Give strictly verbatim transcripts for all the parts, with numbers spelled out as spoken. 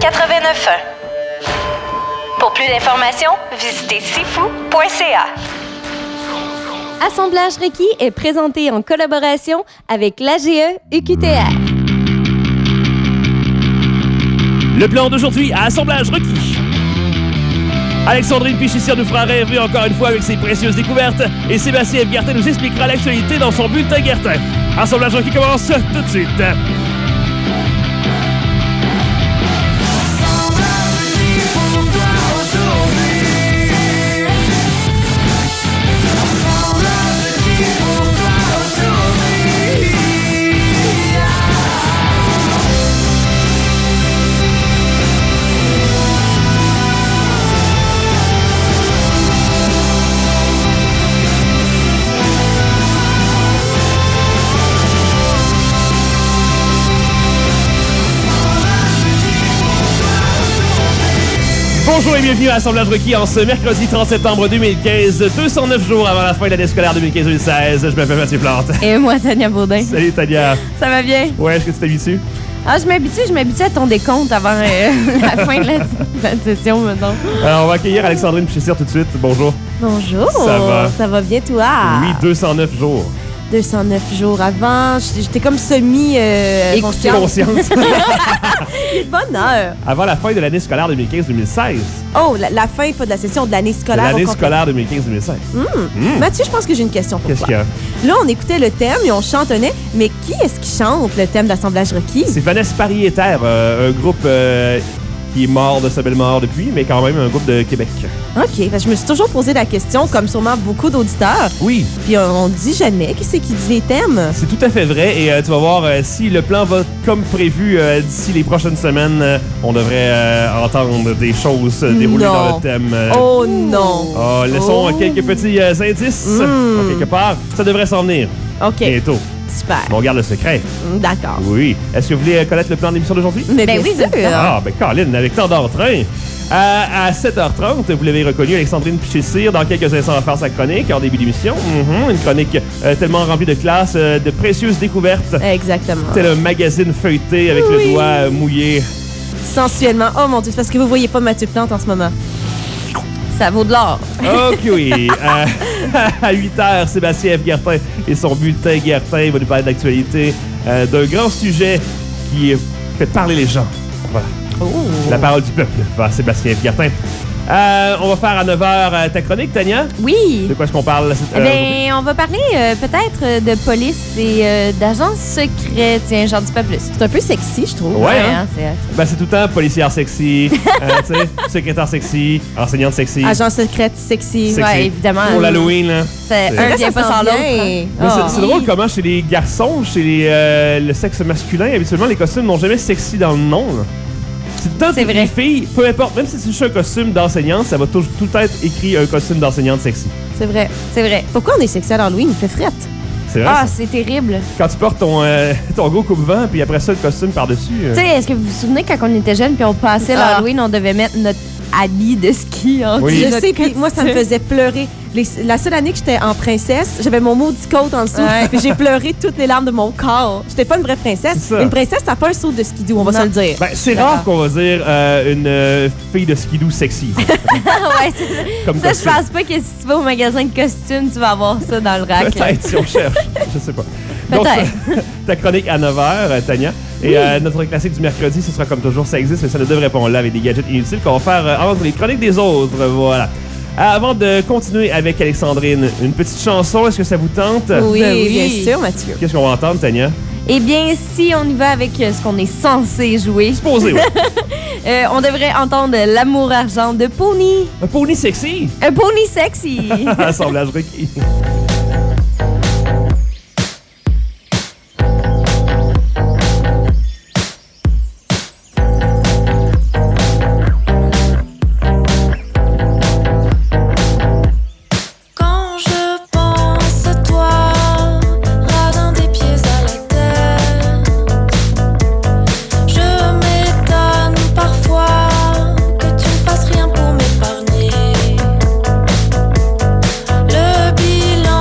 quatre-vingt-neuf un. Pour plus d'informations, visitez sifou point c a. Assemblage requis est présenté en collaboration avec l'A G E U Q T R. Le plan d'aujourd'hui à Assemblage requis. Alexandrine Pichissière nous fera rêver encore une fois avec ses précieuses découvertes et Sébastien Guertin nous expliquera l'actualité dans son bulletin Guertin. Assemblage requis commence tout de suite. Bonjour et bienvenue à Assemblage requis en ce mercredi trente septembre deux mille quinze, deux cent neuf jours avant la fin de l'année scolaire deux mille quinze deux mille seize. Je m'appelle Mathieu Plante. Et moi, Tania Baudin. Salut Tania. Ça va bien? Ouais, est-ce que tu t'habitues? Ah, je m'habitue, je m'habitue à ton décompte avant euh, la fin de la, de la session, maintenant. Alors, on va accueillir Alexandrine Pichissière tout de suite. Bonjour. Bonjour. Ça va? Ça va bien, toi? Oui, deux cent neuf jours. deux cent neuf jours avant, j'étais comme semi euh, consciente. Consciente. Bonheur. Avant la fin de l'année scolaire deux mille quinze deux mille seize. Oh, la, la fin, pas de la session, de l'année scolaire. De l'année scolaire deux mille quinze deux mille seize. Mmh. Mmh. Mathieu, je pense que j'ai une question pour Qu'est-ce toi. qu'il y a? Là, on écoutait le thème et on chantonnait, mais qui est-ce qui chante le thème d'Assemblage requis? C'est Vanessa Pariétaire, euh, un groupe euh, qui est mort de sa belle mort depuis, mais quand même un groupe de Québec. OK, je me suis toujours posé la question, comme sûrement beaucoup d'auditeurs. Oui. Puis on, on dit jamais qui c'est qui dit les thèmes. C'est tout à fait vrai et euh, tu vas voir, euh, si le plan va comme prévu euh, d'ici les prochaines semaines, euh, on devrait euh, entendre des choses se dérouler Non. dans le thème. Euh, Oh non! oh, laissons Oh. quelques petits euh, indices, Mm. en quelque part. Ça devrait s'en venir OK, bientôt. super. Mais on garde le secret. D'accord. Oui. Est-ce que vous voulez euh, connaître le plan de l'émission d'aujourd'hui? Mais Ben bien oui, sûr. Ah, ben Colin, avec tant d'entrain. À, à sept heures trente, vous l'avez reconnu, Alexandrine Pichissière. Dans quelques instants, on va faire sa chronique en début d'émission. Mm-hmm. Une chronique euh, tellement remplie de classe, euh, de précieuses découvertes. Exactement. Tel un magazine feuilleté avec Oui. le doigt euh, mouillé. Sensuellement. Oh mon Dieu, c'est parce que vous voyez pas Mathieu Plante en ce moment. Ça vaut de l'or. OK, oui. Euh, à huit heures, Sébastien F. Guertin et son bulletin Guertin va nous parler d'actualité, euh, d'un grand sujet qui euh, fait parler les gens. Voilà. Oh. La parole du peuple vers Sébastien F. Guertin. Euh, on va faire à neuf heures euh, ta chronique, Tania. Oui. De quoi est-ce qu'on parle? Eh bien, on va parler euh, peut-être euh, de police et euh, d'agents secrets. Tiens, j'en dis pas plus. C'est un peu sexy, je trouve. Ouais, hein? c'est Ben, c'est tout le temps policière sexy, euh, tu sais, secrétaire sexy, enseignante sexy. agent secret sexy. Sexy. Ouais, évidemment. Pour l'Halloween, là. C'est C'est- un Là, vient pas sans l'autre. hein. Mais c'est- Ah. c'est drôle comment chez les garçons, chez les, euh, le sexe masculin, habituellement, les costumes n'ont jamais sexy dans le nom. là. C'est tout le temps C'est toutes vrai. les filles, peu importe, même si c'est juste un costume d'enseignante, ça va tout, tout le temps être écrit un costume d'enseignante sexy. C'est vrai, c'est vrai. Pourquoi on est sexy à l'Halloween? Il fait frette. C'est vrai, Ah, ça. c'est terrible. Quand tu portes ton, euh, ton gros coupe-vent, puis après ça, le costume par-dessus. euh, Tu sais, est-ce que vous vous souvenez quand on était jeunes puis on passait Ah. l'Halloween, on devait mettre notre habit de ski en Oui. dessous de Je notre sais, puis moi, ça me costume. faisait pleurer. Les- la seule année que j'étais en princesse, j'avais mon maudit coat en dessous, Ouais. puis j'ai pleuré toutes les larmes de mon corps. J'étais pas une vraie princesse. C'est ça. Une princesse, t'as pas un saut de skidoo, on va Non. se le dire. Ben, c'est D'accord. rare qu'on va dire euh, une euh, fille de skidoo sexy. ouais, c'est ça. Comme Ça, je costume. pense pas que si tu vas au magasin de costumes, tu vas avoir ça dans le rack. là. Peut-être, si on cherche. Je sais pas. Donc, Peut-être. ça- ta chronique à neuf heures, euh, Tania. Et euh, notre classique du mercredi, ce sera comme toujours, ça existe, mais ça ne devrait pas. On l'a avec des gadgets inutiles qu'on va faire euh, entre les chroniques des autres. Voilà. Euh, avant de continuer avec Alexandrine, une petite chanson, est-ce que ça vous tente? Oui, Ben oui. bien sûr, Mathieu. Qu'est-ce qu'on va entendre, Tania? Eh bien, si on y va avec euh, ce qu'on est censé jouer, Supposé, oui. euh, on devrait entendre L'amour argent de Pony. Un pony sexy. Un pony sexy. Assemblage requis. Quand je pense à toi, radin des pieds à la terre, je m'étonne parfois que tu ne fasses rien pour m'épargner. Le bilan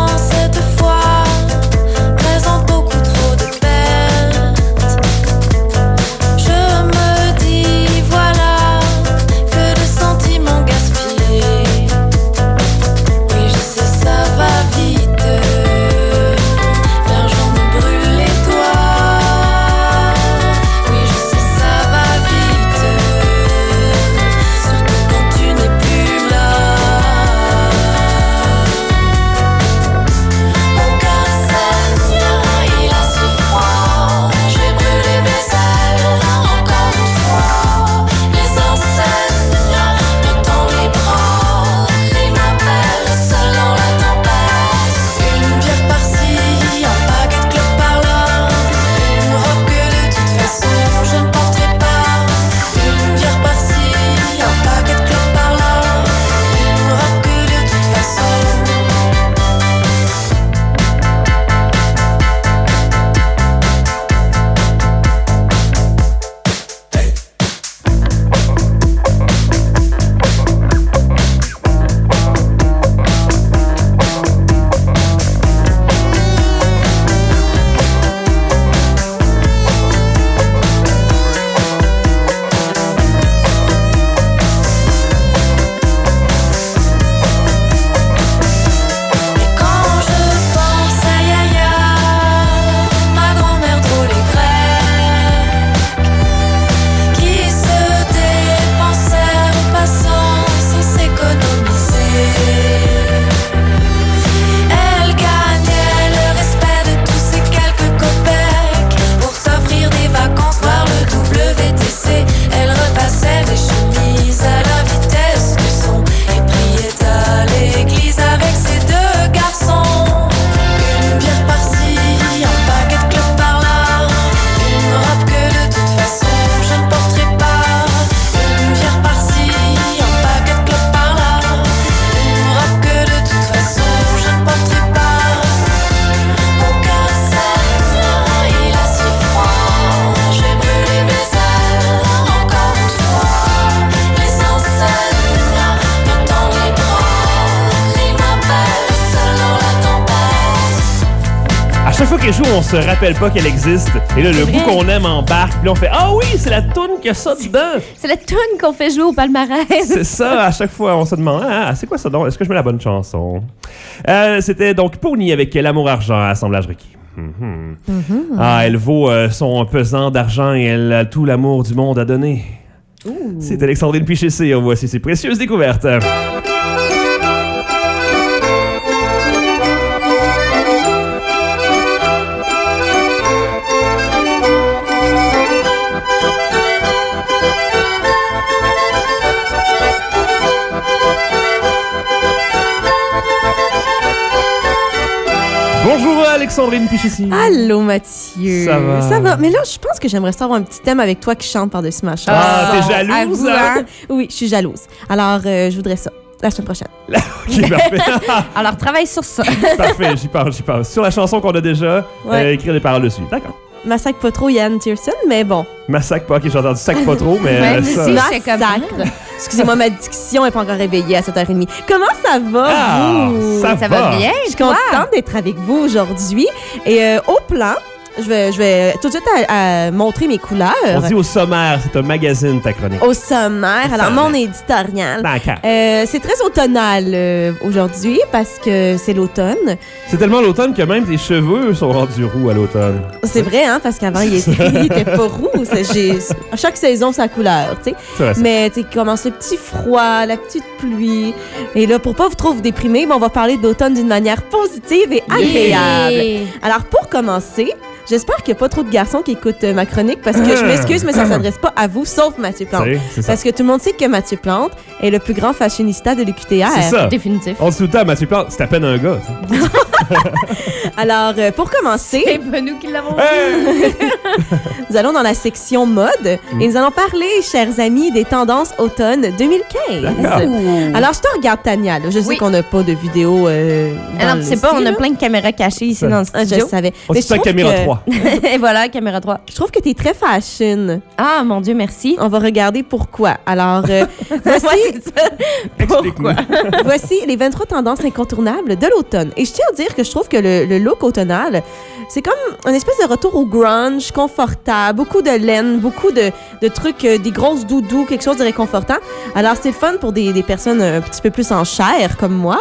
joue, on se rappelle pas qu'elle existe. Et là, le C'est bout vrai. qu'on aime embarque. Puis là, on fait ah oui, c'est la toune qui a ça dedans. C'est la tune qu'on fait jouer au palmarès. C'est ça, à chaque fois, on se demande ah, c'est quoi ça donc? Est-ce que je mets la bonne chanson? Euh, C'était donc Pony avec L'amour argent, assemblage requis. Mhm. Ah, elle vaut euh, son pesant d'argent et elle a tout l'amour du monde à donner. C'est Alexandrine Pichessé, voici ses précieuses découvertes. Bonjour Alexandrine Pichessy. Allô, Mathieu. Ça va? Ça va. Mais là, je pense que j'aimerais savoir un petit thème avec toi qui chante par-dessus ma chanson. Ah, t'es jalouse, Avoue, hein? hein? Oui, je suis jalouse. Alors, euh, je voudrais ça. La semaine prochaine. Ok, parfait. Alors, travaille sur ça. Parfait, j'y parle, j'y parle. Sur la chanson qu'on a déjà, Ouais. euh, écrire des paroles dessus. D'accord. Massacre pas trop Yann Tiersen, mais bon. Massacre pas, ok, j'ai entendu sac pas trop, mais Ouais, euh, mais ça... si. J'étais comme- Massacre. Excusez-moi, ma diction n'est pas encore réveillée à sept heures trente. Comment ça va, Ah, vous? ça Ça va bien, Je suis toi? contente d'être avec vous aujourd'hui. Et euh, au plan, je vais, je vais tout de suite à, à montrer mes couleurs. On dit au sommaire, c'est un magazine, ta chronique. Au sommaire. Alors, sommaire. mon éditorial. D'accord. Euh, c'est très automnal euh, aujourd'hui parce que c'est l'automne. C'est tellement l'automne que même tes cheveux sont rendus roux à l'automne. C'est vrai, hein, parce qu'avant, il était, il était pas roux. C'est- j'ai- Chaque saison, sa couleur, tu sais. C'est vrai, ça. Mais tu sais, commence le petit froid, la petite pluie. Et là, pour pas vous trop vous déprimer, ben, on va parler d'automne d'une manière positive et agréable. Yeah. Alors, pour commencer, j'espère qu'il n'y a pas trop de garçons qui écoutent euh, ma chronique parce que je m'excuse, mais ça s'adresse pas à vous, sauf Mathieu Plante. C'est- c'est ça. Parce que tout le monde sait que Mathieu Plante est le plus grand fashionista de l'U Q T R. C'est ça. Définitif. On dit tout le temps, Mathieu Plante, c'est à peine un gars. tu sais. Alors, euh, pour commencer, C'est pas nous qui l'avons Hey! nous allons dans la section mode Mm. et nous allons parler, chers amis, des tendances automne deux mille quinze. D'accord. Alors, je te regarde, Tania. là. Je sais Oui. qu'on n'a pas de vidéo. Euh, dans Alors, le tu sais pas, on style, a là. plein de caméras cachées ici Ça. dans le Ah, je studio. savais. On Mais dit je ça trouve caméra que- trois. Et voilà, caméra trois. Je trouve que tu es très fashion. Ah, mon Dieu, merci. On va regarder pourquoi. Alors, euh, voici, Ouais, c'est ça. Explique-nous. voici les vingt-trois tendances incontournables de l'automne. Et je tiens à dire que je trouve que le, le look automnal, c'est comme un espèce de retour au grunge, confortable, beaucoup de laine, beaucoup de, de trucs, euh, des grosses doudous, quelque chose de réconfortant. Alors, c'est le fun pour des, des personnes un petit peu plus en chair, comme moi.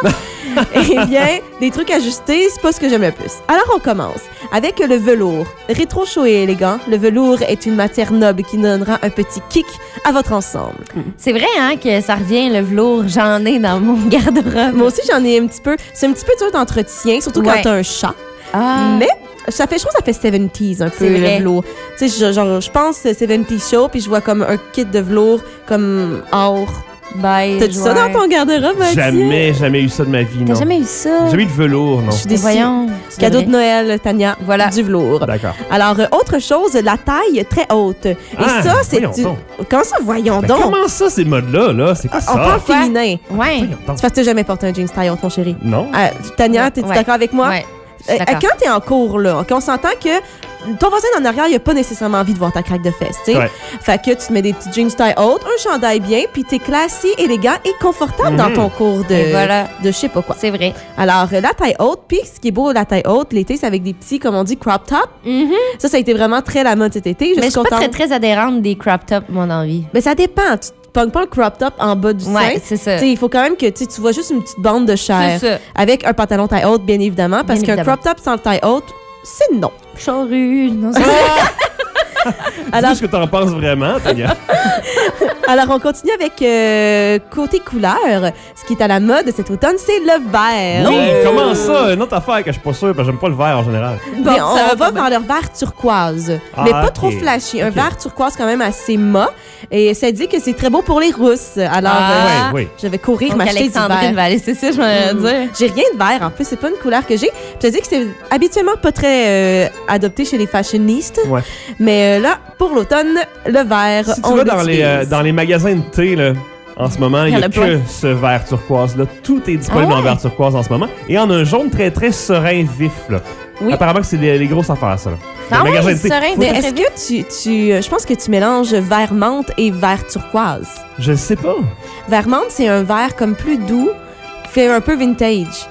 Eh bien, des trucs ajustés, c'est pas ce que j'aime le plus. Alors, on commence avec le velours. Rétro chaud et élégant, le velours est une matière noble qui donnera un petit kick à votre ensemble. C'est vrai, hein, que ça revient, le velours. J'en ai dans mon garde-robe. Moi aussi, j'en ai un petit peu. C'est un petit peu dur d'entretien, surtout quand Ouais. t'as un chat. Ah. Mais ça fait, je trouve que ça fait soixante-dix un peu, C'est vrai. le velours. Tu sais, je- genre, je pense soixante-dix show, puis je vois comme un kit de velours, comme or. Bye. T'as-tu ça dans ton garde-robe, Mathieu? Jamais, jamais eu ça de ma vie, non. T'as jamais eu ça? Jamais eu de velours, non. Je suis Mais déçue. voyons. tu Cadeau de devrais. Noël, Tania. Voilà. Du velours. D'accord. Alors, euh, autre chose, la taille très haute. Et Ah, ça, c'est voyons du... donc. Comment ça, voyons Ben, donc? comment ça, ces modes-là, là? C'est quoi ça? On parle Quoi? féminin. Ouais. Voyons donc. C'est parce que t'as jamais porté un jeans taille haute, mon chéri. Non? Euh, Tania, t'es-tu Ouais. d'accord avec moi? Ouais. je suis Euh, d'accord. quand t'es en cours, là, on s'entend que ton voisin en arrière, il a pas nécessairement envie de voir ta craque de fesses, tu sais. Ouais. Fait que tu te mets des petits jeans taille haute, un chandail bien, puis t'es classé, élégant et confortable dans Mhm. ton cours de, Et voilà. de je sais pas quoi. C'est vrai. Alors, euh, la taille haute, puis ce qui est beau, la taille haute, l'été, c'est avec des petits, comme on dit, crop top. Mhm. Ça, ça a été vraiment très la mode cet été. Je Mais je suis suis pas contente. très, très adhérente des crop tops, mon envie. Mais ça dépend. Tu te pognes pas le crop top en bas du Ouais, sein. c'est ça. Tu sais, il faut quand même que tu sais, tu vois juste une petite bande de chair. C'est ça. Avec un pantalon taille haute, bien évidemment, parce Bien qu'un évidemment. crop top sans le taille haute, c'est non. Charrue. Non, c'est Alors, Alors, ce que t'en penses vraiment, Tania. alors, on continue avec euh, côté couleur. Ce qui est à la mode cet automne, c'est le vert. Oui, comment ça? Une autre affaire que je suis pas sûr, parce que j'aime pas le vert en général. Bon, Bon, on ça va va pas vers le vert turquoise, Ah, mais pas ok. trop flashy. Un Ok. vert turquoise quand même assez mat. Et ça dit que c'est très beau pour les rousses. Alors, Ah. Oui, oui. je vais courir Donc, m'acheter du Alexandrine vert. va aller, c'est ça, je vais Mm. dire. J'ai rien de vert. En plus, c'est pas une couleur que j'ai. Puis ça dit que c'est habituellement pas très euh, adopté chez les fashionistes. Ouais. Mais euh, là, pour l'automne, le vert, Si tu on vas dans les, euh, l'utilise. dans les magasins de thé, là, en ce moment, il Il y n'y en a a que ce vert turquoise-là. Tout est disponible Ah ouais? en vert turquoise en ce moment. Et en un jaune très, très serein vif. Là. Oui. Apparemment que c'est les, les grosses affaires, ça. Là. Ah Les ouais, magasins de thé. serein, Faut- Mais très est-ce que tu, tu euh, je pense que tu mélanges vert menthe et vert turquoise. Je sais pas. Vert menthe, c'est un vert comme plus doux, qui fait un peu vintage.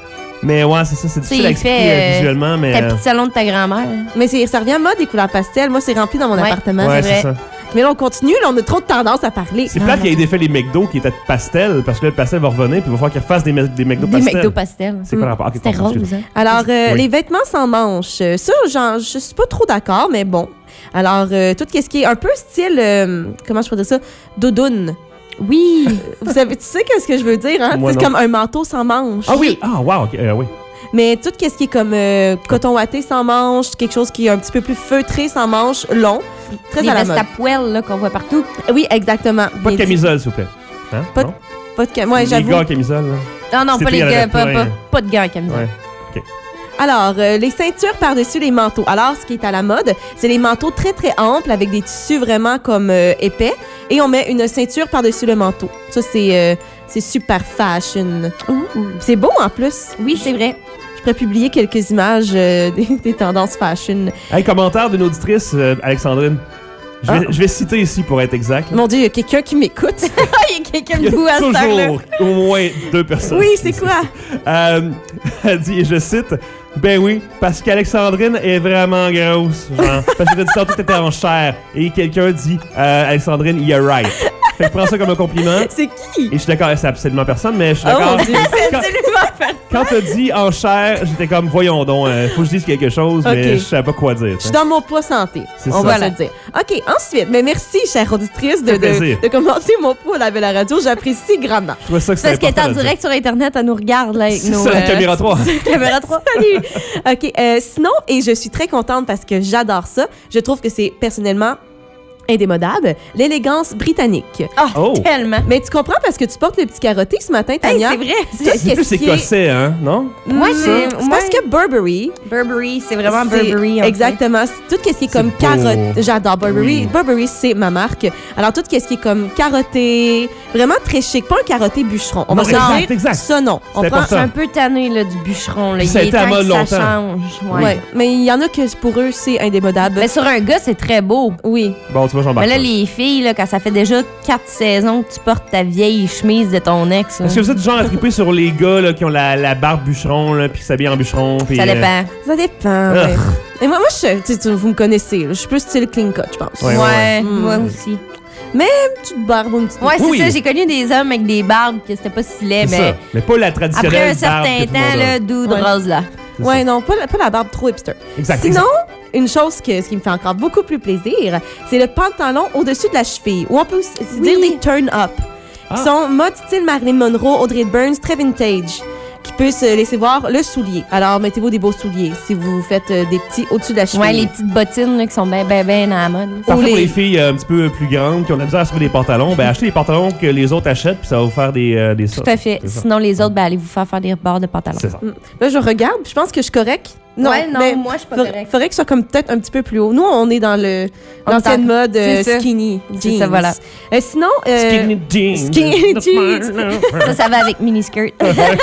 Mais ouais, c'est ça, c'est difficile à il expliquer fait, euh, euh, visuellement, mais... Ta euh, petite salon de ta grand-mère. Mais c'est, ça revient à mode, des couleurs pastel. Moi, c'est rempli dans mon Ouais. appartement. ouais, c'est c'est vrai. ça. Mais là, on continue. Là, on a trop de tendance à parler. C'est plate qu'il y ait défait les McDo qui étaient pastel, parce que là, le pastel va revenir, puis il va falloir qu'ils refassent des, me- des McDo Des pastel. McDo pastel. C'est quoi le rapport? Ok, C'était pardon, excuse. rose, hein? Alors, euh, Oui. les vêtements sans manches, euh, ça, genre, je suis pas trop d'accord, mais bon. Alors, euh, tout ce qui est un peu style, euh, comment je pourrais dire ça, doudoune. Oui. Vous savez, tu sais qu'est-ce que je veux dire, hein? Moi, C'est non. comme un manteau sans manches. Ah oui! Ah, wow, ok, euh, oui. Mais tout ce qui est comme euh, coton watté sans manches, quelque chose qui est un petit peu plus feutré sans manches, long, très Des à la vestes mode. à poêle là, qu'on voit partout. Oui, exactement. Pas de Bien dit. camisole, s'il vous plaît. Hein? Pas de- Non? Pas de cam- ouais, Les j'avoue. gars en camisole, là. Non, non, C'était pas les il y en gars, avait pas, plein. pas, pas de gars à camisole. Ouais. Alors, euh, les ceintures par-dessus les manteaux. Alors, ce qui est à la mode, c'est les manteaux très, très amples avec des tissus vraiment comme euh, épais. Et on met une ceinture par-dessus le manteau. Ça, c'est euh, c'est super fashion. C'est beau en plus. Oui, c'est vrai. Je pourrais publier quelques images euh, des, des tendances fashion. Hey, commentaire d'une auditrice, euh, Alexandrine. Je vais, Ah. je vais citer ici pour être exact. là. Mon Dieu, il y a quelqu'un qui m'écoute. Il y a quelqu'un Il y a debout à cette heure-là. toujours au moins deux personnes. Oui, c'est quoi? Euh, elle dit, et je cite, ben oui, parce qu'Alexandrine est vraiment grosse. Genre, parce que j'ai dit tantôt que t'étais en chair. Et quelqu'un dit, euh, Alexandrine, you're right. Fait que prends ça comme un compliment. C'est qui? Et je suis d'accord, c'est absolument personne, mais je suis Oh d'accord. mon Dieu. Quand, Absolument. quand t'as dit en chair, j'étais comme, voyons donc, euh, faut que je dise quelque chose, mais Ok. je savais pas quoi dire. Je tu suis sais. dans mon poids santé. C'est On ça. va Voilà. se le dire. OK, ensuite, mais merci, chère auditrice, de, Ça fait plaisir. de, de commenter mon poids à la radio. J'apprécie grandement. Je trouvais ça que Parce c'était qu'elle est important en de dire. direct sur Internet, elle nous regarde là, avec C'est nos... ça, la euh, caméra trois. Caméra trois. Salut! OK, euh, sinon, et je suis très contente parce que j'adore ça, je trouve que c'est personnellement indémodable, l'élégance britannique. Ah, Oh. tellement. Mais tu comprends parce que tu portes le petit carotté ce matin, Hey, Tania. c'est vrai. C'est plus qu'est-ce qui est- écossais, hein, non? Ouais, Hmm, c'est- c'est parce ouais. que Burberry, Burberry, c'est vraiment c'est- Burberry. en fait. Exactement. C'est tout ce qui est comme beau. carotte. J'adore Burberry. Oui. Burberry, c'est ma marque. Alors, tout ce qui est comme carotté, vraiment très chic. Pas un carotté bûcheron. On Non, va se exact, dire exact. ça, non. On C'est prend Je suis important. un peu tannée là, du bûcheron. Là. Puis Il ça a est été à temps mode que ça longtemps. change. Ouais. Ouais. Mais il y en a que pour eux, c'est indémodable. Mais sur un gars, c'est très beau. Oui. Bon, tu vois, j'embarque. Mais là, pas. les filles, là, quand ça fait déjà quatre saisons que tu portes ta vieille chemise de ton ex, là, Est-ce que vous êtes du genre à triper sur les gars là, qui ont la, la barbe bûcheron, là, puis qui s'habillent en bûcheron? Puis, ça euh, dépend. Ça dépend. Ugh. ouais. Et moi, moi je, tu sais, tu- vous me connaissez. là. Je suis plus style clean cut, je pense. Ouais, Ouais, ouais. moi Mm. aussi. Une petite barbe ou une petite... Ouais, c'est Oui. ça. J'ai connu des hommes avec des barbes que c'était pas si laid, C'est mais ça. Mais pas la traditionnelle après un barbe certain que tout le temps, monde a. là, dude Ouais. rose là. C'est Ouais, ça. non, pas la, pas la barbe trop hipster. Exact. Sinon, exact. une chose que, ce qui me fait encore beaucoup plus plaisir, c'est le pantalon au-dessus de la cheville, ou on peut aussi Oui. dire des turn-up, Ah. qui sont mode style Marilyn Monroe, Audrey Hepburn, très vintage, qui peut se laisser voir le soulier. Alors, mettez-vous des beaux souliers si vous faites euh, des petits au-dessus de la cheville. Ouais, les petites bottines là, qui sont bien, bien, bien à la mode. Parfois, ou pour les- les filles euh, un petit peu plus grandes qui ont de la misère à se trouver des pantalons, ben achetez les pantalons que les autres achètent, puis ça va vous faire des, euh, des Tout à fait. C'est ça. Sinon, les autres, ben, allez vous faire faire des bords de pantalon. C'est ça. Là, je regarde, puis je pense que je suis correcte. Non, Ouais, non, mais moi, je suis pas faudrait- correcte. faudrait que ce soit comme peut-être un petit peu plus haut. Nous, on est dans le On est l'ancienne en- mode euh, c'est ça. skinny C'est jeans. ça, voilà. Euh, sinon, euh, Skinny jeans. skinny jeans. Ça, ça va avec mini-skirt.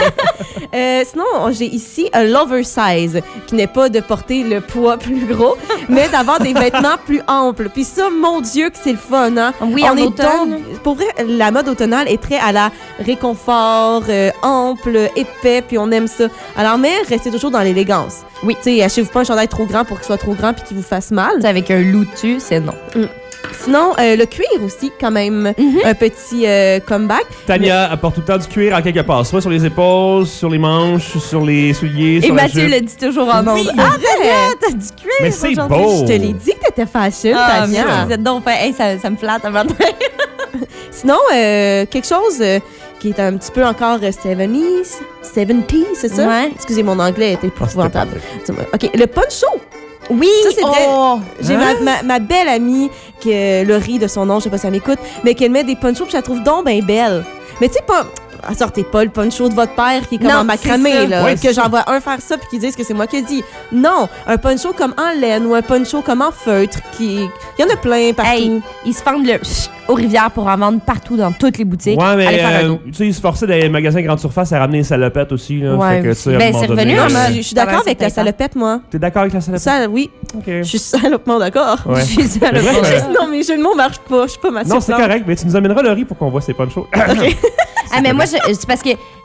Euh, sinon, j'ai ici un l'oversize, qui n'est pas de porter le poids plus gros, mais d'avoir des vêtements plus amples. Puis ça, mon Dieu, que c'est le fun, hein? Oui, On en est automne. donc- pour vrai, la mode automnale est très à la réconfort, euh, ample, épais, puis on aime ça. Alors, mais restez toujours dans l'élégance. Oui, tu sais, achetez-vous pas un chandail trop grand pour qu'il soit trop grand puis qu'il vous fasse mal. Tu sais, avec un loup dessus, c'est non. Sinon, euh, le cuir aussi, quand même, un petit euh, comeback. Tania apporte tout le temps du cuir en quelque part, soit sur les épaules, sur les manches, sur les souliers, Et sur la Mathieu jupe. le dit toujours en ondes. Oui, Ah, vrai. Tania, t'as du cuir Mais c'est aujourd'hui. beau. Je te l'ai dit que t'étais fashion, Ah, Tania. merci, vous êtes donc fin. Hey, ça, ça me flatte avant de Sinon, euh, quelque chose euh, qui est un petit peu encore euh, soixante-dix, soixante-dix, c'est ça? Ouais. Excusez, mon anglais était Ah, c'était épouvantable. parfait. OK, le poncho. Oui, Ça, c'est vrai. oh. J'ai Hein? ma, ma, ma belle amie, que Laurie de son nom, je sais pas si elle m'écoute, mais qu'elle met des ponchos puis je la trouve donc ben belle. Mais tu sais pas... Ah, sortez pas le poncho de votre père qui est comme Non, en macramé, c'est ça. là, Ouais, que c'est ça. j'envoie un faire ça puis qu'ils disent que c'est moi qui ai dit. Non, un poncho comme en laine ou un poncho comme en feutre, qui... Il y en a plein partout. Hey, ils se fendent le chut aux rivières pour en vendre partout dans toutes les boutiques. Ouais, Allez mais faire un euh, tour. tu sais, ils se forçaient dans les magasins grande surface à ramener les salopettes aussi. Là, Ouais, fait que, tu sais, à un ben, moment c'est donné, revenu euh, en mode. Je je suis Pendant d'accord un avec la certain temps. salopette, moi. T'es d'accord avec la salopette? Ça, oui. Ok. Je suis salopement d'accord. Ouais. Je suis seule. Mais bref, euh, Non, mes jeux de mots marchent pas. Je suis pas ma non, c'est correct, mais tu nous amèneras Laurie pour qu'on voit ces ponchos. Ah, mais moi, je- c'est parce que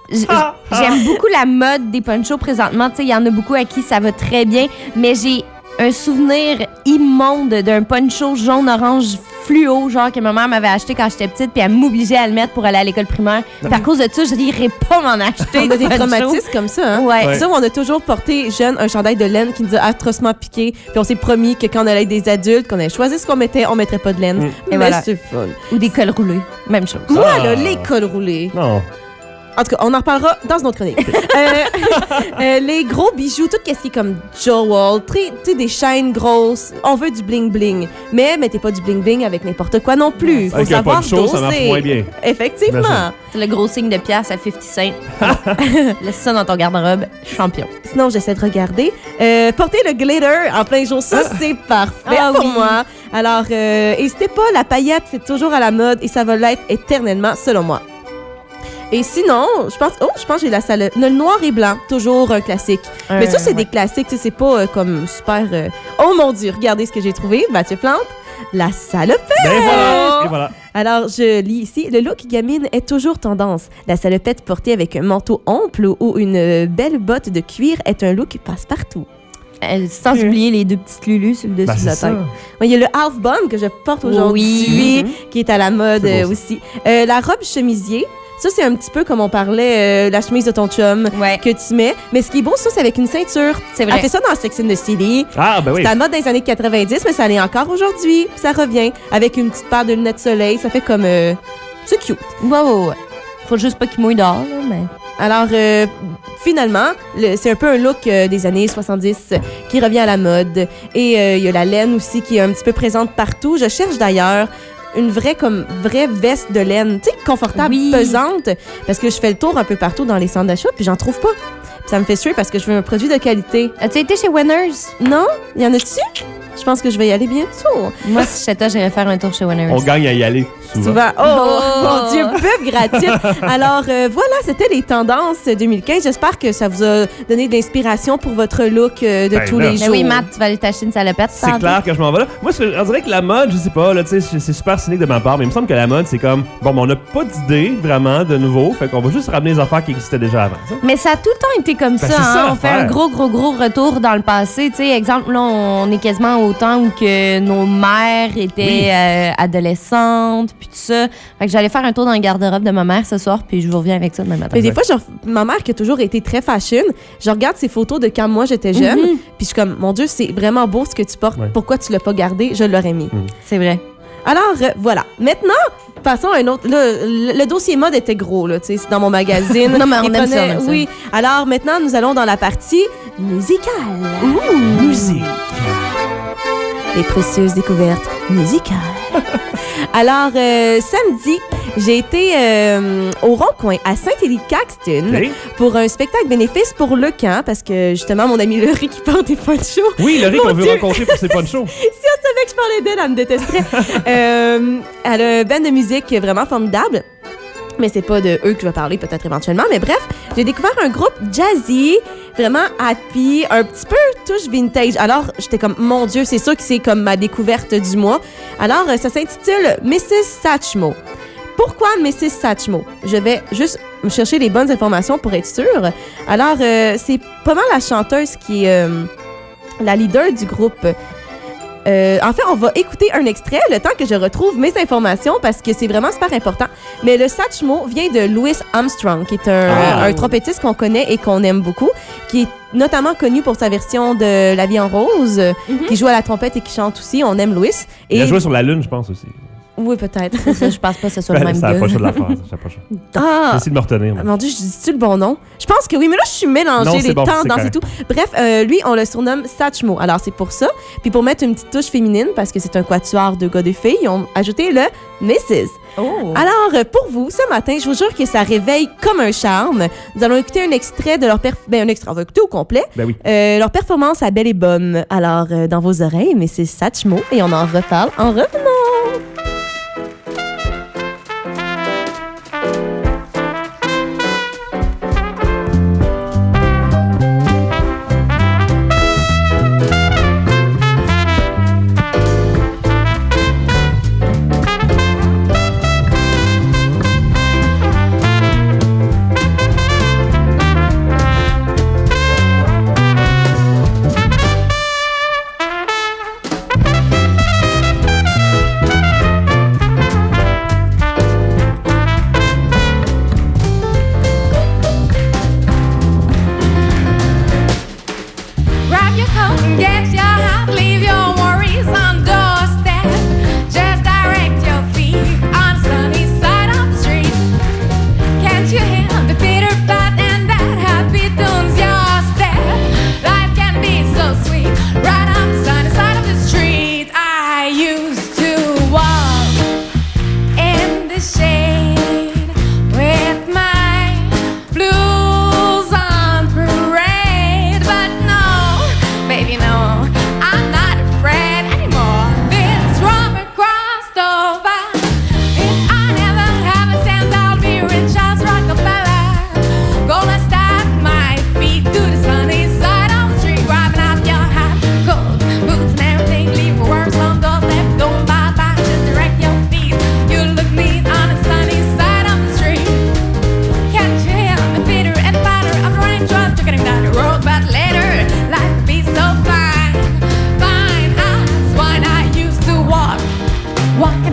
j- j'aime beaucoup la mode des ponchos présentement. Tu sais, il y en a beaucoup à qui ça va très bien, mais j'ai un souvenir immonde d'un poncho jaune-orange fluo, genre que ma mère m'avait acheté quand j'étais petite, puis elle m'obligeait à le mettre pour aller à l'école primaire. Puis à cause de ça, je n'irais pas m'en acheter. On a des de poncho. traumatismes comme ça, hein? Ouais. Ouais. Ça, on a toujours porté, jeune, un chandail de laine qui nous a atrocement piqué. Puis on s'est promis que quand on allait être des adultes, qu'on allait choisir ce qu'on mettait, on mettrait pas de laine. Mm. Et Mais voilà. c'est fun. Ou des cols roulés. Même chose. Moi, Ah. là, les cols roulés. Non. En tout cas, on en reparlera dans une autre chronique. euh, euh, les gros bijoux, tout ce qui est comme Jewel, tu sais, des chaînes grosses, on veut du bling-bling. Mais mettez pas du bling-bling avec n'importe quoi non plus. Faut Avec un savoir poncho, ça marche doser. moins bien. Effectivement. J'imagine. C'est le gros signe de pièce à cinquante cents. Laisse ça dans ton garde-robe. Champion. Sinon, j'essaie de regarder. Euh, porter le glitter en plein jour, ça, c'est parfait Ah pour oui. moi. Alors, euh, n'hésitez pas, la paillette, c'est toujours à la mode et ça va l'être éternellement, selon moi. Et sinon, je pense, oh, je pense que j'ai la salle. Le noir et blanc, toujours un classique. Euh, Mais ça, c'est ouais. des classiques, tu sais, c'est pas euh, comme super. euh, Oh mon Dieu, regardez ce que j'ai trouvé, Mathieu Plante. La salopette! Ben voilà. Et voilà. Alors, je lis ici. Le look gamine est toujours tendance. La salopette portée avec un manteau ample ou une euh, belle botte de cuir est un look passe-partout. Euh, sans oublier les deux petites lulus sur le dessus Ben, de c'est la ça. tête. Ouais, il y a le half bun que je porte aujourd'hui, Oui. qui est à la mode C'est beau, euh, ça. aussi. Euh, la robe chemisier, ça, c'est un petit peu comme on parlait, euh, la chemise de ton chum Ouais. que tu mets. Mais ce qui est beau, ça, c'est avec une ceinture. C'est Elle vrai. fait ça dans Sex and the City. Ah, ben oui. C'est à la mode dans les années quatre-vingt-dix, mais ça l'est encore aujourd'hui. Puis ça revient avec une petite paire de lunettes de soleil. Ça fait comme... euh, c'est cute. Ouais, ouais, ouais. Faut juste pas qu'il mouille dehors, là, mais... Alors, euh, finalement, le- c'est un peu un look euh, des années soixante-dix euh, qui revient à la mode. Et euh, il y a la laine aussi qui est un petit peu présente partout. Je cherche d'ailleurs une vraie comme vraie veste de laine, tu sais, confortable, Oui. pesante, parce que je fais le tour un peu partout dans les centres d'achat, puis j'en trouve pas. Puis ça me fait suer parce que je veux un produit de qualité. As-tu été chez Winners? Non? Y en a-tu? Je pense que je vais y aller bientôt. Moi, si j'étais toi, j'irais faire un tour chez Winners. On gagne à y aller souvent. Souvent. Oh, Oh. mon Dieu, pub gratuite. Alors, euh, voilà, c'était les tendances deux mille quinze. J'espère que ça vous a donné de l'inspiration pour votre look euh, de Ben tous là. les Mais jours. oui, Matt, tu vas aller t'acheter une salopette. C'est tantôt. clair que je m'en vais là. Moi, c'est- on dirait que la mode, je sais pas, là, tu sais, c'est c'est super cynique de ma part, mais il me semble que la mode, c'est comme, bon, ben, on n'a pas d'idée vraiment de nouveau, fait qu'on va juste ramener les affaires qui existaient déjà avant. ça. Mais ça a tout le temps été comme ça. c'est ça, hein. On fait l'affaire. un gros, gros, gros retour dans le passé. Tu sais, exemple, là, on est quasiment au temps où que nos mères étaient Oui. euh, adolescentes, puis tout ça. Fait que j'allais faire un tour dans le garde-robe de ma mère ce soir, puis je vous reviens avec ça demain matin. Mais des fois, genre, ma mère qui a toujours été très fashion, je regarde ses photos de quand moi j'étais jeune, Mhm. puis je suis comme, mon Dieu, c'est vraiment beau ce que tu portes. Ouais. Pourquoi tu l'as pas gardé? Je l'aurais mis. C'est vrai. Alors, euh, voilà. Maintenant, passons à un autre. Là, le, le dossier mode était gros, là, tu sais, c'est dans mon magazine. Non, mais on Il aime ça, on aime ça. Oui. Alors, maintenant, nous allons dans la partie musicale. Musique. Les précieuses découvertes musicales. Alors, euh, samedi, j'ai été euh, au Rond-Coin à Saint-Élie-Caxton Ok. pour un spectacle bénéfice pour le camp, parce que justement, mon amie Laurie qui porte des ponchos, Oui, Laurie Mon qu'on veut Dieu. rencontrer pour ses ponchos. si elle savait que je parlais d'elle, elle me détesterait. euh, elle a un band de musique vraiment formidable. Mais c'est pas de eux que je vais parler, peut-être éventuellement. Mais bref, j'ai découvert un groupe jazzy, vraiment happy, un petit peu touche vintage. Alors, j'étais comme, mon Dieu, c'est sûr que c'est comme ma découverte du mois. Alors, euh, ça s'intitule missus Satchmo. Pourquoi missus Satchmo? Je vais juste me chercher les bonnes informations pour être sûre. Alors, euh, c'est pas mal la chanteuse qui est euh, la leader du groupe. Euh, en fait, on va écouter un extrait le temps que je retrouve mes informations parce que c'est vraiment super important. Mais le Satchmo vient de Louis Armstrong, qui est un, Ah. un trompettiste qu'on connaît et qu'on aime beaucoup, qui est notamment connu pour sa version de La vie en rose, qui joue à la trompette et qui chante aussi. On aime Louis. Il Et a joué sur la Lune, je pense aussi. oui, peut-être. Ça, je pense pas que ce soit le même C'est gars. la prochaine de la faire. C'est la prochaine. Ah, J'essaie de me retenir. moi. mon Dieu, je dis-tu le bon nom? Je pense que oui, mais là, je suis mélangée, Non, c'est les bon, c'est tendances et correct. tout. Bref, euh, lui, on le surnomme Satchmo. Alors, c'est pour ça. Puis pour mettre une petite touche féminine, parce que c'est un quatuor de gars de filles, ils ont ajouté le missus Oh. Alors, euh, pour vous, ce matin, je vous jure que ça réveille comme un charme. Nous allons écouter un extrait de leur... perf- Ben, un extrait, on va écouter au complet. Ben oui. Euh, leur performance à Belle et Bonne. Alors, euh, dans vos oreilles, missus Satchmo, et on en reparle en revenant.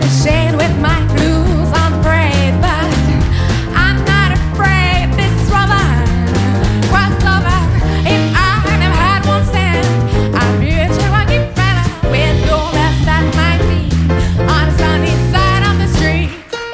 the shade with my blues on parade, but I'm not afraid this woman crossed over. If I never had one cent, I'd be a Cherokee fella with gold dust at my feet on the sunny side of the street.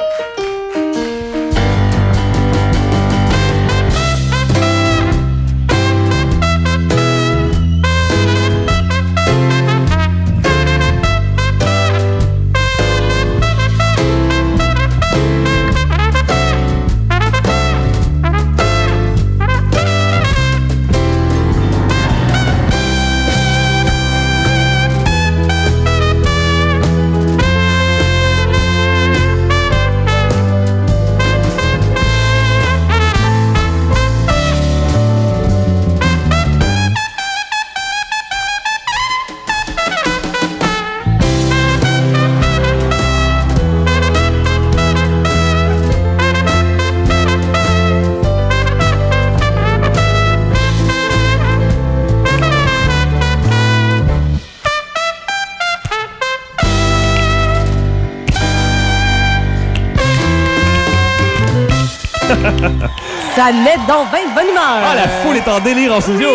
Ça met donc vingt de bonne humeur. Ah, la foule est en délire en studio.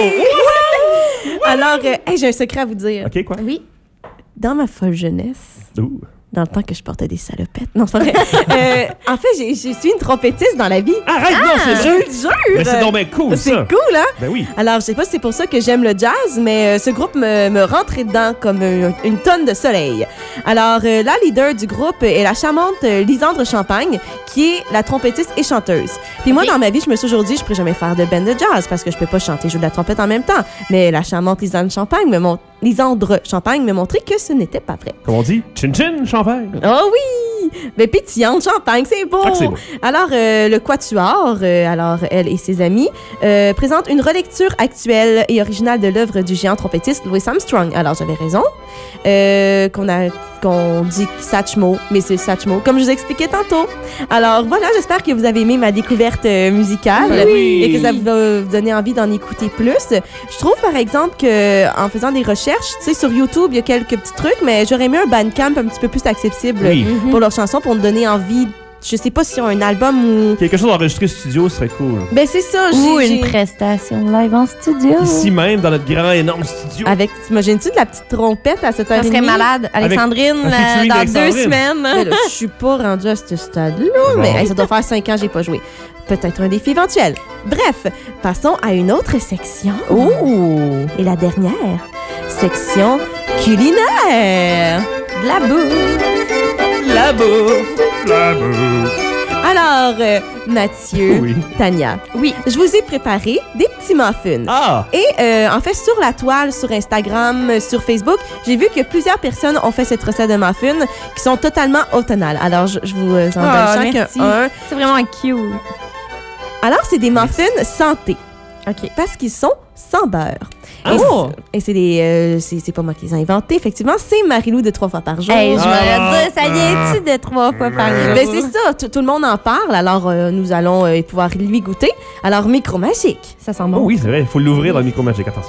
Alors, euh, hey, j'ai un secret à vous dire. OK, quoi? Oui. Dans ma folle jeunesse, Ouh. dans le temps que je portais des salopettes. Non, c'est pas vrai. euh, en fait, j'ai- je suis une trompettiste dans la vie. Arrête, non, c'est Je vrai. le jure! Mais c'est donc bien cool, C'est ça. cool, hein? Ben oui. Alors, je sais pas si c'est pour ça que j'aime le jazz, mais euh, ce groupe me, me rentrait dedans comme euh, une tonne de soleil. Alors, euh, la leader du groupe est la charmante euh, Lisandre Champagne, qui est la trompettiste et chanteuse. Puis moi, Ok. dans ma vie, je me suis toujours dit, je pourrais jamais faire de band de jazz parce que je peux pas chanter et jouer de la trompette en même temps. Mais la charmante Lisandre Champagne me mon- Lisandre Champagne me montrait que ce n'était pas vrai. Comme on dit, chin-chin, champagne. Oh oui! Mais pétillante champagne, c'est beau! Ah, que c'est beau. Alors, euh, le Quatuor, euh, alors elle et ses amis, euh, présentent une relecture actuelle et originale de l'œuvre du géant trompettiste Louis Armstrong. Alors, j'avais raison. Euh, qu'on a qu'on dit Satchmo, mais c'est Satchmo, comme je vous expliquais tantôt. Alors, voilà, j'espère que vous avez aimé ma découverte euh, musicale Ben oui. et que ça va vous donner envie d'en écouter plus. Je trouve, par exemple, que en faisant des recherches, tu sais, sur YouTube, il y a quelques petits trucs, mais j'aurais aimé un Bandcamp un petit peu plus accessible Oui. pour leurs chansons, pour me donner envie. Je sais pas si on a un album ou... Quelque chose enregistré studio serait cool. Ben, c'est ça, Ou j'ai... une j'ai- prestation live en studio. Ici même, dans notre grand, énorme studio. Avec, t'imagines-tu de la petite trompette à cette heure Ça et serait demie? malade. Alexandrine, un là, featuring dans d'Alexandrine. deux semaines. Ben là, je suis pas rendue à ce stade-là, Bon. mais hey, ça doit faire cinq ans que j'ai pas joué. Peut-être un défi éventuel. Bref, passons à une autre section. Oh! Et la dernière, section culinaire. De la bouffe. La bouffe. La bouffe. Alors, euh, Mathieu, Oui. Tania, Oui. je vous ai préparé des petits muffins. Ah! Et euh, en fait, sur la toile, sur Instagram, euh, sur Facebook, j'ai vu que plusieurs personnes ont fait cette recette de muffins qui sont totalement automnales. Alors, je, je vous euh, en Ah, donne chacun merci. un. C'est vraiment cute. Alors, c'est des muffins santé. OK. Parce qu'ils sont sans beurre. Ah Et bon? c'est- Et c'est des, euh, c'est c'est pas moi qui les ai inventés, effectivement. C'est Marie-Lou de trois fois par jour. Hey, je Ah. me dis, ça vient-tu de trois fois par jour? Ben, c'est ça, tout tout le monde en parle, alors euh, nous allons euh, pouvoir lui goûter. Alors, micro magique, ça sent bon. Oh oui, c'est vrai, il faut l'ouvrir dans le micro magique. Attention.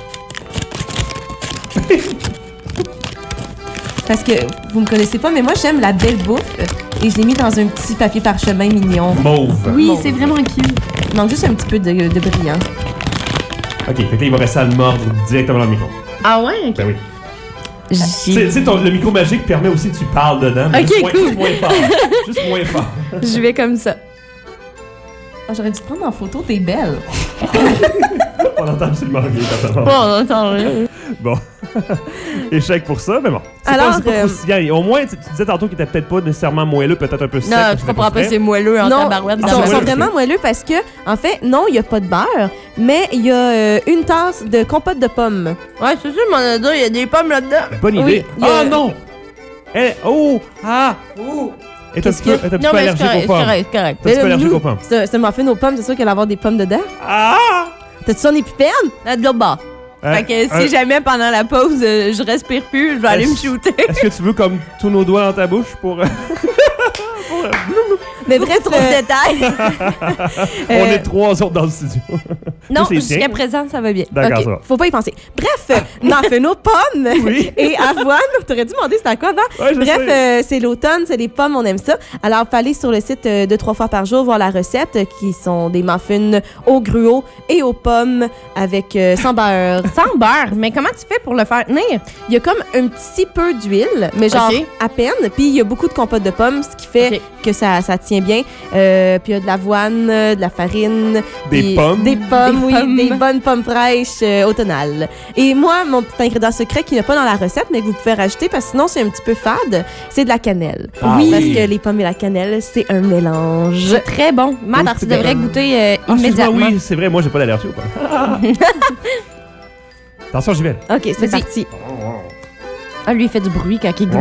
Parce que vous me connaissez pas, mais moi j'aime la belle bouffe euh, et je l'ai mis dans un petit papier parchemin mignon. Mauve. Oui, Bon. c'est vraiment cute. Il manque juste un petit peu de, de brillant. Ok, fait que là, il va rester à le mordre directement dans le micro. Ah ouais? Ben oui. Tu sais- J'ai... tu sais, ton- le micro magique permet aussi que tu parles dedans. mais Ok, juste moins, cool. Juste moins fort. Juste moins fort. Je vais comme ça. Ah, j'aurais dû prendre en photo, t'es belle. On entend absolument rien quand ça Bon, parle. on entend rien. Bon. Échec pour ça, mais bon. C'est Alors, pas, c'est pas euh, croustillant. Et au moins, tu, tu disais tantôt qu'il était peut-être pas nécessairement moelleux, peut-être un peu sec. Non, comme je c'était comprends pas, frais. c'est moelleux en non, tabarouette. ils Ah, sont, c'est sont moelleux, vraiment ok. moelleux parce que, en fait, non, il n'y a pas de beurre, mais il y a euh, une tasse de compote de pommes. Ouais, c'est sûr, mon ado, il y a des pommes là-dedans. Bonne Oui, idée. il y a- Ah non! Eh, oh! Ah! Oh! Elle est un Qu'est-ce petit peu, que- elle est un petit Non, peu mais c'est allergique correct, aux c'est pommes. correct, c'est correct. T'es un petit peu Mais allergique nous, aux pommes. C'est un- c'est un muffin aux pommes, c'est sûr qu'il va y avoir des pommes dedans. Ah! T'as-tu son épipène? Là, de l'autre bord. Hein? Fait que Un- si jamais pendant la pause, euh, je respire plus, je vais aller me Est-ce- shooter. Est-ce que tu veux comme tous nos doigts dans ta bouche pour. euh, pour, euh, Mais bref, Trop de euh, détails. On euh, est trois autres dans le studio. Non, Tous les jusqu'à tiens. présent, ça va bien. D'accord, Ok, ça va. faut pas y penser. Bref, euh, Nafeno, pommes Oui. et avoine. T'aurais dû demander c'était à quoi avant. Ouais, je Bref, sais. euh, c'est l'automne, c'est les pommes, on aime ça. Alors, faut aller sur le site euh, de trois fois par jour voir la recette, euh, qui sont des muffins au gruau et aux pommes avec euh, sans beurre. Sans beurre. Mais comment tu fais pour le faire tenir? Il y a comme un petit peu d'huile, mais genre Ok. à peine. Puis il y a beaucoup de compote de pommes, ce qui fait Ok. que ça, ça tient bien. Euh, puis il y a de l'avoine, euh, de la farine. Des puis pommes. Des pommes, Des oui. pommes. Des bonnes pommes fraîches euh, automnales. Et moi, mon petit ingrédient secret qui n'est pas dans la recette, mais que vous pouvez rajouter parce que sinon c'est un petit peu fade, c'est de la cannelle. Ah oui. oui. Parce que les pommes et la cannelle, c'est un mélange. C'est très bon. Matt, Oui, tu c'est devrais bon. goûter euh, Ah, excuse-moi, immédiatement. oui, c'est vrai, moi j'ai pas d'allergie ou pas. Attention, j'y vais. OK, c'est Vas-y. parti. Ah, lui, il fait du bruit quand il goûte.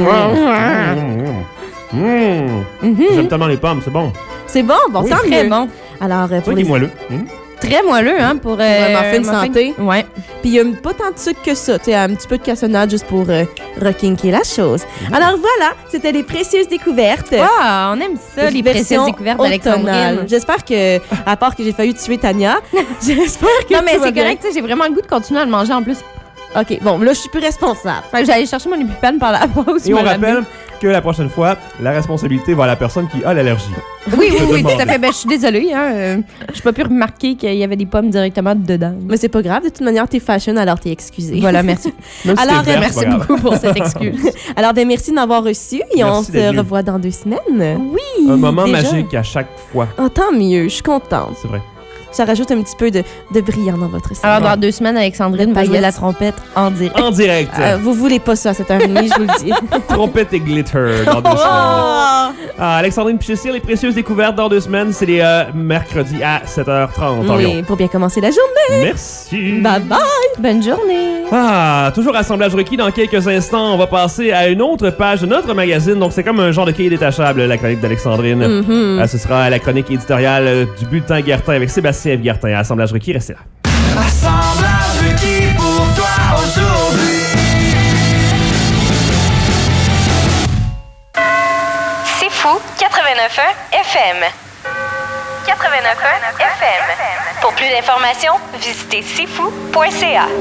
Mmh. Mhm. J'aime tellement les pommes, c'est bon. C'est bon, bon, Oui, tant Très mieux. bon. Alors, euh, pour Toi qui les... es moelleux. Mmh. Très moelleux, hein, pour... Euh, un muffin santé. Ouais. Puis il y a pas tant de sucre que ça. Tu sais, un petit peu de cassonade juste pour euh, requinquer la chose. Alors voilà, c'était les précieuses découvertes. Ah, on aime ça, les Version précieuses découvertes automnale. d'Alexandrine. J'espère que, à part que j'ai failli tuer Tania, j'espère que Non, mais tout va c'est bien. correct, tu sais, j'ai vraiment le goût de continuer à le manger en plus. OK, bon, là, je suis plus responsable. Fait que j'allais chercher mon épipène par la pause. Et on me l'amener. rappelle que la prochaine fois, la responsabilité va à la personne qui a l'allergie. Oui, oui, Je oui, demande. tout à fait. Ben, je suis désolée, hein. euh, j'ai pas pu remarquer qu'il y avait des pommes directement dedans. Mais c'est pas grave, de toute manière, t'es fashion, alors t'es excusée. Voilà, merci. Même si Alors, t'es vert, Merci c'est pas grave. beaucoup pour cette excuse. Alors, ben, merci de m'avoir reçu et on Merci d'être se venu. revoit dans deux semaines. Oui. Un moment déjà. magique à chaque fois. Oh, tant mieux, je suis contente. C'est vrai. Ça rajoute un petit peu de, de brillant dans votre Alors, salon. dans deux semaines, Alexandrine De va jouer paillettes. la trompette en direct. En direct. Euh, vous voulez pas ça à cette heure et demie, je vous le dis. Trompette et glitter dans deux semaines. Oh! Ah, Alexandrine Pichessier, les précieuses découvertes dans deux semaines, c'est les euh, mercredis à sept heures trente environ. Oui, pour bien commencer la journée. Merci. Bye bye! Bonne journée. Ah, toujours assemblage requis. Dans quelques instants, on va passer à une autre page de notre magazine. Donc, c'est comme un genre de cahier détachable, la chronique d'Alexandrine. Mhm. Ah, ce sera la chronique éditoriale euh, du bulletin Guertin avec Sébastien F. Guertin. Assemblage requis, restez là. Assemblage requis pour toi aujourd'hui. C'est fou, quatre-vingt-neuf point un F M. quatre-vingt-neuf point un F M. Pour plus d'informations, visitez c'est fou point c a.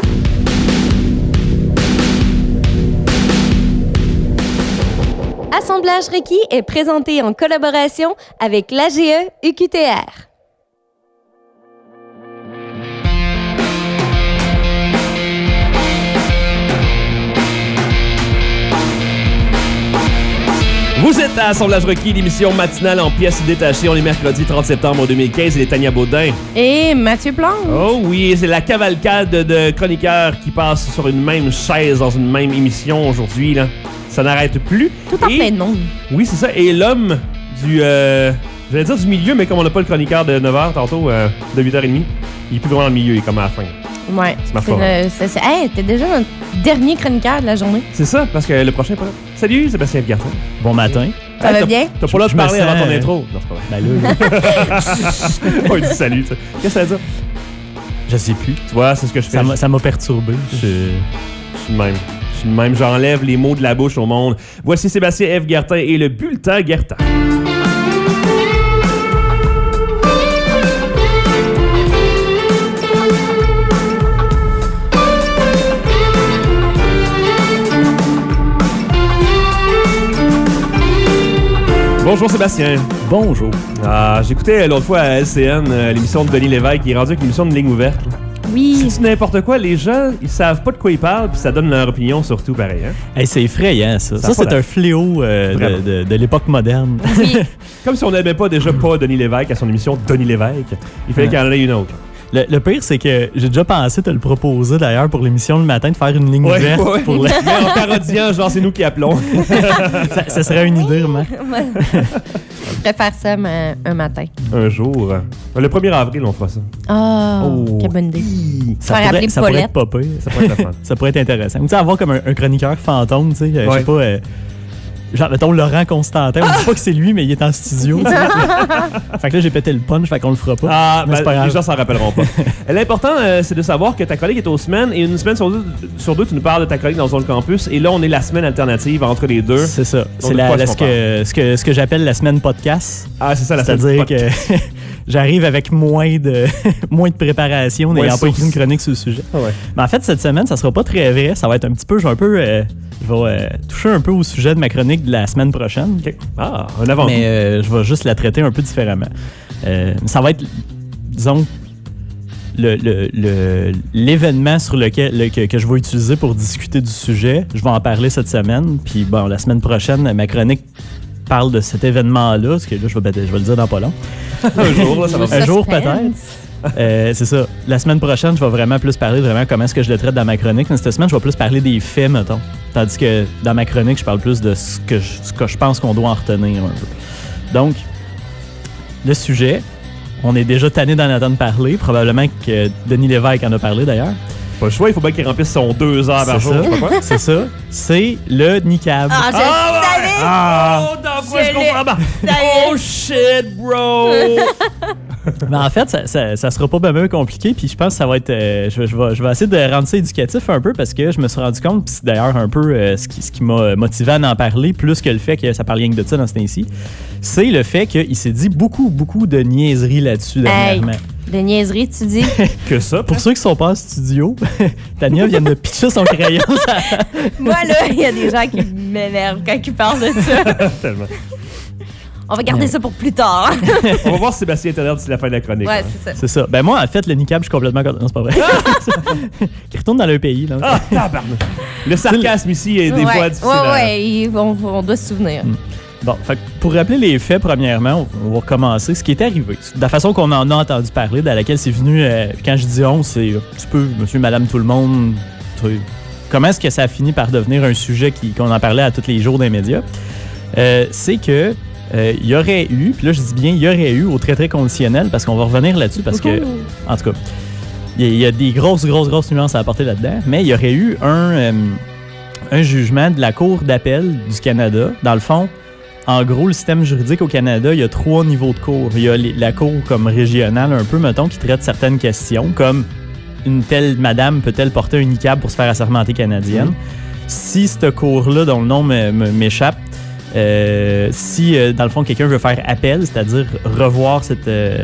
Assemblage requis est présenté en collaboration avec l'A G E U Q T R. Vous êtes à Assemblage requis, l'émission matinale en pièces détachées. On est mercredi trente septembre deux mille quinze. Il est Tania Baudin. Et Mathieu Plante. Oh oui, c'est la cavalcade de chroniqueurs qui passent sur une même chaise dans une même émission aujourd'hui. Là. Ça n'arrête plus. Tout en Et- plein de monde. Oui, c'est ça. Et l'homme du... Euh, j'allais dire du milieu, mais comme on n'a pas le chroniqueur de neuf heures tantôt, euh, de huit heures trente, il est plus vraiment dans le milieu, il est comme à la fin. Ouais. C'est ma C'est forme. le- c'est- c'est- Hey, t'es déjà notre dernier chroniqueur de la journée. C'est ça, parce que le prochain est pas là. Salut, Sébastien Garçon. Bon matin. Ça va bien? T'as pas l'air de Je me parler avant sens, ton euh, intro. Non, c'est pas vrai. Ben là, Oh, il dit salut, tu sais. Qu'est-ce que ça veut dire? je sais plus. Tu vois, c'est ce que je fais. Ça m'a- ça m'a perturbé. Je- Je suis de même. Je suis de même. J'enlève les mots de la bouche au monde. Voici Sébastien F. Guertin et le bulletin Guertin. Bonjour Sébastien. Bonjour. Ah, j'écoutais l'autre fois à L C N euh, l'émission de Denis Lévesque qui est rendu avec l'émission de ligne ouverte. là. Oui. C'est n'importe quoi, les gens, ils savent pas de quoi ils parlent, puis ça donne leur opinion sur tout pareil. Hein? Hey, c'est effrayant, ça. Ça Ça, a c'est pas un fléau euh, Vraiment. de, de- de l'époque moderne. Oui. Comme si on n'aimait pas déjà pas Denis Lévesque à son émission Denis Lévesque. Il fallait Ouais. qu'il y en ait une autre. Le, le pire, c'est que j'ai déjà pensé te le proposer d'ailleurs pour l'émission le matin de faire une ligne Ouais, ouverte. ouais. Pour la- Mais en parodiant, genre, c'est nous qui appelons. ça, ça serait une idée, vraiment. Je préfère ça ma- un matin. Un jour. Le premier avril, on fera ça. Oh, Oh. quelle bonne idée. Ça Faire pourrait, appeler ça pourrait Paulette. être pas pire. Ça pourrait être la fun. Ça pourrait être intéressant. Ou tu sais, avoir comme un, un chroniqueur fantôme, tu sais, euh, je Ouais. sais pas. euh, genre, mettons Laurent Constantin. On dit pas que c'est lui, mais il est en studio. tu sais. Fait que là, j'ai pété le punch, fait qu'on le fera pas. Ah, Mais ben, c'est pas grave. les gens s'en rappelleront pas. L'important, euh, c'est de savoir que ta collègue est aux semaines et une semaine sur deux, sur deux, tu nous parles de ta collègue dans Zone Campus et là, on est la semaine alternative entre les deux. C'est ça. C'est de la- quoi la- est-ce ce qu'on que, ce que, ce que j'appelle la semaine podcast. Ah, c'est ça la semaine C'est-à-dire podcast. que j'arrive avec moins de, moins de préparation, Moins n'ayant de pas écrit sources. une chronique sur le sujet. Ah ouais. Mais en fait, cette semaine, ça sera pas très vrai. Ça va être un petit peu, je vais un peu, euh, je vais euh, toucher un peu au sujet de ma chronique de la semaine prochaine. OK. Ah, un avant. Mais euh, je vais juste la traiter un peu différemment. Euh, ça va être, disons, le, le, le- l'événement sur lequel le- que, que je vais utiliser pour discuter du sujet. Je vais en parler cette semaine. Puis bon, la semaine prochaine, ma chronique parle de cet événement-là. Parce que là, je vais, je vais le dire dans pas long. un jour, là, ça va Un jour Suspense. peut-être. Euh, c'est ça. La semaine prochaine, je vais vraiment plus parler de vraiment comment est-ce que je le traite dans ma chronique. Mais cette semaine, je vais plus parler des faits, mettons. Tandis que dans ma chronique, je parle plus de ce que je, ce que je pense qu'on doit en retenir un peu. Donc, le sujet, on est déjà tanné d'en entendre parler. Probablement que Denis Lévesque en a parlé d'ailleurs. Pas le choix, il faut bien qu'il remplisse son deux heures par C'est jour. ça. je sais pas quoi. C'est ça. C'est le niqab. Ah, je Ah, ouais. savais! Ah, oh, dans quoi Je je comprends pas? Ça y est. Oh shit, bro! Mais en fait, ça, ça, ça sera pas bien compliqué. Puis je pense que ça va être. euh, je, vais- je vais, je vais essayer de rendre ça éducatif un peu parce que je me suis rendu compte, puis c'est d'ailleurs un peu euh, ce qui, ce qui m'a motivé à en parler, plus que le fait que ça parle rien que de ça dans ce temps-ci, c'est le fait qu'il s'est dit beaucoup, beaucoup de niaiseries là-dessus dernièrement. De niaiserie, tu dis. Que ça? Pour ceux qui sont pas en studio, Tania vient de pitcher son crayon. ça- Moi, là, il y a des gens qui m'énervent quand ils parlent de ça. Tellement. On va garder ça pour plus tard. On va voir si Sébastien est à l'heure d'ici la fin de la chronique. Ouais, hein. c'est ça. C'est ça. Ben moi, en fait, le niqab, je suis complètement... Non, c'est pas vrai. Qui retourne dans leur pays. Là. Ah, tabarnak! Le sarcasme ici est des ouais. fois difficile. Ouais, à- ouais, il- on, on doit se souvenir. Bon, fait que pour rappeler les faits, premièrement, on, on va recommencer ce qui est arrivé. De la façon qu'on en a entendu parler, dans laquelle c'est venu, euh, quand je dis on, c'est un petit peu monsieur, madame, tout le monde. Tu sais, comment est-ce que ça a fini par devenir un sujet qui- qu'on en parlait à tous les jours dans les médias? Euh, c'est que euh, il y aurait eu, puis là je dis bien, il y aurait eu au très très conditionnel, parce qu'on va revenir là-dessus, parce que, en tout cas, il y, a- il y a des grosses, grosses, grosses nuances à apporter là-dedans, mais il y aurait eu un, euh, un jugement de la Cour d'appel du Canada. Dans le fond, en gros, le système juridique au Canada, il y a trois niveaux de cour. Il y a les- la cour comme régionale, un peu, mettons, qui traite certaines questions, comme une telle madame peut-elle porter un niqab pour se faire assermenter canadienne. Mmh. Si cette cour-là, dont le nom me- me- m'échappe, euh, si, euh, dans le fond, quelqu'un veut faire appel, c'est-à-dire revoir cette, euh,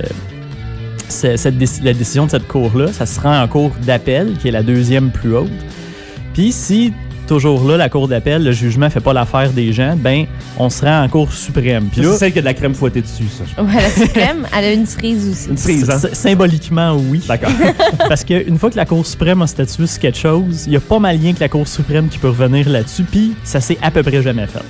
ce- cette déci- la décision de cette cour-là, ça se rend en cour d'appel, qui est la deuxième plus haute. Puis si, toujours là, la cour d'appel, le jugement fait pas l'affaire des gens, ben on se rend en cour suprême. Puis C'est là, celle qui a de la crème fouettée dessus, ça. je pense. Ouais, la suprême, elle a une cerise aussi. Une cerise, hein? s- symboliquement, oui. D'accord. Parce qu'une fois que la Cour suprême a statué sur quelque chose, il y a pas mal rien que la Cour suprême qui peut revenir là-dessus, puis ça s'est à peu près jamais fait.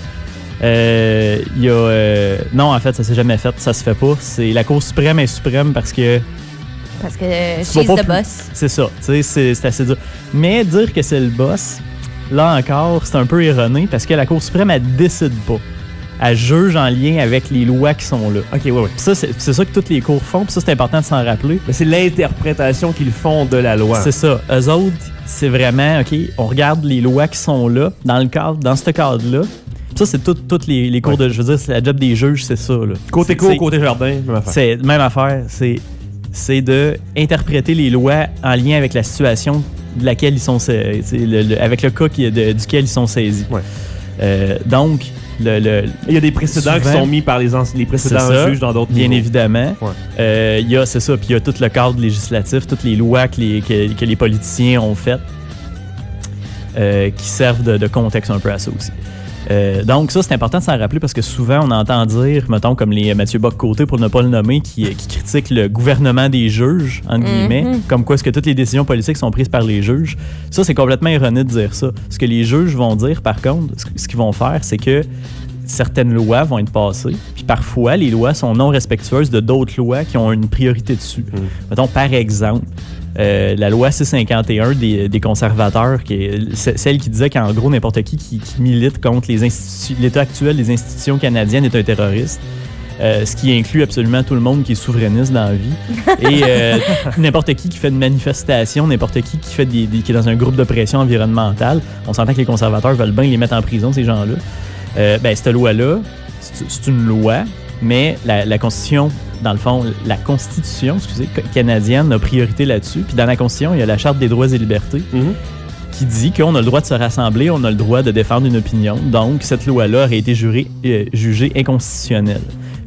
Euh, il y a, euh, non, en fait, ça s'est jamais fait, ça se fait pas. C'est la Cour suprême est suprême parce que Parce que euh, Tu she's vas pas the plus- boss. c'est ça, tu sais, c'est c'est assez dur. Mais dire que c'est le boss, là encore, c'est un peu erroné parce que la Cour suprême, elle décide pas. Elle juge en lien avec les lois qui sont là. OK, ouais, ouais. Puis ça, c'est c'est ça que toutes les cours font, puis ça, c'est important de s'en rappeler. Mais c'est l'interprétation qu'ils font de la loi. C'est ça. Eux autres, c'est vraiment, OK, on regarde les lois qui sont là, dans le cadre, dans ce cadre-là. Puis ça, c'est toutes toutes les, les cours Ouais. de... Je veux dire, c'est la job des juges, c'est ça, là. Côté C'est- cour, c'est- côté jardin, même affaire. C'est même affaire. C'est c'est de interpréter les lois en lien avec la situation de laquelle ils sont... sa- c'est le- le- avec le cas qui, de- duquel ils sont saisis. Ouais. Euh, donc, le... le- Il y a des précédents qui Souvent- sont mis par les, anci- les précédents C'est ça, juges dans d'autres bien niveaux. évidemment. Ouais. Euh, Il y a, c'est ça, puis il y a tout le cadre législatif, toutes les lois que les, que, que les politiciens ont faites euh, qui servent de, de contexte un peu à ça aussi. Euh, donc ça, c'est important de s'en rappeler parce que souvent, on entend dire, mettons, comme les Mathieu Bock-Côté, pour ne pas le nommer, qui, qui critiquent le gouvernement des juges, entre guillemets, Mhm. comme quoi est-ce que toutes les décisions politiques sont prises par les juges. Ça, c'est complètement erroné de dire ça. Ce que les juges vont dire, par contre, ce, ce qu'ils vont faire, c'est que certaines lois vont être passées, puis parfois, les lois sont non respectueuses de d'autres lois qui ont une priorité dessus. Mm. Mettons, par exemple, euh, la loi C cinquante et un des, des conservateurs, qui est c- celle qui disait qu'en gros, n'importe qui, qui qui milite contre les institu- l'état actuel des institutions canadiennes est un terroriste. Euh, ce qui inclut absolument tout le monde qui est souverainiste dans la vie. Et euh, n'importe qui qui fait une manifestation, n'importe qui qui, fait des, des- qui est dans un groupe de pression environnementale. On s'entend que les conservateurs veulent bien les mettre en prison, ces gens-là. Euh, ben, cette loi-là, c'est c'est une loi, mais la, la Constitution, dans le fond, la Constitution, excusez, canadienne a priorité là-dessus. Puis dans la Constitution, il y a la Charte des droits et libertés Mhm. qui dit qu'on a le droit de se rassembler, on a le droit de défendre une opinion. Donc, cette loi-là aurait été jurée, euh, jugée inconstitutionnelle.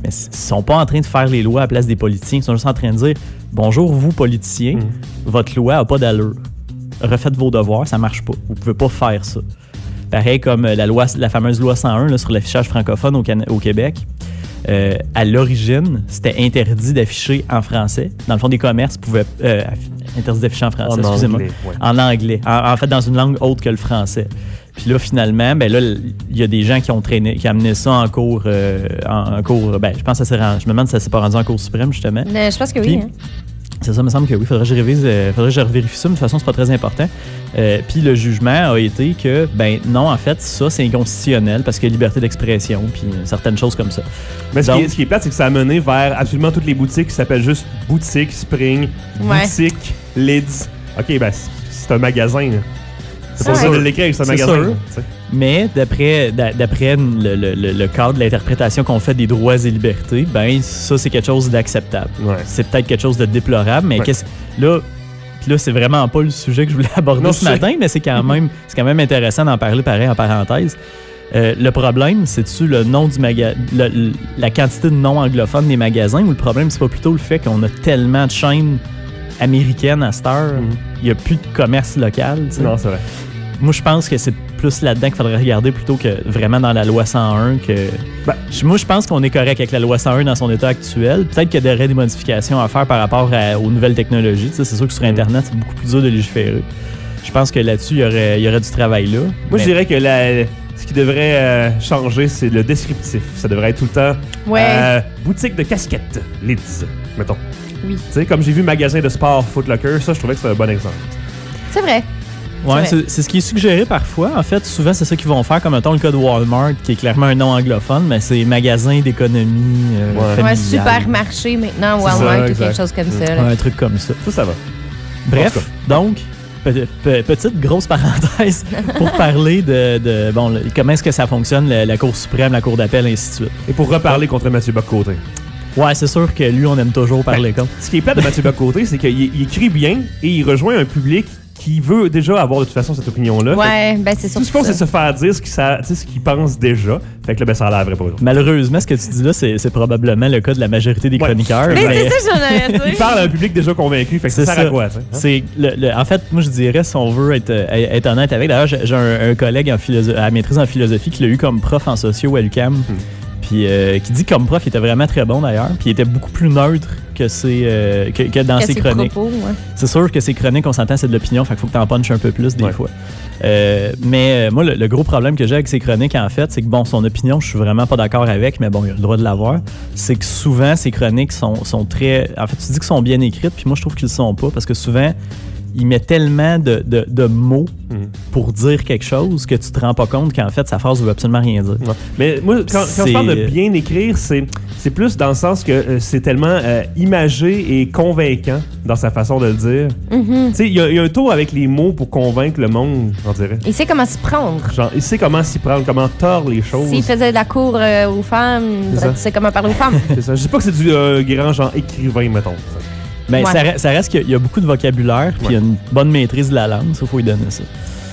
Mais ils sont pas en train de faire les lois à la place des politiciens. Ils sont juste en train de dire « Bonjour, vous, politiciens, Mm. votre loi n'a pas d'allure. Refaites vos devoirs, ça marche pas. Vous pouvez pas faire ça. » Pareil comme la, loi, la fameuse loi cent un là, sur l'affichage francophone au, Can- au Québec. Euh, à l'origine, c'était interdit d'afficher en français. Dans le fond, des commerces pouvaient... Euh, interdit d'afficher en français, En excusez-moi. anglais, ouais. En anglais. En, en fait, dans une langue autre que le français. Puis là, finalement, ben là, il y a des gens qui ont traîné, qui ont amené ça en cours, euh, en, en cours, ben, je pense que ça s'est rendu, je me demande si ça s'est pas rendu en cour suprême, justement. Euh, je pense que Puis, oui. Hein. C'est ça, il me semble que oui. Faudrait que je révise, euh, faudrait que je revérifie ça, mais de toute façon, c'est pas très important. Euh, puis le jugement a été que, ben non, en fait, ça, c'est inconstitutionnel parce qu'il y a liberté d'expression, puis euh, certaines choses comme ça. Mais ce, Donc- qui est, ce qui est plate, c'est que ça a mené vers absolument toutes les boutiques qui s'appellent juste Boutique, Spring, Ouais. Boutique, Lids. OK, ben, c'est- c'est un magasin. là. C'est pas Ouais. ça de l'écrire, c'est un C'est magasin. sûr. là, tu sais. Mais d'après, d'a- d'après le, le- le- le cadre de l'interprétation qu'on fait des droits et libertés, ben ça, c'est quelque chose d'acceptable. Ouais. C'est peut-être quelque chose de déplorable, mais Ouais. qu'est-ce là, puis là, c'est vraiment pas le sujet que je voulais aborder Non, ce je sais. matin, mais c'est quand même, c'est quand même intéressant d'en parler pareil en parenthèse. Euh, le problème, c'est-tu le nom du magasin, la quantité de noms anglophones des magasins, ou le problème, c'est pas plutôt le fait qu'on a tellement de chaînes américaines à cette heure, il Mhm. y a plus de commerce local, tu sais. Non, c'est vrai. Moi, je pense que c'est plus là-dedans qu'il faudrait regarder plutôt que vraiment dans la loi cent un. Que... Ben- Je- moi, je pense qu'on est correct avec la loi cent un dans son état actuel. Peut-être qu'il y aurait des modifications à faire par rapport à- aux nouvelles technologies. Tu sais, c'est sûr que sur Internet, c'est beaucoup plus dur de légiférer. Je pense que là-dessus, il y aurait, il y aurait du travail là. Moi, Mais- je dirais que la- ce qui devrait euh, changer, c'est le descriptif. Ça devrait être tout le temps Ouais. euh, boutique de casquettes, Lids, mettons. Oui. Tu sais, comme j'ai vu magasin de sport Foot Locker, ça, je trouvais que c'était un bon exemple. C'est vrai. Ouais, C'est vrai. c'est c'est ce qui est suggéré parfois. En fait, souvent, c'est ça qu'ils vont faire, comme mettons le cas de Walmart, qui est clairement un nom anglophone, mais c'est magasin d'économie euh, Ouais. familiale. Ouais, supermarché maintenant, C'est Walmart ça, ou exact. quelque chose comme ça. Ouais, là. un truc comme ça. Ça, ça va. En Bref, tout donc, pe- pe- petite grosse parenthèse pour parler de, de, bon, le- comment est-ce que ça fonctionne, la, la Cour suprême, la Cour d'appel, ainsi de suite. Et pour reparler contre Mathieu Bock-Côté. Ouais, c'est sûr que lui, on aime toujours parler contre. Ce qui est plate de Mathieu Bock-Côté, c'est qu'il il écrit bien et il rejoint un public qui veut déjà avoir de toute façon cette opinion-là. Fait Ouais, ben c'est que sûr. tout ce qu'il faut, c'est se faire dire ce qu'il sa- tu sais, ce qu'il pense déjà. Fait que là, ben, ça a l'air vrai pour eux. Malheureusement, ce que tu dis là, c'est c'est probablement le cas de la majorité des Ouais. chroniqueurs. Mais mais- c'est ça, j'en aurais Il dit. parle à un public déjà convaincu, fait que ça C'est sert à ça. quoi, tu sais, hein? C'est le- le- en fait, moi, je dirais, si on veut être, euh, être honnête avec, d'ailleurs, j'ai j'ai un, un collègue en philosophe, à maîtrise en philosophie qui l'a eu comme prof en socio à l'U Q A M, puis euh, qui dit que comme prof, il était vraiment très bon d'ailleurs, puis il était beaucoup plus neutre que, ses, euh, que, que dans Que ses ses chroniques. propos, ouais. C'est sûr que ces chroniques, on s'entend, c'est de l'opinion, fait qu'il faut que t'en punches un peu plus des Ouais. fois. Euh, mais euh, moi, le, le gros problème que j'ai avec ces chroniques, en fait, c'est que, bon, son opinion, je suis vraiment pas d'accord avec, mais bon, il a le droit de l'avoir. C'est que souvent, ces chroniques sont, sont très... En fait, tu dis qu'elles sont bien écrites, puis moi, je trouve qu'ils le sont pas, parce que souvent, il met tellement de, de, de mots Mhm. pour dire quelque chose que tu te rends pas compte qu'en fait, sa phrase veut absolument rien dire. Ouais. Mais moi, quand, quand C'est- je parle de bien écrire, c'est, c'est plus dans le sens que euh, c'est tellement euh, imagé et convaincant dans sa façon de le dire. Mhm. Tu sais, il y, a- il y a un tour avec les mots pour convaincre le monde, on dirait. Il sait comment s'y prendre. Genre, il sait comment s'y prendre, comment tordre les choses. S'il faisait de la cour euh, aux femmes, C'est ça. tu sais comment parler aux femmes. C'est ça. Je dis pas que c'est du euh, grand genre écrivain, mettons. Ben, Ouais. ça, re- ça reste qu'il y a beaucoup de vocabulaire, puis il y a une bonne maîtrise de la langue, ça, faut lui donner ça.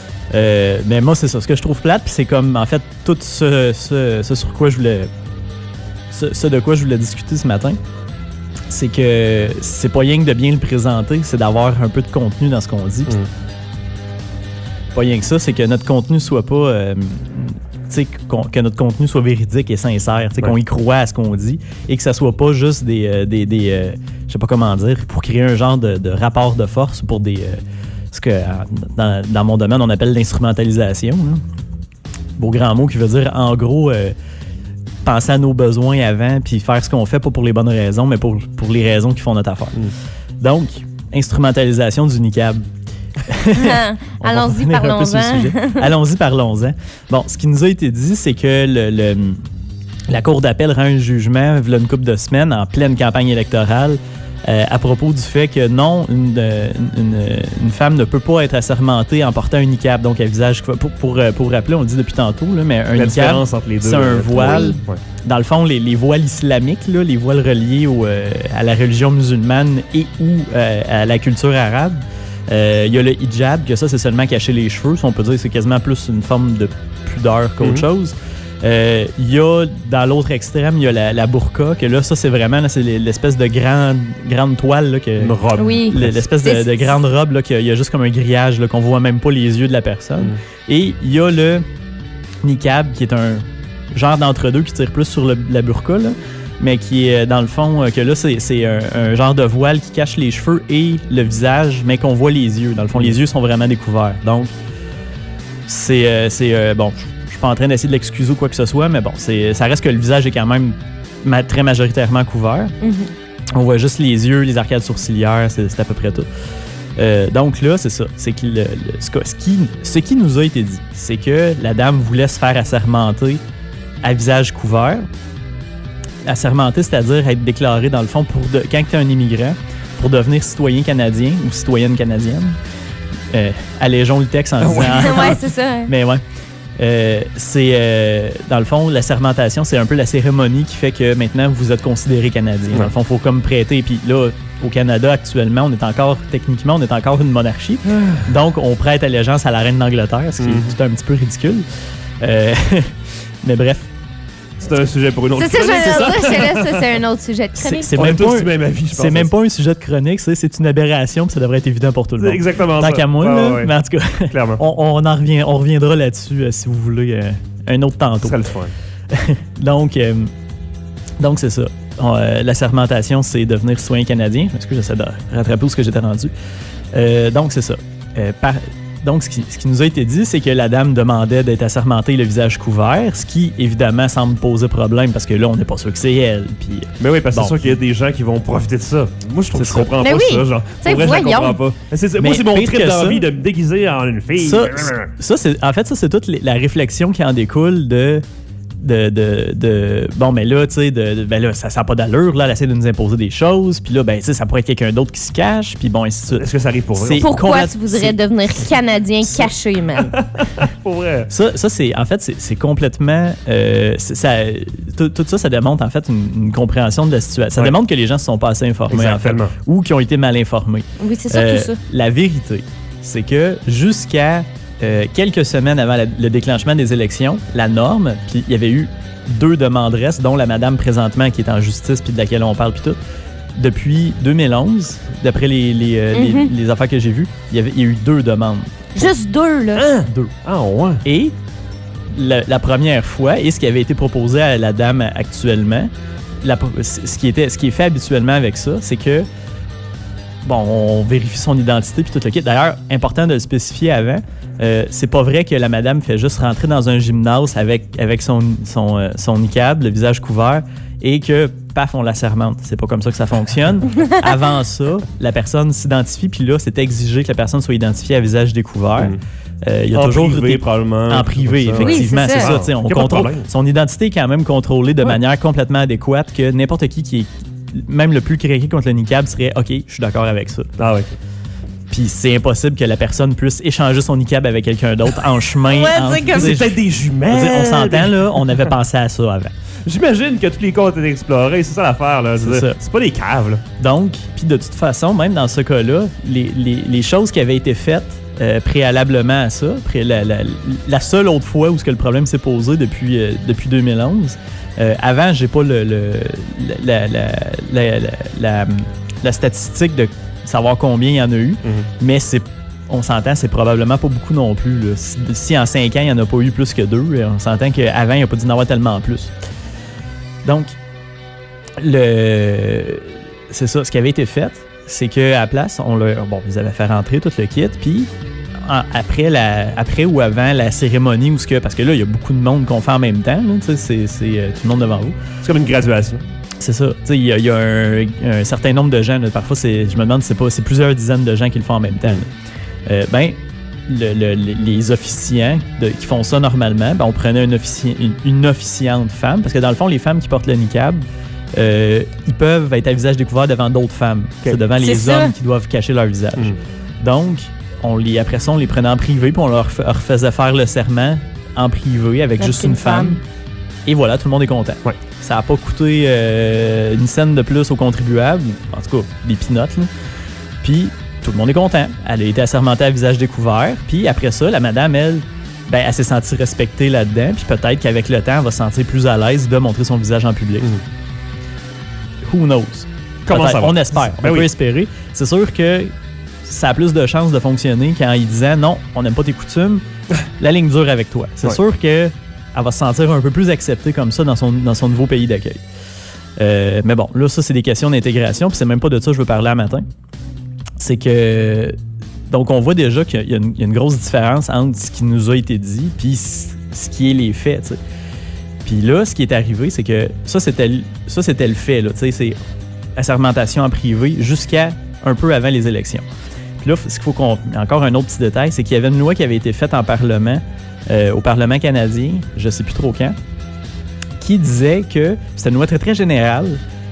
Euh, mais moi, c'est ça. Ce que je trouve plate, puis c'est comme, en fait, tout ce, ce, ce sur quoi je voulais. Ce, ce de quoi je voulais discuter ce matin, c'est que c'est pas rien que de bien le présenter, c'est d'avoir un peu de contenu dans ce qu'on dit. Mm. Pas rien que ça, c'est que notre contenu soit pas. euh, tu sais, qu'on- que notre contenu soit véridique et sincère, tu sais, Ouais. qu'on y croit à ce qu'on dit et que ça soit pas juste des, euh, des, des euh, je sais pas comment dire, pour créer un genre de, de rapport de force pour des, euh, ce que euh, dans, dans mon domaine on appelle l'instrumentalisation. Là. Beau grand mot qui veut dire en gros euh, penser à nos besoins avant puis faire ce qu'on fait pas pour les bonnes raisons mais pour, pour les raisons qui font notre affaire. Mm. Donc, instrumentalisation du niqab. On va Allons-y, revenir un peu sur le parlons-en. sujet. Allons-y, parlons-en. Bon, ce qui nous a été dit, c'est que le, le- la Cour d'appel rend un jugement, il y a une couple de semaines, en pleine campagne électorale, euh, à propos du fait que non, une, euh, une, une femme ne peut pas être assermentée en portant un niqab, donc à visage. Pour, pour, pour rappeler, on le dit depuis tantôt, là, mais un La niqab, différence entre les deux. c'est un euh, voile. Ouais. dans le fond, les, les voiles islamiques, là, les voiles reliés au, euh, à la religion musulmane et ou euh, à la culture arabe. Euh, Il y a le hijab, que ça, c'est seulement cacher les cheveux. Ça, on peut dire que c'est quasiment plus une forme de pudeur qu'autre Mhm. chose. Euh, Il y a, dans l'autre extrême, il y a la, la burqa, que là, ça, c'est vraiment, là, c'est l'espèce de grande, grande toile, là, que, Une robe. Oui. l'espèce de, de grande robe, là, qu'il y a juste comme un grillage, là, qu'on voit même pas les yeux de la personne. Mm. Et il y a le niqab, qui est un genre d'entre-deux qui tire plus sur le- la burqa, là, mais qui est, dans le fond, euh, que là, c'est c'est un, un genre de voile qui cache les cheveux et le visage, mais qu'on voit les yeux. Dans le fond, les yeux sont vraiment découverts. Donc, c'est... euh, c'est euh, bon, je suis pas en train d'essayer de l'excuser ou quoi que ce soit, mais bon, c'est ça reste que le visage est quand même ma- très majoritairement couvert. Mhm. On voit juste les yeux, les arcades sourcilières, c'est c'est à peu près tout. Euh, donc là, c'est ça. C'est que le- le- ce, que- ce qui, ce qui nous a été dit, c'est que la dame voulait se faire assermenter à visage couvert. Assermenter, c'est-à-dire être déclaré, dans le fond, pour de, quand tu es un immigrant, pour devenir citoyen canadien ou citoyenne canadienne. Euh, allégeons le texte en disant... ouais, c'est ça. hein. Mais ouais. Euh, c'est euh, dans le fond, la sermentation, c'est un peu la cérémonie qui fait que maintenant vous êtes considéré canadien. Dans le fond, il faut comme prêter. Puis là, au Canada actuellement, on est encore, techniquement, on est encore une monarchie. Donc, on prête allégeance à la reine d'Angleterre, ce qui Mhm. est tout un petit peu ridicule. Euh, mais bref, C'est un sujet pour une autre C'est ça, chronique, je c'est ça? veux dire, c'est là, ça, c'est un autre sujet de c'est chronique. c'est On même est tous pas, du même avis, je pense. c'est même pas un sujet de chronique, c'est c'est une aberration, puis ça devrait être évident pour tout le C'est monde. exactement Tant ça. qu'à moi, Ouais, là, ouais, mais en tout cas, clairement. on, on en revient, on reviendra là-dessus euh, si vous voulez euh, un autre Ce tantôt. serait le fun. Donc, euh, donc c'est ça. On, euh, la sermentation, c'est devenir citoyen canadien. Est-ce que j'essaie de rattraper où ce que j'étais rendu? Euh, donc, c'est ça. Euh, par- donc, ce qui, ce qui nous a été dit, c'est que la dame demandait d'être assermentée le visage couvert, ce qui, évidemment, semble poser problème parce que là, on n'est pas sûr que c'est elle. Puis, Mais oui, parce que Bon. c'est sûr qu'il y a des gens qui vont profiter de ça. Moi, je trouve que je C'est ça. comprends Mais pas oui. ça. Genre, sais, pour vrai, je la voyons. comprends pas. C'est- c'est- Mais moi, c'est mon pire trip que ça- d'envie de me déguiser en une fille. ça, ça c'est, en fait, ça, c'est toute les- la réflexion qui en découle de. De, de, de- bon, mais là, tu sais, de, de- ben là, ça n'a pas d'allure. Là, elle essaie de nous imposer des choses. Puis là, ben, tu sais, ça pourrait être quelqu'un d'autre qui se cache. Puis bon, ainsi de suite. Est-ce que ça arrive pour vrai? C'est- Pourquoi complète- tu voudrais c'est- devenir Canadien caché, man? Pour vrai. Ça, ça c'est en fait, c'est, c'est complètement. euh, c'est- ça, tout, tout ça, ça démontre en fait une, une compréhension de la situation. Ça Ouais. démontre que les gens ne se sont pas assez informés, en fait, Exactement. ou qui ont été mal informés. Oui, c'est surtout Euh, ça. La vérité, c'est que jusqu'à euh, quelques semaines avant la- le déclenchement des élections, la norme, puis il y avait eu deux demanderesses, dont la madame présentement qui est en justice, puis de laquelle on parle, puis tout. Depuis deux mille onze, d'après les, les, euh, les- Mhm. les affaires que j'ai vues, il y, avait, il y a eu deux demandes. Juste deux, là. Deux. Ah, ouais. Et la, la première fois, et ce qui avait été proposé à la dame actuellement, la- ce, qui était, ce qui est fait habituellement avec ça, c'est que, bon, on vérifie son identité puis tout le kit. D'ailleurs, important de le spécifier avant, euh, c'est pas vrai que la madame fait juste rentrer dans un gymnase avec, avec son, son, euh, son niqab, le visage couvert, et que, paf, on la sermente. C'est pas comme ça que ça fonctionne. Avant ça, la personne s'identifie, puis là, c'est exigé que la personne soit identifiée à visage découvert. Mhm. Euh, il y a En toujours privé, des probablement. en privé, comme ça. effectivement, Oui, c'est c'est ça. ça. tu sais, on Y a pas de contrôle problème. son identité est quand même contrôlée de Ouais. manière complètement adéquate que n'importe qui qui est même le plus craqué contre le niqab serait OK, je suis d'accord avec ça. Ah, ouais. Puis c'est impossible que la personne puisse échanger son niqab avec quelqu'un d'autre en chemin. Ouais, en- c'est comme- tu sais, C'est peut-être des je veux jumelles. dire, on s'entend là, on avait pensé à ça avant. J'imagine que tous les cas ont été explorés. C'est ça l'affaire, là. Je veux C'est dire, ça. C'est pas des caves, là. Donc, puis de toute façon, même dans ce cas-là, les, les- les choses qui avaient été faites euh, préalablement à ça, pré- la, la- la seule autre fois où ce que le problème s'est posé depuis, euh, depuis deux mille onze, euh, avant, j'ai pas le, le- la, la- la- la- la- la statistique de savoir combien il y en a eu, mais c'est on s'entend, c'est probablement pas beaucoup non plus. Là. Si, si en cinq ans, il n'y en a pas eu plus que deux, on s'entend qu'avant, il n'y a pas dû en avoir tellement plus. Donc, le c'est ça. Ce qui avait été fait, c'est qu'à la place, on leur, bon, ils avaient fait rentrer tout le kit, puis en- après, la, après ou avant la cérémonie, où ce que, parce que là, il y a beaucoup de monde qu'on fait en même temps, là, tu sais, c'est, c'est euh, tout le monde devant vous. C'est comme une graduation. C'est ça. Tu sais, il y a, il y a un, un certain nombre de gens. Là, parfois, c'est, je me demande si c'est pas, c'est plusieurs dizaines de gens qui le font en même temps. là. Euh, ben, le- le- le- les officiants de- qui font ça normalement, ben, on prenait un offici- une, une officiante femme, parce que dans le fond, les femmes qui portent le niqab, euh, ils peuvent être à visage découvert devant d'autres femmes. C'est devant les C'est ça. hommes qui doivent cacher leur visage. Mhm. Donc, on les, après ça, on les prenait en privé, puis on leur, f- leur faisait faire le serment en privé avec Avec juste une une femme. femme. Et voilà, tout le monde est content. Ouais. Ça n'a pas coûté euh, une scène de plus aux contribuables, en tout cas des pinottes. là. Puis tout le monde est content. Elle a été assermentée à visage découvert. Puis après ça, la madame, elle, ben, elle s'est sentie respectée là-dedans, puis peut-être qu'avec le temps, elle va se sentir plus à l'aise de montrer son visage en public. Mm. Who knows? Comment Peut-être, ça va? on espère, on Ben peut oui. espérer. C'est sûr que ça a plus de chances de fonctionner quand il disait non, on n'aime pas tes coutumes, la ligne dure avec toi. C'est Ouais. sûr qu'elle va se sentir un peu plus acceptée comme ça dans son, dans son nouveau pays d'accueil. Euh, mais bon, là, ça, c'est des questions d'intégration, puis c'est même pas de ça que je veux parler à matin. C'est que. Donc, on voit déjà qu'il y a une, il y a une grosse différence entre ce qui nous a été dit puis ce qui est les faits, tu sais. Puis là, ce qui est arrivé, c'est que ça, c'était, ça, c'était le fait, là, tu sais, c'est assermentation en privé jusqu'à un peu avant les élections. Puis là, ce qu'il faut qu'on... Encore un autre petit détail, c'est qu'il y avait une loi qui avait été faite en Parlement, euh, au Parlement canadien, je sais plus trop quand, qui disait que c'était une loi très, très générale,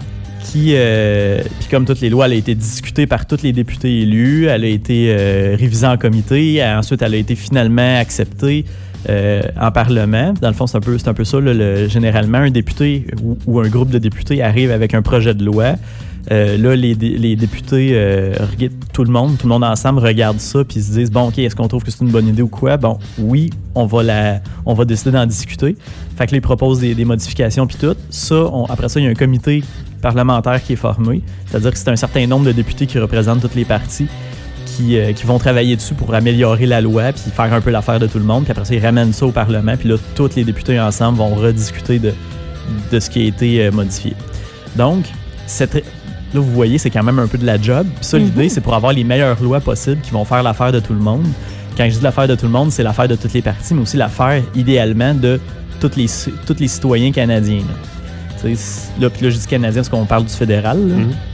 qui, euh, puis comme toutes les lois, elle a été discutée par tous les députés élus, elle a été euh, révisée en comité, ensuite elle a été finalement acceptée euh, en Parlement. Dans le fond, c'est un peu, c'est un peu ça, là, le, généralement, un député ou, ou un groupe de députés arrive avec un projet de loi. Euh, là, les, les députés, euh, tout le monde, tout le monde ensemble regarde ça puis se disent, bon, OK, est-ce qu'on trouve que c'est une bonne idée ou quoi? Bon, oui, on va, la, on va décider d'en discuter. Fait que là, ils proposent des, des modifications puis tout. Ça, on, après ça, il y a un comité parlementaire qui est formé. C'est-à-dire que c'est un certain nombre de députés qui représentent toutes les partis qui, euh, qui vont travailler dessus pour améliorer la loi puis faire un peu l'affaire de tout le monde. Puis après ça, ils ramènent ça au Parlement. Puis là, tous les députés ensemble vont rediscuter de, de ce qui a été euh, modifié. Donc, cette... Là, vous voyez, c'est quand même un peu de la job. Puis ça, mm-hmm. l'idée, c'est pour avoir les meilleures lois possibles qui vont faire l'affaire de tout le monde. Quand je dis l'affaire de tout le monde, c'est l'affaire de toutes les parties, mais aussi l'affaire, idéalement, de tous les, tous les citoyens canadiens. Là, là puis là, je dis canadien parce qu'on parle du fédéral. Là.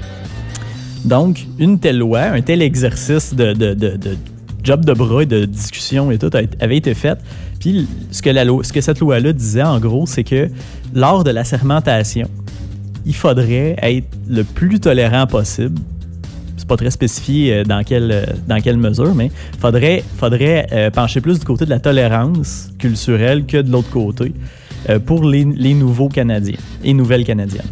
Mm-hmm. Donc, une telle loi, un tel exercice de, de, de, de job de bras et de discussion et tout avait été fait. Puis ce que, la loi, ce que cette loi-là disait, en gros, c'est que lors de la sermentation, il faudrait être le plus tolérant possible. C'est pas très spécifié dans quelle, dans quelle mesure, mais il faudrait, faudrait euh, pencher plus du côté de la tolérance culturelle que de l'autre côté euh, pour les, les nouveaux Canadiens et nouvelles Canadiennes.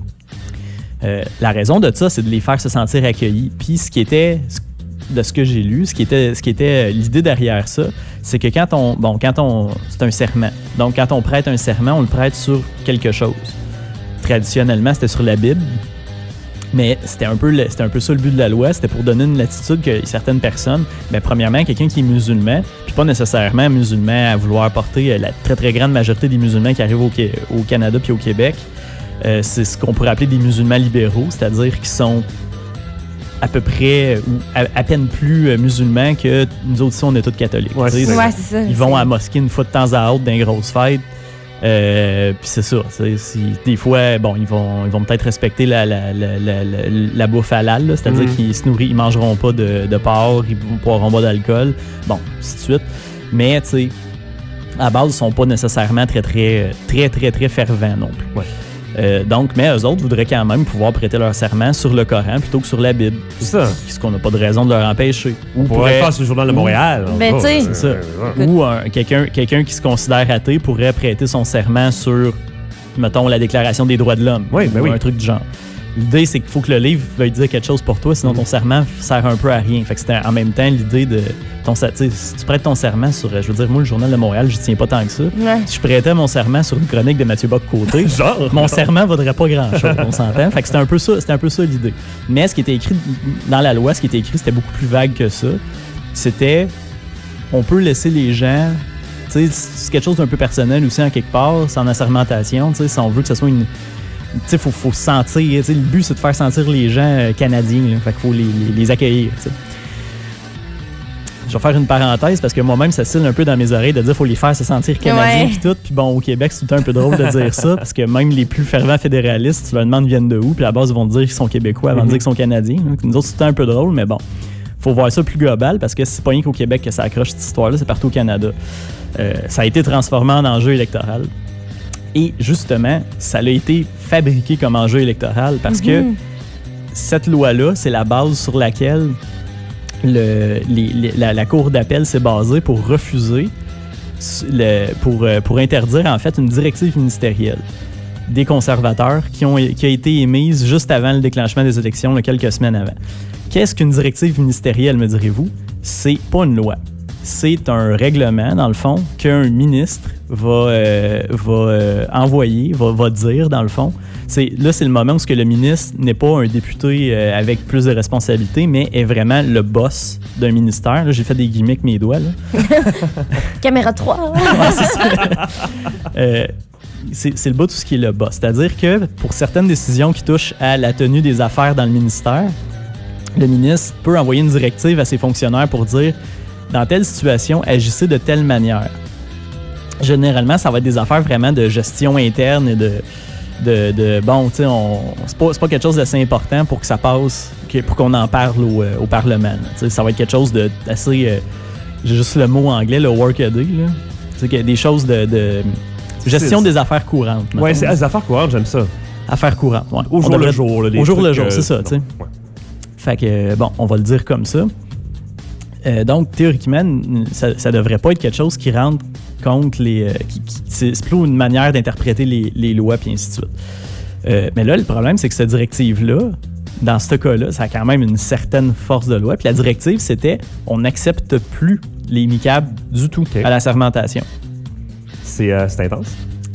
Euh, la raison de ça, c'est de les faire se sentir accueillis. Puis ce qui était, de ce que j'ai lu, ce qui était, ce qui était l'idée derrière ça, c'est que quand on, bon, quand on, c'est un serment. Donc quand on prête un serment, on le prête sur quelque chose. Traditionnellement, c'était sur la Bible, mais c'était un peu, c'était un peu ça le but de la loi, c'était pour donner une latitude que certaines personnes, bien, premièrement, quelqu'un qui est musulman, puis pas nécessairement musulman à vouloir porter la très très grande majorité des musulmans qui arrivent au, au Canada puis au Québec, euh, c'est ce qu'on pourrait appeler des musulmans libéraux, c'est-à-dire qui sont à peu près ou à, à peine plus euh, musulmans que nous autres ici, on est tous catholiques. Ouais, c'est ça. Ils vont à la mosquée une fois de temps à autre dans les grosses fêtes. Euh, puis c'est ça. C'est, c'est, des fois, bon, ils vont, ils vont peut-être respecter la, la, la, la, la, la bouffe halal, là, c'est-à-dire mm. qu'ils se nourrissent, ils mangeront pas de, de porc, ils ne boiront pas d'alcool, bon, ainsi de suite. Mais, tu sais, à la base, ils sont pas nécessairement très, très, très, très, très fervents non plus. Ouais. Euh, donc, mais eux autres voudraient quand même pouvoir prêter leur serment sur le Coran plutôt que sur la Bible. C'est ça. Ce qu'on n'a pas de raison de leur empêcher. Ou pourrait faire sur le Journal de Montréal. Ben, tu sais. C'est ça. Ou un, quelqu'un, quelqu'un qui se considère athée pourrait prêter son serment sur, mettons, la Déclaration des droits de l'homme. Oui, ben ou oui. un truc du genre. L'idée, c'est qu'il faut que le livre veuille dire quelque chose pour toi, sinon ton serment sert un peu à rien. Fait que c'était en même temps l'idée de ton, si tu prêtes ton serment sur, je veux dire, moi, le Journal de Montréal, je tiens pas tant que ça. Ouais. Si je prêtais mon serment sur une chronique de Mathieu Bock-Côté, Genre. mon serment vaudrait pas grand-chose, on s'entend. Fait que c'était un peu ça, c'était un peu ça l'idée. Mais ce qui était écrit dans la loi, ce qui était écrit, c'était beaucoup plus vague que ça. C'était, on peut laisser les gens, tu sais, c'est quelque chose d'un peu personnel aussi en quelque part, c'est en assermentation, tu sais, si on veut que ce soit une tu sais, faut, faut se sentir, tu sais, le but, c'est de faire sentir les gens euh, canadiens, là. Fait qu'il faut les, les, les accueillir, tu sais. Je vais faire une parenthèse parce que moi-même, ça cille un peu dans mes oreilles de dire qu'il faut les faire se sentir canadiens puis tout. Puis bon, au Québec, c'est tout le temps un peu drôle de dire ça parce que même les plus fervents fédéralistes, tu leur demandes ils viennent de où, puis à la base, ils vont te dire qu'ils sont québécois avant mm-hmm. de dire qu'ils sont canadiens. Donc, nous autres, c'est tout le temps un peu drôle, mais bon, faut voir ça plus global parce que c'est pas rien qu'au Québec que ça accroche cette histoire-là, c'est partout au Canada. Euh, ça a été transformé en enjeu électoral. Et justement, ça a été fabriqué comme enjeu électoral parce mm-hmm. que cette loi-là, c'est la base sur laquelle le, les, les, la, la Cour d'appel s'est basée pour refuser, le, pour, pour interdire en fait une directive ministérielle des conservateurs qui, ont, qui a été émise juste avant le déclenchement des élections, là, quelques semaines avant. Qu'est-ce qu'une directive ministérielle, me direz-vous? C'est pas une loi. c'est un règlement, dans le fond, qu'un ministre va, euh, va euh, envoyer, va, va dire, dans le fond. C'est, là, c'est le moment où ce que le ministre n'est pas un député euh, avec plus de responsabilités, mais est vraiment le boss d'un ministère. Là, j'ai fait des guillemets avec mes doigts. Là. Caméra trois. Ouais, c'est ça. euh, c'est, c'est le bout de tout ce qui est le boss. C'est-à-dire que pour certaines décisions qui touchent à la tenue des affaires dans le ministère, le ministre peut envoyer une directive à ses fonctionnaires pour dire dans telle situation, agissez de telle manière. Généralement, ça va être des affaires vraiment de gestion interne et de, de, de bon, tu sais, c'est pas, c'est pas quelque chose d'assez important pour que ça passe, pour qu'on en parle au, au Parlement. Tu sais, ça va être quelque chose d'assez, euh, j'ai juste le mot anglais, le workaday, là. Tu sais, des choses de, de gestion des affaires courantes. Oui, c'est ah, des affaires courantes, j'aime ça. Affaires courantes, oui. Au jour le jour. Là, au jour trucs, le jour, euh, c'est ça, tu sais. Ouais. Fait que, bon, on va le dire comme ça. Euh, donc, théoriquement, ça ne devrait pas être quelque chose qui rentre contre les... Euh, qui, qui, c'est, c'est plutôt une manière d'interpréter les, les lois, puis ainsi de suite. Euh, mais là, le problème, c'est que cette directive-là, dans ce cas-là, ça a quand même une certaine force de loi. Puis la directive, c'était on n'accepte plus les N I C A B du tout okay. à la sermentation. C'est, euh, c'est intense?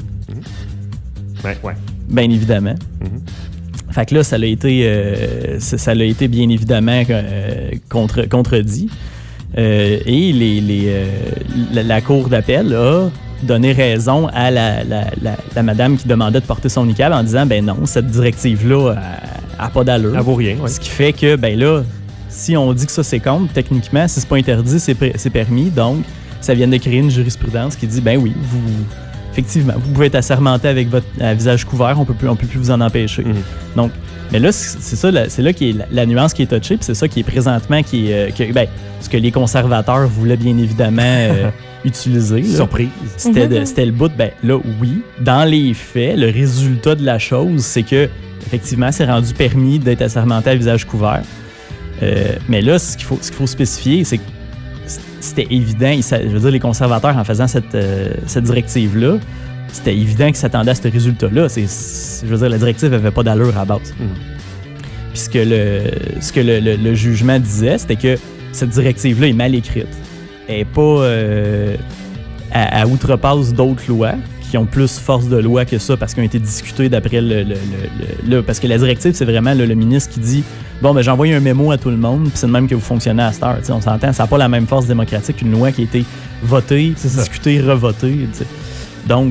Mm-hmm. Ben, ouais. Bien évidemment. Mm-hmm. Fait que là, ça l'a été, euh, ça, ça l'a été bien évidemment euh, contre, contredit. Euh, et les, les, euh, la, la Cour d'appel a donné raison à la, la, la, la madame qui demandait de porter son N I C A B en disant ben non, cette directive-là n'a pas d'allure. Elle vaut rien. Ouais. Ce qui fait que, ben là, si on dit que ça c'est contre, techniquement, si c'est pas interdit, c'est, c'est permis. Donc, ça vient de créer une jurisprudence qui dit ben oui, vous. Effectivement, vous pouvez être assermenté avec votre à visage couvert, on peut plus, on peut plus vous en empêcher. Mm-hmm. Donc, mais là, c'est ça, c'est là qui est la, la nuance qui est touchée, puis c'est ça qui est présentement qui est, euh, que, ben, ce que les conservateurs voulaient bien évidemment euh, utiliser. Là. Surprise. C'était, de, c'était le bout. Ben là, oui, dans les faits, le résultat de la chose, c'est que effectivement, c'est rendu permis d'être assermenté à visage couvert. Euh, mais là, ce qu'il faut, ce qu'il faut spécifier, c'est que c'était évident, je veux dire, les conservateurs, en faisant cette, euh, cette directive-là, c'était évident qu'ils s'attendaient à ce résultat-là. C'est, c'est, je veux dire, la directive n'avait pas d'allure à la base. Mm. Puis ce que, le, ce que le, le, le jugement disait, c'était que cette directive-là est mal écrite. Elle n'est pas... Euh, à, à outrepasse d'autres lois qui ont plus force de loi que ça parce qu'ils ont été discutés d'après le... le, le, le, le parce que la directive, c'est vraiment le, le ministre qui dit « Bon, ben j'ai envoyé un mémo à tout le monde, puis c'est de même que vous fonctionnez à cette heure. » On s'entend, ça n'a pas la même force démocratique qu'une loi qui a été votée, discutée, revotée. T'sais. Donc,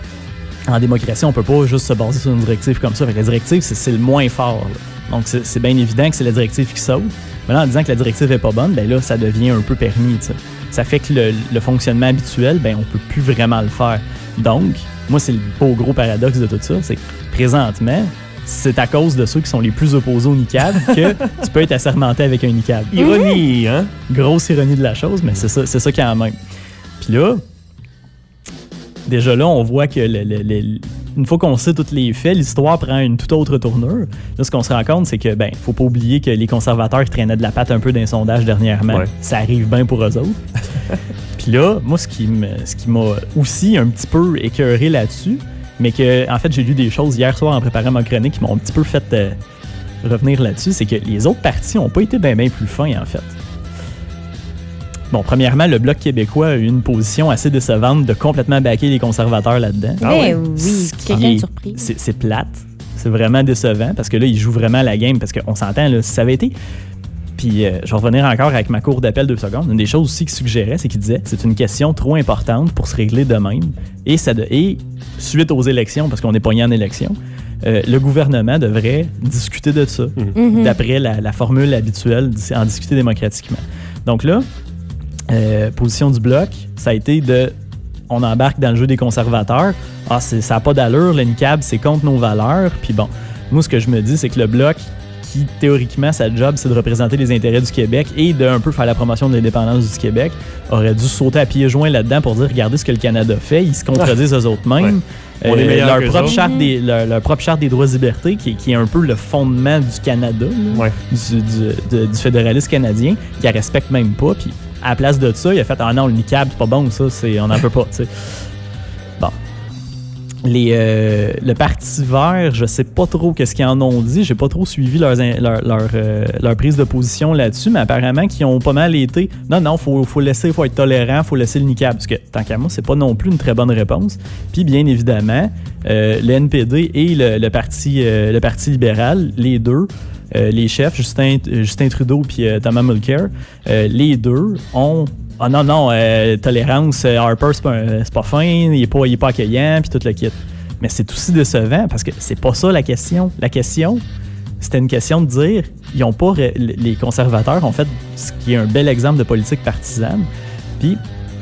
en démocratie, on peut pas juste se baser sur une directive comme ça. Fait que la directive, c'est, c'est le moins fort. Là. Donc, c'est, c'est bien évident que c'est la directive qui saute. Mais là, en disant que la directive est pas bonne, ben là, ça devient un peu permis. T'sais. Ça fait que le, le fonctionnement habituel, ben on peut plus vraiment le faire. Donc, moi, c'est le beau gros paradoxe de tout ça, c'est que présentement, c'est à cause de ceux qui sont les plus opposés au N I C A B que tu peux être assermenté avec un N I C A B. Ironie, hein? Grosse ironie de la chose, mais c'est ça, c'est ça quand même. Puis là, déjà là, on voit que le, le, le, une fois qu'on sait tous les faits, l'histoire prend une toute autre tournure. Là, ce qu'on se rend compte, c'est que, ben, faut pas oublier que les conservateurs traînaient de la patte un peu dans les sondages dernièrement. Ouais. Ça arrive bien pour eux autres. Puis là, moi, ce qui, me, ce qui m'a aussi un petit peu écœuré là-dessus, mais que, en fait, j'ai lu des choses hier soir en préparant ma chronique qui m'ont un petit peu fait euh, revenir là-dessus, c'est que les autres partis n'ont pas été bien, bien plus fins, en fait. Bon, premièrement, le Bloc québécois a eu une position assez décevante de complètement backer les conservateurs là-dedans. Ah ouais? Oui, quelqu'un de surpris. C'est, c'est plate. C'est vraiment décevant parce que là, ils jouent vraiment la game parce qu'on s'entend, là, si ça avait été... Puis, euh, je vais revenir encore avec ma cour d'appel deux secondes. Une des choses aussi qu'il suggérait, c'est qu'il disait c'est une question trop importante pour se régler de même. Et, ça de, et suite aux élections, parce qu'on est pogné en élection, euh, le gouvernement devrait discuter de ça, mm-hmm. d'après la, la formule habituelle, en discuter démocratiquement. Donc là, euh, position du Bloc, ça a été de on embarque dans le jeu des conservateurs. Ah, c'est, ça n'a pas d'allure, le N I C A B, c'est contre nos valeurs. Puis bon, moi, ce que je me dis, c'est que le Bloc, qui, théoriquement, sa job, c'est de représenter les intérêts du Québec et de un peu faire la promotion de l'indépendance du Québec, aurait dû sauter à pieds joints là-dedans pour dire, regardez ce que le Canada fait, ils se contredisent eux autres mêmes. Ouais. On euh, est leur, propre charte des, leur, leur propre charte des droits et libertés, qui, qui est un peu le fondement du Canada, là, ouais. du, du, de, du fédéralisme canadien, qui ne respecte même pas. Puis à la place de ça, il a fait « Ah non, le N I C A B, c'est pas bon, ça, c'est, on n'en peut pas. » Bon. les, euh, le Parti vert, je sais pas trop qu'est-ce qu'ils en ont dit. J'ai pas trop suivi leurs, leur, leur, euh, leur prise de position là-dessus, mais apparemment qu'ils ont pas mal été. Non, non, faut, faut laisser, faut être tolérant, faut laisser le niqab. Parce que tant qu'à moi, c'est pas non plus une très bonne réponse. Puis bien évidemment, euh, le N P D et le, le parti, euh, le Parti libéral, les deux. Euh, les chefs, Justin, Justin Trudeau et euh, Thomas Mulcair, euh, les deux ont ah non, non, euh, tolérance, euh, Harper, c'est pas, un- c'est pas fin, il est pas, il est pas accueillant, puis tout le kit. Mais c'est aussi décevant parce que c'est pas ça la question. La question, c'était une question de dire, ils ont pas, ré- les conservateurs ont fait ce qui est un bel exemple de politique partisane, puis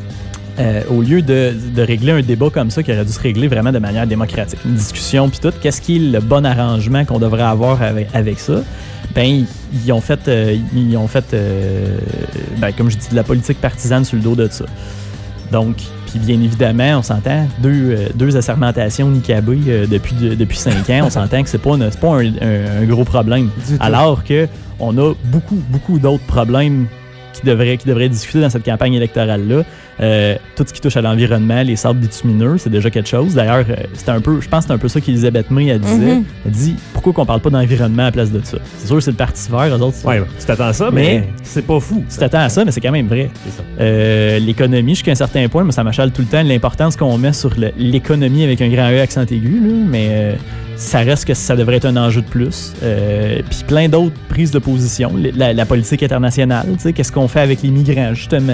euh, au lieu de, de régler un débat comme ça qui aurait dû se régler vraiment de manière démocratique, une discussion puis tout, qu'est-ce qui est le bon arrangement qu'on devrait avoir avec, avec ça? Ben, ils, ils ont fait, euh, ils ont fait euh, ben, comme je dis, de la politique partisane sur le dos de ça. Donc, puis bien évidemment, on s'entend, deux, euh, deux assermentations niqabées euh, depuis, de- depuis cinq ans, on s'entend que c'est pas, une- c'est pas un, un- un gros problème. Du tout. Alors que on a beaucoup, beaucoup d'autres problèmes qui devraient, qui devraient être discutés dans cette campagne électorale-là. Euh, tout ce qui touche à l'environnement, les sables bitumineux, c'est déjà quelque chose. D'ailleurs, euh, c'était un peu, je pense que c'est un peu ça qu'Elisabeth May elle disait. Mhm. Elle dit, pourquoi qu'on parle pas d'environnement à la place de ça? C'est sûr que c'est le Parti vert, eux autres. Ouais, tu t'attends à ça, mais, Mais- c'est pas fou. Tu t'attends à ça, mais c'est quand même vrai. C'est ça. Euh, l'économie, jusqu'à un certain point, mais ça m'achale tout le temps l'importance qu'on met sur le- l'économie avec un grand E accent aigu, là, mais euh, ça reste que ça devrait être un enjeu de plus. Euh, Puis plein d'autres prises de position, Les- la, la politique internationale, tu sais, qu'est-ce qu'on fait avec les migrants, justement.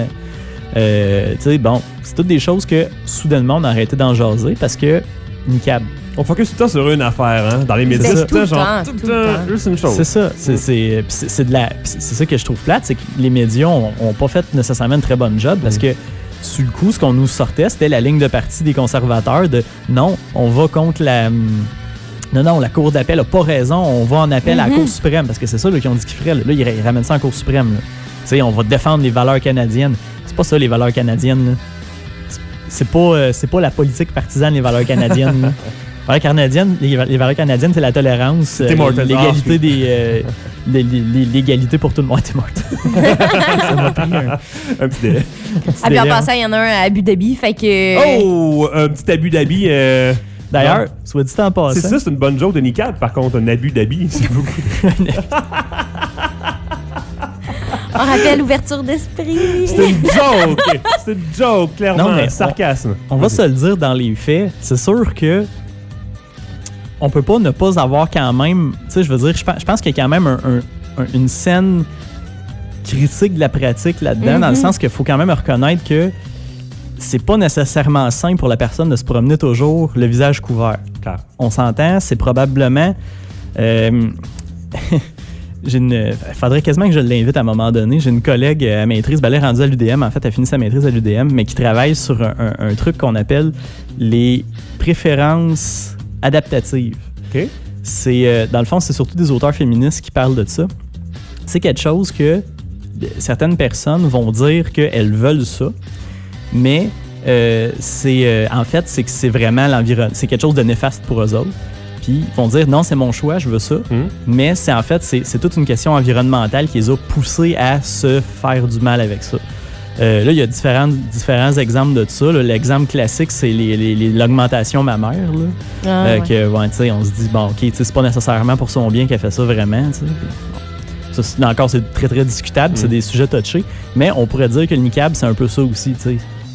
Euh, tu sais, bon, c'est toutes des choses que soudainement on a arrêté d'en jaser parce que niqab. On focus tout le temps sur une affaire, hein. Dans les médias, C'est c'est tout le genre, temps, tout le tout le temps, temps. juste une chose. C'est ça. C'est, c'est, puis c'est, c'est de la, puis c'est c'est ça que je trouve plate, c'est que les médias ont, ont pas fait nécessairement une très bonne job parce que sur le coup, ce qu'on nous sortait, c'était la ligne de parti des conservateurs de non, on va contre la. hum, Non, non, la Cour d'appel a pas raison, on va en appel à la Mhm. Cour suprême parce que c'est ça là, qu'ils ont dit qu'ils feraient. Là, Là, ils, ra- ils ramènent ça en Cour suprême. là. Tu sais, on va défendre les valeurs canadiennes. C'est pas ça, les valeurs canadiennes. là. C'est- C'est pas, euh, c'est pas la politique partisane, les valeurs canadiennes. là. Les valeurs canadiennes, les, va- les valeurs canadiennes, c'est la tolérance, Tim Hortons. l'égalité Ah, des, euh, les- les- les- l'égalité pour tout le monde. Tim Hortons. Ça m'a pris un, Un petit délai. petit Ah, puis en délai. passant, il y en a un à Abu Dhabi, fait que. Oh, un petit abus d'habit. euh, D'ailleurs, non. soit dit en passant, C'est ça, c'est une bonne joke de niqab. Par contre, un abus d'habit, c'est beaucoup. On rappelle l'ouverture d'esprit. C'est une joke. C'est une joke, clairement. Non, mais on- sarcasme. on va se le dire dans les faits, c'est sûr que on peut pas ne pas avoir quand même, tu sais, je veux dire, je pense, je pense qu'il y a quand même un- un- un- une scène critique de la pratique là-dedans, dans le Mhm. sens qu'il faut quand même reconnaître que c'est pas nécessairement simple pour la personne de se promener toujours le visage couvert. Clair. On s'entend, c'est probablement... euh, j'ai une, faudrait quasiment que je l'invite à un moment donné. J'ai une collègue à maîtrise, ben elle est rendue à l'U D M, en fait, elle a fini sa maîtrise à l'U D M, mais qui travaille sur un, un- un truc qu'on appelle les préférences adaptatives. OK. C'est, euh, dans le fond, c'est surtout des auteurs féministes qui parlent de ça. C'est quelque chose que certaines personnes vont dire qu'elles veulent ça, mais euh, c'est euh, en fait, c'est que c'est vraiment l'environnement. C'est quelque chose de néfaste pour eux autres. Puis ils vont dire non, c'est mon choix, je veux ça. Hum. Mais c'est en fait, c'est, c'est toute une question environnementale qui les a poussés à se faire du mal avec ça. Euh, là, il y a différents, différents exemples de ça. là. L'exemple classique, c'est les, les- les- l'augmentation mammaire. Là. Ah, Euh, ouais. que, ouais, tu sais, on se dit, bon, OK, tu sais, c'est pas nécessairement pour son bien qu'elle fait ça vraiment. tu sais. Bon. Ça, c'est- là encore, c'est très, très discutable. C'est Mm. des sujets touchés. Mais on pourrait dire que le niqab, c'est un peu ça aussi, tu sais.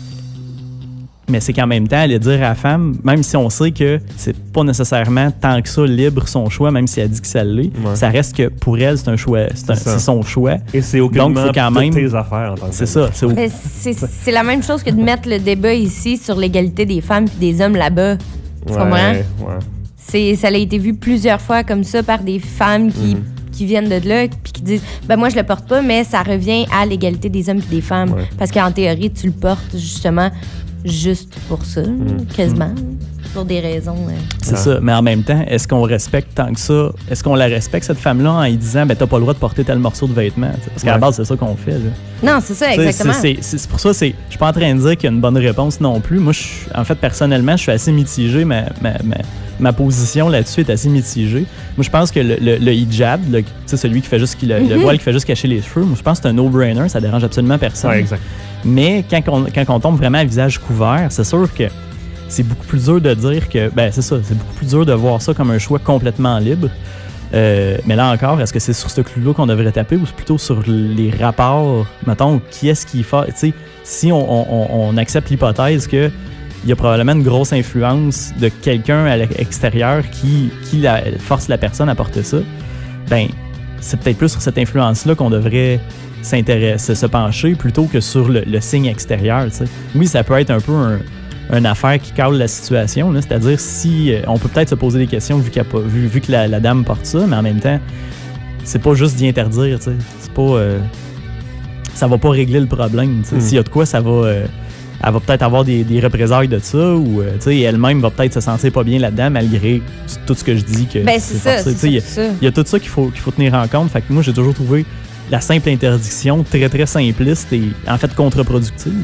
Mais c'est qu'en même temps, aller dire à la femme, même si on sait que c'est pas nécessairement tant que ça libre son choix, même si elle dit que ça l'est, Ouais. ça reste que pour elle, c'est un choix. C'est, un- C'est ça. c'est son choix. Et c'est aucunement Donc, faut quand toutes même- tes affaires en tant que C'est tel. ça. C'est au- Mais c'est c'est la même chose que de mettre le débat ici sur l'égalité des femmes et des hommes là-bas. Tu comprends? Ouais, ouais. C'est, ça a été vu plusieurs fois comme ça par des femmes qui, Mhm. qui viennent de là puis qui disent ben moi je le porte pas, mais ça revient à l'égalité des hommes et des femmes. Ouais. Parce qu'en théorie, tu le portes justement juste pour ça, quasiment, pour des raisons. euh. C'est Ah. ça. Mais en même temps, est-ce qu'on respecte tant que ça? Est-ce qu'on la respecte, cette femme-là, en lui disant, ben, t'as pas le droit de porter tel morceau de vêtement? T'sais? Parce qu'à la Ouais. base, c'est ça qu'on fait. Là. Non, c'est ça, T'sais, exactement. C'est, c'est- c'est pour ça, c'est, je suis pas en train de dire qu'il y a une bonne réponse non plus. Moi, je suis- en fait, personnellement, je suis assez mitigé. Ma, ma, ma, ma position là-dessus est assez mitigée. Moi, je pense que le, le, le hijab, le, t'sais, celui qui fait juste, qui- le, le Mhm. voile qui fait juste cacher les cheveux, moi, je pense que c'est un no-brainer. Ça dérange absolument personne. Ouais, exact. Mais quand on, quand on tombe vraiment à visage couvert, c'est sûr que c'est beaucoup plus dur de dire que, ben c'est ça, c'est beaucoup plus dur de voir ça comme un choix complètement libre. Euh, mais là encore, est-ce que c'est sur ce clou-là qu'on devrait taper ou c'est plutôt sur les rapports, mettons, qui est-ce qui fait, tu sais, si on, on, on accepte l'hypothèse que il y a probablement une grosse influence de quelqu'un à l'extérieur qui, qui la, force la personne à porter ça, ben c'est peut-être plus sur cette influence-là qu'on devrait s'intéresser, se pencher plutôt que sur le, le signe extérieur, tu sais. Oui, ça peut être un peu un, une affaire qui cale la situation, là, c'est-à-dire si on peut peut-être se poser des questions vu, qu'il y a pas, vu, vu que la, la dame porte ça, mais en même temps, c'est pas juste d'y interdire, tu sais. C'est pas... Euh, ça va pas régler le problème, tu sais. Mm. S'il y a de quoi, ça va... Euh, elle va peut-être avoir des, des représailles de ça ou euh, elle-même va peut-être se sentir pas bien là-dedans malgré tout ce que je dis que ben, c'est, c'est ça, forcé. C'est ça, il y a tout ça qu'il faut, qu'il faut tenir en compte. Fait que moi, j'ai toujours trouvé la simple interdiction très, très simpliste et en fait contre-productive.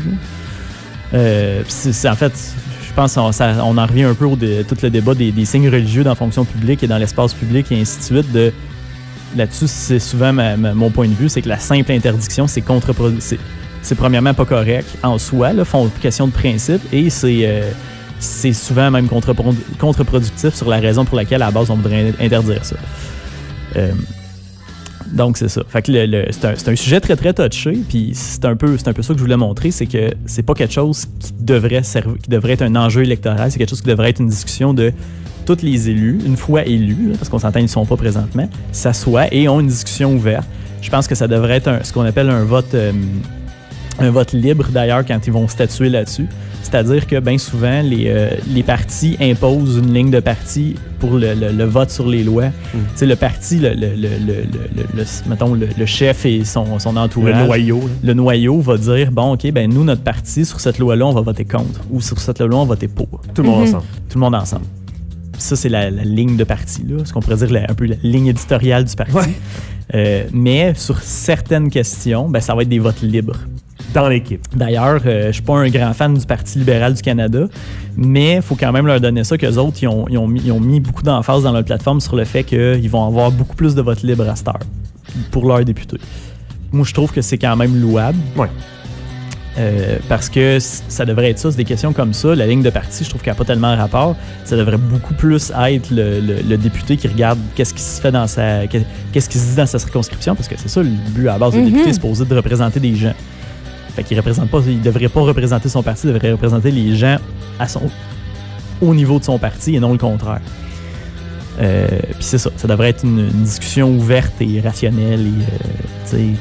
Euh, c'est, c'est, en fait, je pense qu'on on en revient un peu au de, tout le débat des, des signes religieux dans la fonction publique et dans l'espace public et ainsi de suite. De, là-dessus, c'est souvent ma, ma, mon point de vue, c'est que la simple interdiction, c'est contre-productif. C'est premièrement pas correct en soi, là, font question de principe, et c'est, euh, c'est souvent même contre- contre-productif sur la raison pour laquelle, à la base, on voudrait interdire ça. Euh, donc, c'est ça. Fait que le, le, c'est, un, c'est un sujet très, très touché, puis c'est un peu, c'est un peu ça que je voulais montrer, c'est que c'est pas quelque chose qui devrait, servir, qui devrait être un enjeu électoral, c'est quelque chose qui devrait être une discussion de tous les élus, une fois élus, là, parce qu'on s'entend, ils ne sont pas présentement, s'assoient et ont une discussion ouverte. Je pense que ça devrait être un, ce qu'on appelle un vote... Euh, un vote libre, d'ailleurs, quand ils vont statuer là-dessus. C'est-à-dire que, bien souvent, les, euh, les partis imposent une ligne de parti pour le, le, le vote sur les lois. Mm. Tu sais, le parti, le, le, le, le, le, le, mettons, le, le chef et son, son entourage... Le noyau. Le noyau va dire, bon, OK, ben nous, notre parti, sur cette loi-là, on va voter contre. Ou sur cette loi-là, on va voter pour. Tout le monde Mm-hmm. ensemble. Tout le monde ensemble. Ça, c'est la, la ligne de parti, là. Ce qu'on pourrait dire la, un peu la ligne éditoriale du parti. Ouais. Euh, mais sur certaines questions, ben ça va être des votes libres. Dans l'équipe. D'ailleurs, euh, je ne suis pas un grand fan du Parti libéral du Canada, mais il faut quand même leur donner ça qu'eux autres, ils ont, ils, ont mis, ils ont mis beaucoup d'emphase dans leur plateforme sur le fait qu'ils vont avoir beaucoup plus de votes libres à cette heure pour leurs députés. Moi, je trouve que c'est quand même louable. Ouais. Euh, parce que ça devrait être ça, c'est des questions comme ça. La ligne de parti, je trouve qu'elle n'a pas tellement rapport. Ça devrait beaucoup plus être le, le, le député qui regarde qu'est-ce qui se fait dans sa, qu'est-ce qui se dit dans sa circonscription, parce que c'est ça le but à la base. Mm-hmm. Le député est supposé de représenter des gens. Fait qu'il représente pas, il devrait pas représenter son parti, il devrait représenter les gens à son, au niveau de son parti et non le contraire. Euh, Puis c'est ça, ça devrait être une, une discussion ouverte et rationnelle. Et, euh, tu sais,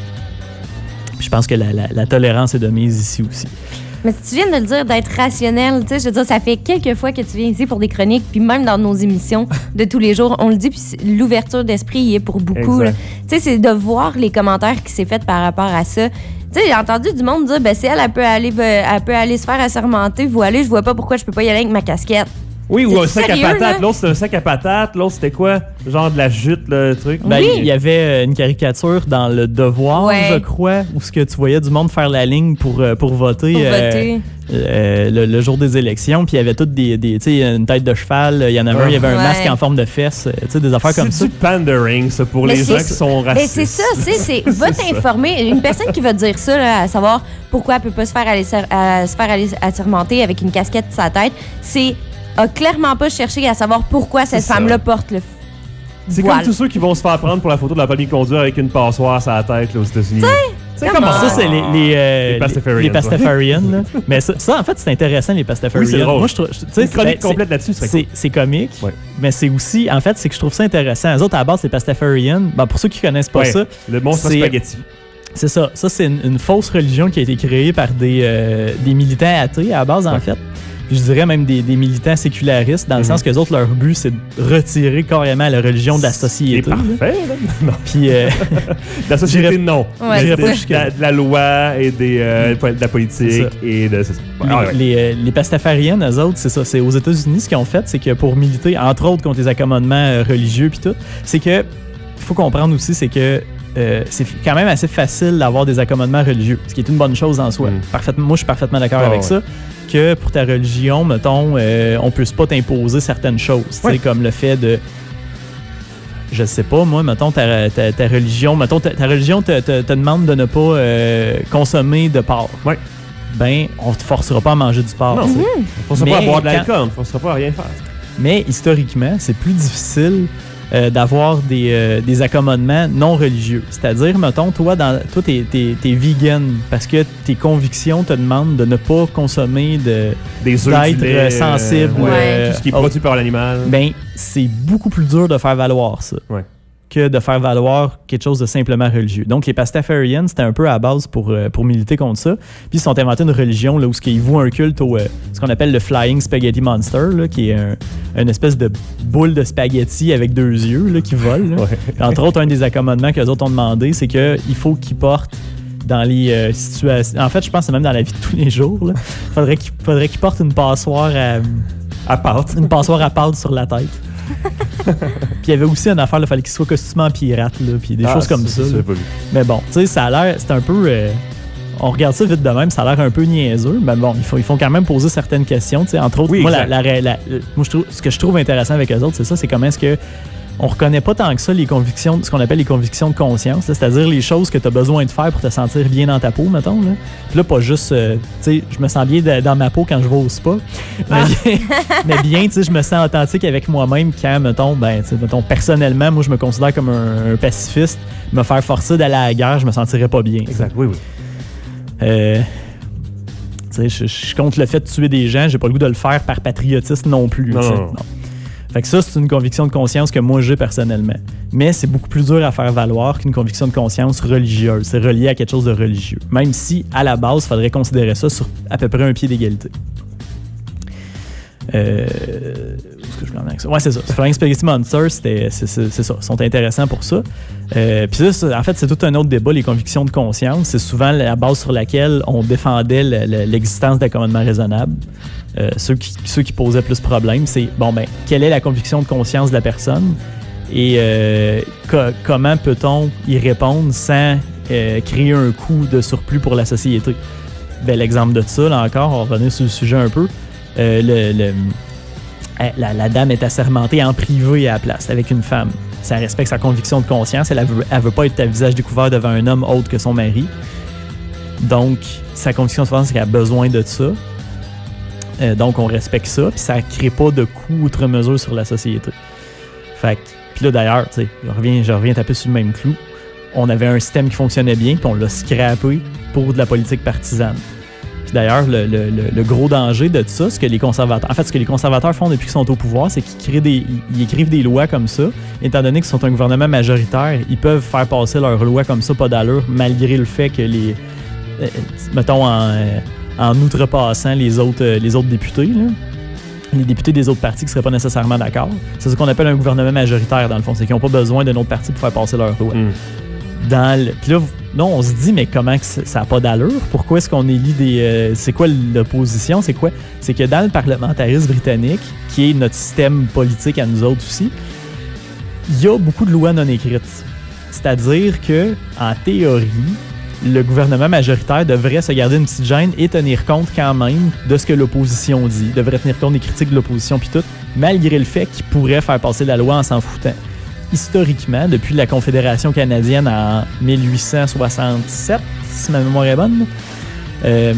je pense que la, la, la tolérance est de mise ici aussi. Mais si tu viens de le dire, d'être rationnel, tu sais, je veux dire, ça fait quelques fois que tu viens ici pour des chroniques, puis même dans nos émissions de tous les jours, on le dit, puis l'ouverture d'esprit y est pour beaucoup. Tu sais, c'est de voir les commentaires qui s'est fait par rapport à ça. Tu sais, j'ai entendu du monde dire, ben si elle, elle peut aller, elle peut aller se faire assermenter, vous allez, je vois pas pourquoi je peux pas y aller avec ma casquette. Oui, ou un sac sérieux, à patates. là? L'autre, c'était un sac à patates. L'autre, c'était quoi? Genre de la jute, le truc. Ben, Oui. il y avait une caricature dans Le Devoir, Ouais. je crois, où ce que tu voyais du monde faire la ligne pour, euh, pour voter, Pour euh, voter. euh, le, le jour des élections. Puis il y avait toutes des, des tu sais, une tête de cheval. Il y en avait un, il y avait un Ouais. masque en forme de fesse. euh, Tu sais, des affaires comme C'est ça. du pandering, ça, pour Mais les c'est gens qui ça. sont Ben, racistes. c'est ça, c'est, c'est va C'est t'informer. Une personne qui va te dire ça, là, à savoir pourquoi elle peut pas se faire aller, ser- à- se faire aller assermenter avec une casquette sur sa tête, c'est a clairement pas cherché à savoir pourquoi cette C'est femme-là ça. porte le C'est voile. comme tous ceux qui vont se faire prendre pour la photo de la permis de conduire avec une passoire sur la tête là, aux États-Unis. C'est Come comme on. Ça, c'est les, les, euh, Les Pastafarians, les Pastafarians, là. Mais ça, ça, en fait, c'est intéressant, les Pastafarians. Oui, c'est drôle. Moi, je trouve. tu sais, Une chronique c'est- complète là-dessus serait c'est, cool. c'est comique, Ouais. mais c'est aussi. En fait, c'est que je trouve ça intéressant. Les autres, à la base, c'est Pastafarian. Ben, pour ceux qui connaissent pas Ouais, ça, le monstre c'est- spaghetti. c'est ça. Ça, c'est une, une fausse religion qui a été créée par des, euh, des militants athées, à la base, en Ouais. fait. Puis je dirais même des, des militants sécularistes, dans le Mhm. sens que les autres, leur but, c'est de retirer carrément la religion de la C'est société. là. parfait. là. Non. Puis. euh, De la société, J'irais- non. Ouais, de, c'est de- pas de jusque- la, de la loi et des, euh, de la politique C'est ça. et de... c'est ça. Les, Ah, ouais. les, euh, les Pastafariens, eux autres, c'est ça. C'est aux États-Unis, ce qu'ils ont fait, c'est que pour militer, entre autres, contre les accommodements euh, religieux puis tout, c'est que, il faut comprendre aussi, c'est que euh, c'est quand même assez facile d'avoir des accommodements religieux, ce qui est une bonne chose en soi. Mm. Parfaitement, moi, je suis parfaitement d'accord Ah, avec ouais. ça, que pour ta religion, mettons, euh, on ne puisse pas t'imposer certaines choses, tu sais, Ouais. comme le fait de... Je sais pas, moi, mettons, ta, ta, ta religion, mettons, ta, ta religion te, te, te demande de ne pas euh, consommer de porc. Ouais. ben, on te forcera pas à manger du porc. Non, tu sais. on ne forcera Mais pas à boire de quand- l'alcool, on ne forcera pas à rien faire. Mais historiquement, c'est plus difficile euh, d'avoir des, euh, des accommodements non religieux. C'est-à-dire, mettons, toi, dans, toi t'es, t'es, t'es vegan parce que tes convictions te demandent de ne pas consommer de, Des œufs, du d'être lait, euh, sensible. ouais, euh, tout ce qui est au- produit par l'animal. Ben, c'est beaucoup plus dur de faire valoir ça Ouais. que de faire valoir quelque chose de simplement religieux. Donc, les Pastafarians, c'était un peu à la base pour, euh, pour militer contre ça. Puis, ils sont inventés une religion là, où ils vouent un culte au euh, ce qu'on appelle le Flying Spaghetti Monster, là, qui est un, une espèce de boule de spaghetti avec deux yeux là, qui vole. là. Ouais. Entre autres, un des accommodements que les autres ont demandé, c'est qu'il faut qu'ils portent dans les euh, situations... En fait, je pense que c'est même dans la vie de tous les jours. Il faudrait qu'ils faudrait qu'ils portent une passoire à, À pâte. une passoire à pâte sur la tête. Puis il y avait aussi une affaire, il fallait qu'il soit costumé en pirate, là, puis des Ah, choses comme ça. ça, là. j'ai pas vu. Mais bon, tu sais, ça a l'air, c'est un peu... euh, on regarde ça vite de même, ça a l'air un peu niaiseux, mais bon, il faut, ils font quand même poser certaines questions, tu sais, entre autres, Oui, moi, la, exact. la- la- moi je trouve, ce que je trouve intéressant avec eux autres, c'est ça, c'est comment est-ce que on reconnaît pas tant que ça les convictions, ce qu'on appelle les convictions de conscience, là, c'est-à-dire les choses que tu as besoin de faire pour te sentir bien dans ta peau, mettons. Là, puis là pas juste, euh, tu sais, je me sens bien de- dans ma peau quand je vais au spa, mais bien, mais bien, tu sais, je me sens authentique avec moi-même quand, mettons, ben, tu sais, mettons, personnellement, moi, je me considère comme un, un pacifiste. Me faire forcer d'aller à la guerre, je me sentirais pas bien. Exact, oui, oui. Euh, tu sais, je, je suis contre le fait de tuer des gens, j'ai pas le goût de le faire par patriotisme non plus. Non, tu sais. non, non. Non. Fait que ça, c'est une conviction de conscience que moi j'ai personnellement. Mais c'est beaucoup plus dur à faire valoir qu'une conviction de conscience religieuse. C'est relié à quelque chose de religieux. Même si, à la base, il faudrait considérer ça sur à peu près un pied d'égalité. Euh, où est-ce que je voulais en venir avec ça? Ouais, c'est ça. Flying Spaghetti Monster, c'était, c'est, c'est, c'est ça. Ils sont intéressants pour ça. Euh, Puis ça, c'est- en fait, c'est tout un autre débat, les convictions de conscience. C'est souvent la base sur laquelle on défendait le- le- l'existence d'accommodements raisonnables. Euh, ceux, qui, ceux qui posaient plus problème, c'est, bon, ben, quelle est la conviction de conscience de la personne et euh, co- comment peut-on y répondre sans euh, créer un coût de surplus pour la société? Bel exemple de ça, là encore, on va revenir sur le sujet un peu. Euh, le, le- euh, la, la dame est assermentée en privé à la place avec une femme. Ça respecte sa conviction de conscience. Elle ne veut, elle veut pas être à visage découvert devant un homme autre que son mari. Donc, sa conviction de conscience, c'est qu'elle a besoin de ça. Euh, donc, on respecte ça. Puis, ça ne crée pas de coût outre mesure sur la société. Fait que, puis là, d'ailleurs, tu sais, je reviens, je reviens taper sur le même clou. On avait un système qui fonctionnait bien, puis on l'a scrappé pour de la politique partisane. Puis d'ailleurs, le, le- le- le gros danger de ça, ce que les conservateurs, en fait, ce que les conservateurs font depuis qu'ils sont au pouvoir, c'est qu'ils créent des, ils, ils écrivent des lois comme ça. Étant donné qu'ils sont un gouvernement majoritaire, ils peuvent faire passer leurs lois comme ça, pas d'allure, malgré le fait que les, euh, mettons en, euh, en outrepassant les autres, euh, les autres députés, là, les députés des autres partis qui seraient pas nécessairement d'accord. C'est ce qu'on appelle un gouvernement majoritaire dans le fond, c'est qu'ils n'ont pas besoin d'un autre parti pour faire passer leurs lois. Mm. Dans le, puis là, non, on se dit, mais comment que ça n'a pas d'allure? Pourquoi est-ce qu'on élit des... euh, c'est quoi l'opposition? C'est quoi? C'est que dans le parlementarisme britannique, qui est notre système politique à nous autres aussi, il y a beaucoup de lois non écrites. C'est-à-dire que, en théorie, le gouvernement majoritaire devrait se garder une petite gêne et tenir compte quand même de ce que l'opposition dit, devrait tenir compte des critiques de l'opposition puis tout, malgré le fait qu'il pourrait faire passer la loi en s'en foutant. Historiquement, depuis la Confédération canadienne en mille huit cent soixante-sept, si ma mémoire est bonne, euh,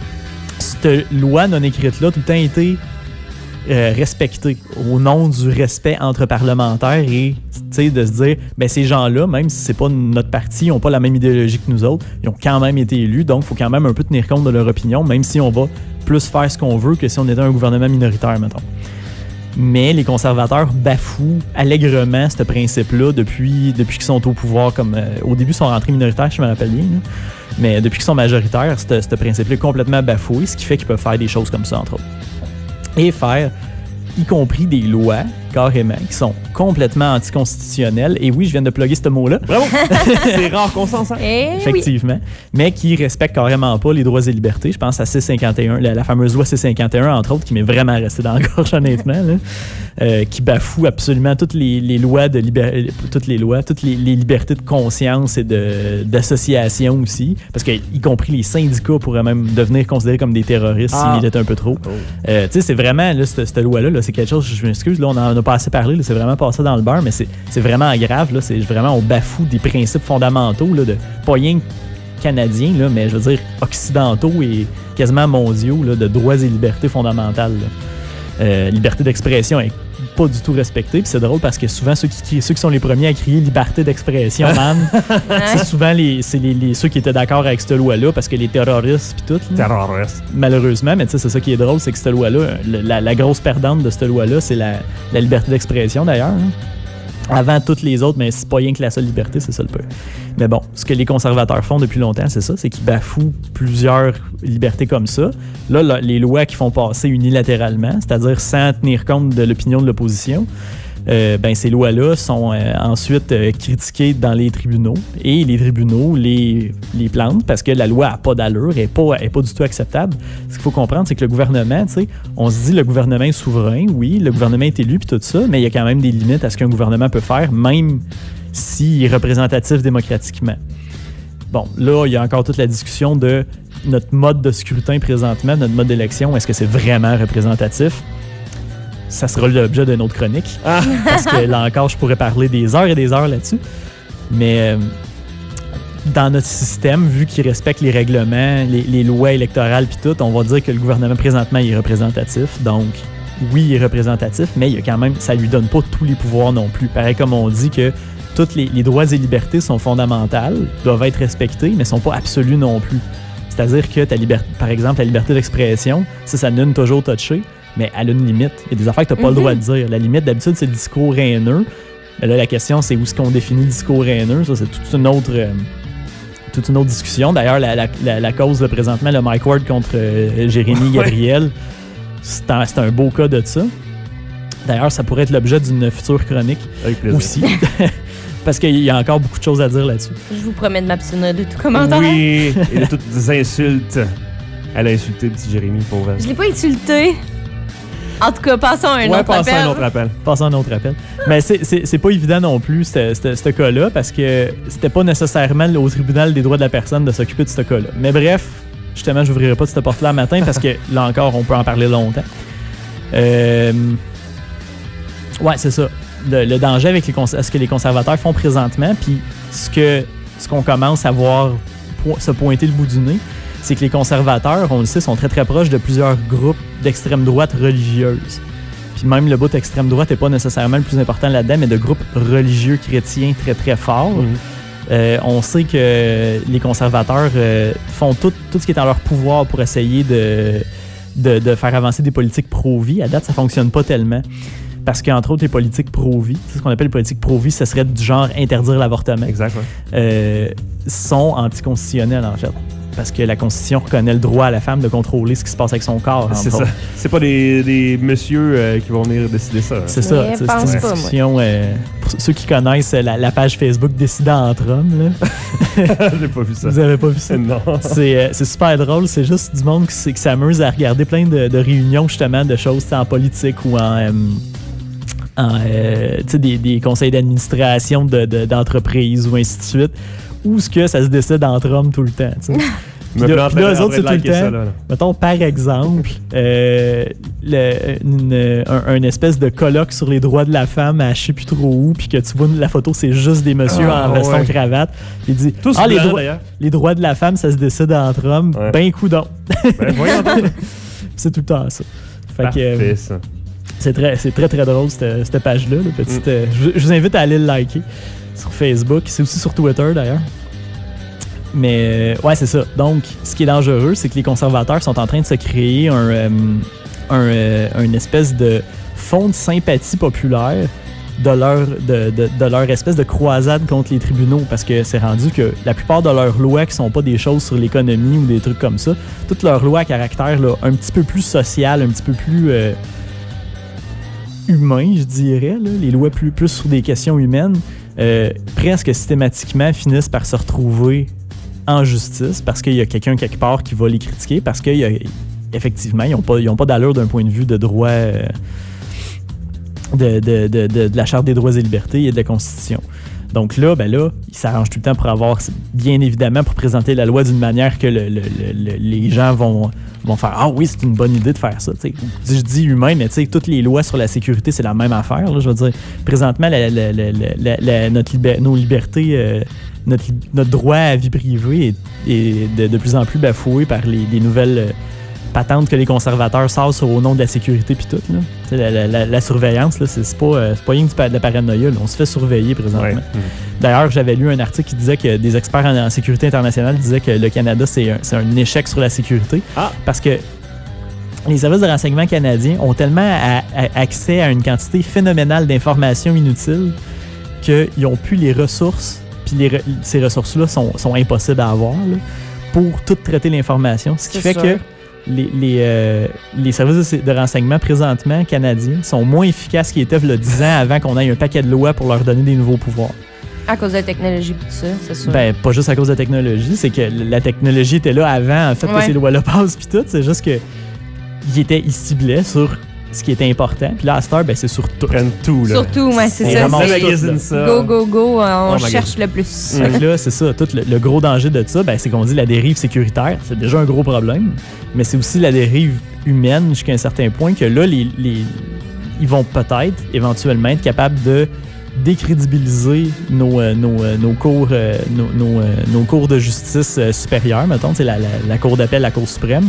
cette loi non écrite-là a tout le temps été euh, respectée au nom du respect entre parlementaires et de se dire, ben ces gens-là, même si c'est pas notre parti, ils n'ont pas la même idéologie que nous autres, ils ont quand même été élus, donc il faut quand même un peu tenir compte de leur opinion, même si on va plus faire ce qu'on veut que si on était un gouvernement minoritaire, mettons. Mais les conservateurs bafouent allègrement ce principe-là depuis, depuis qu'ils sont au pouvoir. Comme, euh, au début, ils sont rentrés minoritaires, je me rappelle bien. Là. Mais depuis qu'ils sont majoritaires, ce ce principe-là est complètement bafoué, ce qui fait qu'ils peuvent faire des choses comme ça, entre autres. Et faire, y compris des lois, carrément, qui sont complètement anticonstitutionnelles. Et oui, je viens de plugger ce mot-là. Bravo! C'est rare qu'on s'en sert. Eh oui. Effectivement, mais qui respecte carrément pas les droits et libertés. Je pense à C cinquante et un, la, la fameuse loi C cinquante et un, entre autres, qui m'est vraiment restée dans la gorge, honnêtement, là, euh, qui bafoue absolument toutes les, les lois de liberté, toutes les lois, toutes les, les libertés de conscience et de, d'association aussi, parce que y compris les syndicats pourraient même devenir considérés comme des terroristes Ah. s'ils étaient un peu trop. Oh. Euh, tu sais, c'est vraiment, là, cette, cette loi-là, là, c'est quelque chose, je m'excuse, là, on en a pas assez parlé, là, c'est vraiment passé dans le beurre, mais c'est, c'est vraiment grave, là, c'est vraiment, on bafoue des principes fondamentaux, là, de pas rien canadiens, là, mais je veux dire, occidentaux et quasiment mondiaux là, de droits et libertés fondamentales. Là. Euh, liberté d'expression est pas du tout respectée. Puis c'est drôle parce que souvent, ceux qui, ceux qui sont les premiers à crier liberté d'expression, man, c'est souvent les, c'est les, les, ceux qui étaient d'accord avec cette loi-là parce que les terroristes puis tout. Là, Terroriste. malheureusement, mais tu sais, c'est ça qui est drôle, c'est que cette loi-là, le- la, la grosse perdante de cette loi-là, c'est la, la liberté d'expression d'ailleurs. Hein. Avant toutes les autres, mais c'est pas rien que la seule liberté, c'est ça le peu. Mais bon, ce que les conservateurs font depuis longtemps, c'est ça, c'est qu'ils bafouent plusieurs libertés comme ça. Là, là, les lois qu'ils font passer unilatéralement, c'est-à-dire sans tenir compte de l'opinion de l'opposition, euh, ben ces lois-là sont euh, ensuite euh, critiquées dans les tribunaux et les tribunaux les, les plantent parce que la loi n'a pas d'allure, elle n'est pas, elle est pas du tout acceptable. Ce qu'il faut comprendre, c'est que le gouvernement, tu sais, on se dit le gouvernement est souverain, oui, le gouvernement est élu puis tout ça, mais il y a quand même des limites à ce qu'un gouvernement peut faire, même s'il est représentatif démocratiquement. Bon, là, il y a encore toute la discussion de notre mode de scrutin présentement, notre mode d'élection, est-ce que c'est vraiment représentatif? Ça sera l'objet d'une autre chronique. Ah. Parce que là encore, je pourrais parler des heures et des heures là-dessus. Mais euh, dans notre système, vu qu'il respecte les règlements, les, les lois électorales puis tout, on va dire que le gouvernement présentement il est représentatif. Donc, oui, il est représentatif, mais il y a quand même, ça lui donne pas tous les pouvoirs non plus. Pareil comme on dit que tous les, les droits et libertés sont fondamentales, doivent être respectés, mais sont pas absolus non plus. C'est-à-dire que ta liberté, par exemple, la liberté d'expression, ça, ça donne toujours touché. Mais elle a une limite. Il y a des affaires que tu n'as pas mm-hmm. le droit de dire. La limite, d'habitude, c'est le discours haineux. Mais là, la question, c'est où est-ce qu'on définit le discours haineux. Ça, c'est toute une autre, euh, toute une autre discussion. D'ailleurs, la, la, la, la cause, là, présentement, le Mike Ward contre euh, Jérémy Gabriel, c'est un, c'est un beau cas de ça. D'ailleurs, ça pourrait être l'objet d'une future chronique Avec plaisir. aussi. Parce qu'il y a encore beaucoup de choses à dire là-dessus. Je vous promets de m'abstenir de tout commentaire. Oui, et de toutes les insultes. Elle a insulté le petit Jérémy, pauvre. Je l'ai pas insulté. En tout cas, passons à un Ouais, autre passons appel. à un autre appel. Passons à un autre appel. Mais c'est, c'est, c'est pas évident non plus, ce, ce, ce cas-là, parce que c'était pas nécessairement au tribunal des droits de la personne de s'occuper de ce cas-là. Mais bref, justement, je n'ouvrirai pas de cette porte-là le matin parce que là encore, on peut en parler longtemps. Euh... Ouais, c'est ça. Le, le danger avec les cons- ce que les conservateurs font présentement, puis ce, que, ce qu'on commence à voir po- se pointer le bout du nez, c'est que les conservateurs, on le sait, sont très très proches de plusieurs groupes d'extrême droite religieuse. Puis même le bout extrême droite n'est pas nécessairement le plus important là-dedans, mais de groupes religieux chrétiens très très forts. Mhm. Euh, on sait que les conservateurs euh, font tout, tout ce qui est en leur pouvoir pour essayer de, de, de faire avancer des politiques pro-vie. À date, ça fonctionne pas tellement. Parce qu'entre autres, les politiques pro-vie, ce qu'on appelle les politiques pro-vie, ce serait du genre interdire l'avortement. Exact, ouais. Euh, sont anticonstitutionnels, en fait. Parce que la Constitution reconnaît le droit à la femme de contrôler ce qui se passe avec son corps. C'est entre ça. autres. C'est pas des, des messieurs euh, qui vont venir décider ça. hein. C'est ça. Mais C'est pense c'est une pas, moi. discussion. euh, pour ceux qui connaissent la, la page Facebook Décidant entre hommes, là, J'ai pas vu ça. vous avez pas vu ça? Non. C'est, euh, c'est super drôle. C'est juste du monde qui, s- qui s'amuse à regarder plein de, de réunions, justement, de choses en politique ou en. euh, en, euh, tu sais, des, des conseils d'administration de, de, d'entreprises ou ainsi de suite, où ce que ça se décide entre hommes tout le temps. tu sais. Me Puis là, planterais puis là, eux en autres, c'est train de tout le liker ça, temps. là, là. Mettons, par exemple, euh, le- une, un, un espèce de colloque sur les droits de la femme à je sais plus trop où, puis que tu vois la photo, c'est juste des messieurs Ah, en veston ouais. cravate. Il dit Tous Ah, les, blancs, droits- d'ailleurs. les droits de la femme, ça se décide entre hommes. Ouais. Ben, coudonc. Ben, voyons donc. C'est tout le temps ça. Fait que, euh, Parfait, ça. c'est très, c'est très, très drôle, cette, cette page-là. là, petite, Mm. euh, je, je vous invite à aller le liker sur Facebook. C'est aussi sur Twitter, d'ailleurs. Mais, euh, ouais, c'est ça. Donc, ce qui est dangereux, c'est que les conservateurs sont en train de se créer un, euh, un, euh, une espèce de fond de sympathie populaire de leur, de, de, de leur espèce de croisade contre les tribunaux. Parce que c'est rendu que la plupart de leurs lois qui sont pas des choses sur l'économie ou des trucs comme ça, toutes leurs lois à caractère là, un petit peu plus social, un petit peu plus... euh, humain, je dirais, là, les lois plus, plus sur des questions humaines, euh, presque systématiquement finissent par se retrouver en justice parce qu'il y a quelqu'un quelque part qui va les critiquer, parce qu'effectivement, ils n'ont pas, ils ont pas d'allure d'un point de vue de droit euh, de, de, de, de, de la Charte des droits et libertés et de la Constitution. Donc là, ben là, ils s'arrangent tout le temps pour avoir, bien évidemment, pour présenter la loi d'une manière que le, le, le, les gens vont, vont faire « Ah oui, c'est une bonne idée de faire ça. » Je dis humain, mais toutes les lois sur la sécurité, c'est la même affaire. Là, je veux dire, présentement, la, la, la, la, la, notre liber- nos libertés, euh, notre, notre droit à vie privée est, est de, de plus en plus bafoué par les, les nouvelles euh, patentes que les conservateurs sortent au nom de la sécurité puis tout. Là. La, la, la, la surveillance, là, c'est, c'est, pas, euh, c'est pas rien que de la paranoïa. Là. On se fait surveiller présentement. Ouais. Mmh. D'ailleurs, j'avais lu un article qui disait que des experts en, en sécurité internationale disaient que le Canada, c'est un, c'est un échec sur la sécurité. Ah. Parce que les services de renseignement canadiens ont tellement à, à, accès à une quantité phénoménale d'informations inutiles qu'ils n'ont plus les ressources, puis les, ces ressources-là sont, sont impossibles à avoir là, pour tout traiter l'information. Ce qui c'est fait sûr. que Les, les, euh, les services de, de renseignement présentement canadiens sont moins efficaces qu'ils étaient il y a dix ans avant qu'on ait un paquet de lois pour leur donner des nouveaux pouvoirs. À cause de la technologie et tout ça, c'est sûr. Ben, pas juste à cause de la technologie, c'est que la technologie était là avant, en fait, ouais. que ces lois-là passent puis tout. C'est juste que ils étaient, ils ciblaient sur ce qui était important. Puis là, à cette heure, ben, c'est sur tout. Ils prennent tout, là. Surtout, ouais, c'est ça. C'est ça. Go, go, go, on oh cherche le plus. Donc là, c'est ça. Tout le, le gros danger de ça, ben, c'est qu'on dit la dérive sécuritaire. C'est déjà un gros problème. Mais c'est aussi la dérive humaine jusqu'à un certain point que là, les, les, ils vont peut-être, éventuellement, être capables de décrédibiliser nos, euh, nos, euh, nos, cours, euh, nos, nos, euh, nos cours de justice euh, supérieure, mettons, la, la, la Cour d'appel, la Cour suprême.